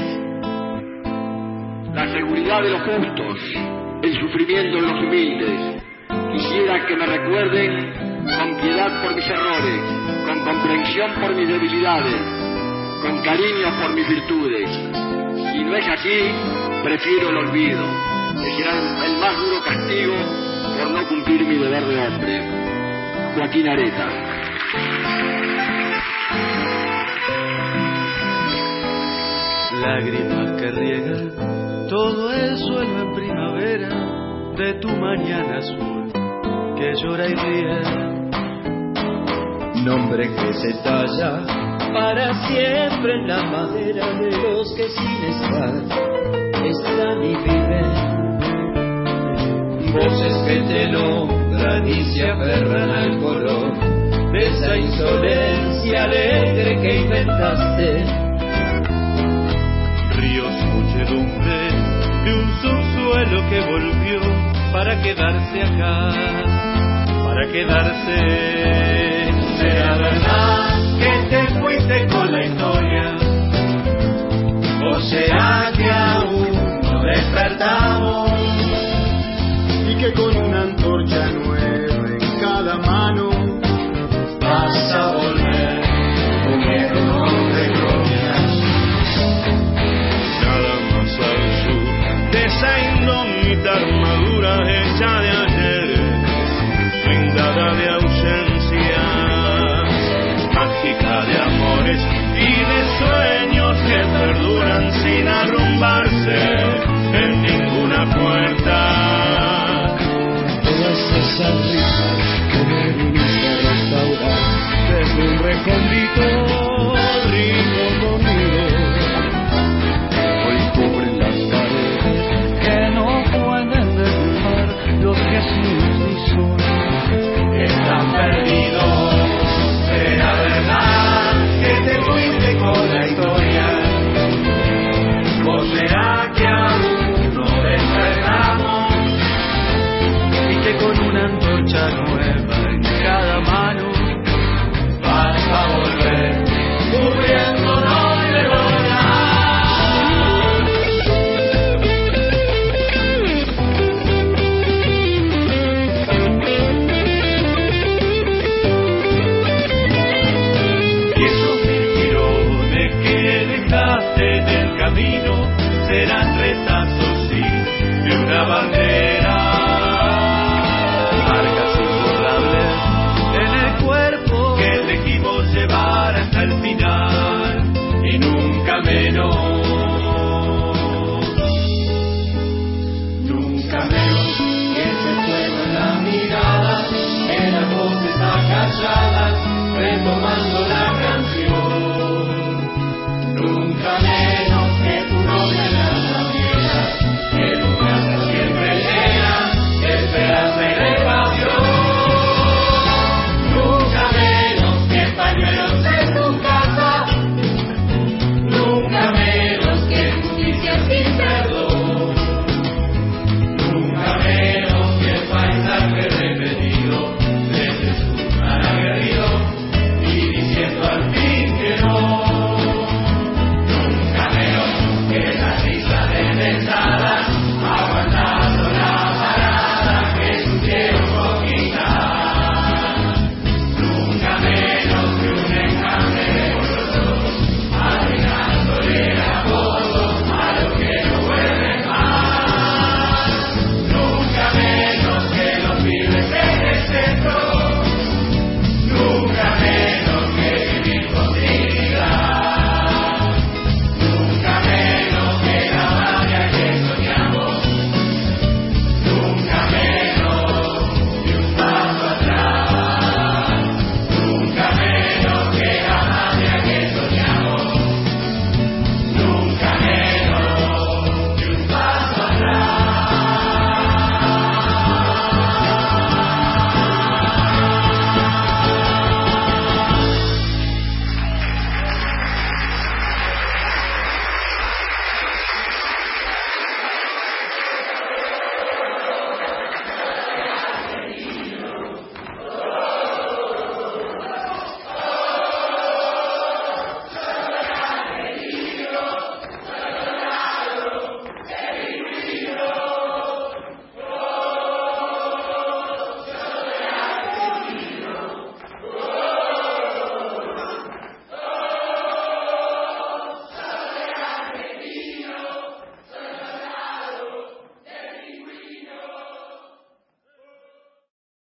la seguridad de los justos, el sufrimiento de los humildes. Quisiera que me recuerden con piedad por mis errores, con comprensión por mis debilidades, con cariño por mis virtudes. Si no es así, prefiero el olvido, que será el más duro castigo por no cumplir mi deber de hombre. Joaquín Areta. Lágrimas que riegan todo el suelo en primavera de tu mañana azul que llora y ríe. Nombre que se talla para siempre en la madera de los que sin estar están y viven. Voces que te nombran y se aferran al color de esa insolencia alegre que inventaste. Ríos, muchedumbre de un subsuelo que volvió para quedarse acá, para quedarse. ¿Será verdad que te fuiste con la historia? ¿O será que aún no despertamos? Y que con una antorcha nueva en cada mano vas a volver comiendo de glorias. Nada más al sur de esa indómita armadura hecha de ayer, blindada de ausencia, mágica de amores y de sueños que perduran sin arrumbarse en ninguna puerta. Todas esas risas que me viniste a restaurar desde un recóndito rincón dormido, hoy cubren las paredes que no pueden derrumbar los que sin ni son están perdidos. ¿Será verdad que te fuiste con la historia? ¿O será que aún no despertamos? Y que con una antorcha nueva en cada mano vas a volver cubriéndonos de gloria. Y esos mil girones que dejaste en el camino serán retazos, sí, de una bandera. Marcas imborrables en el cuerpo que elegimos llevar hasta el final y nunca menos, nunca menos que ese fuego en la mirada, en las voces acalladas, retomando la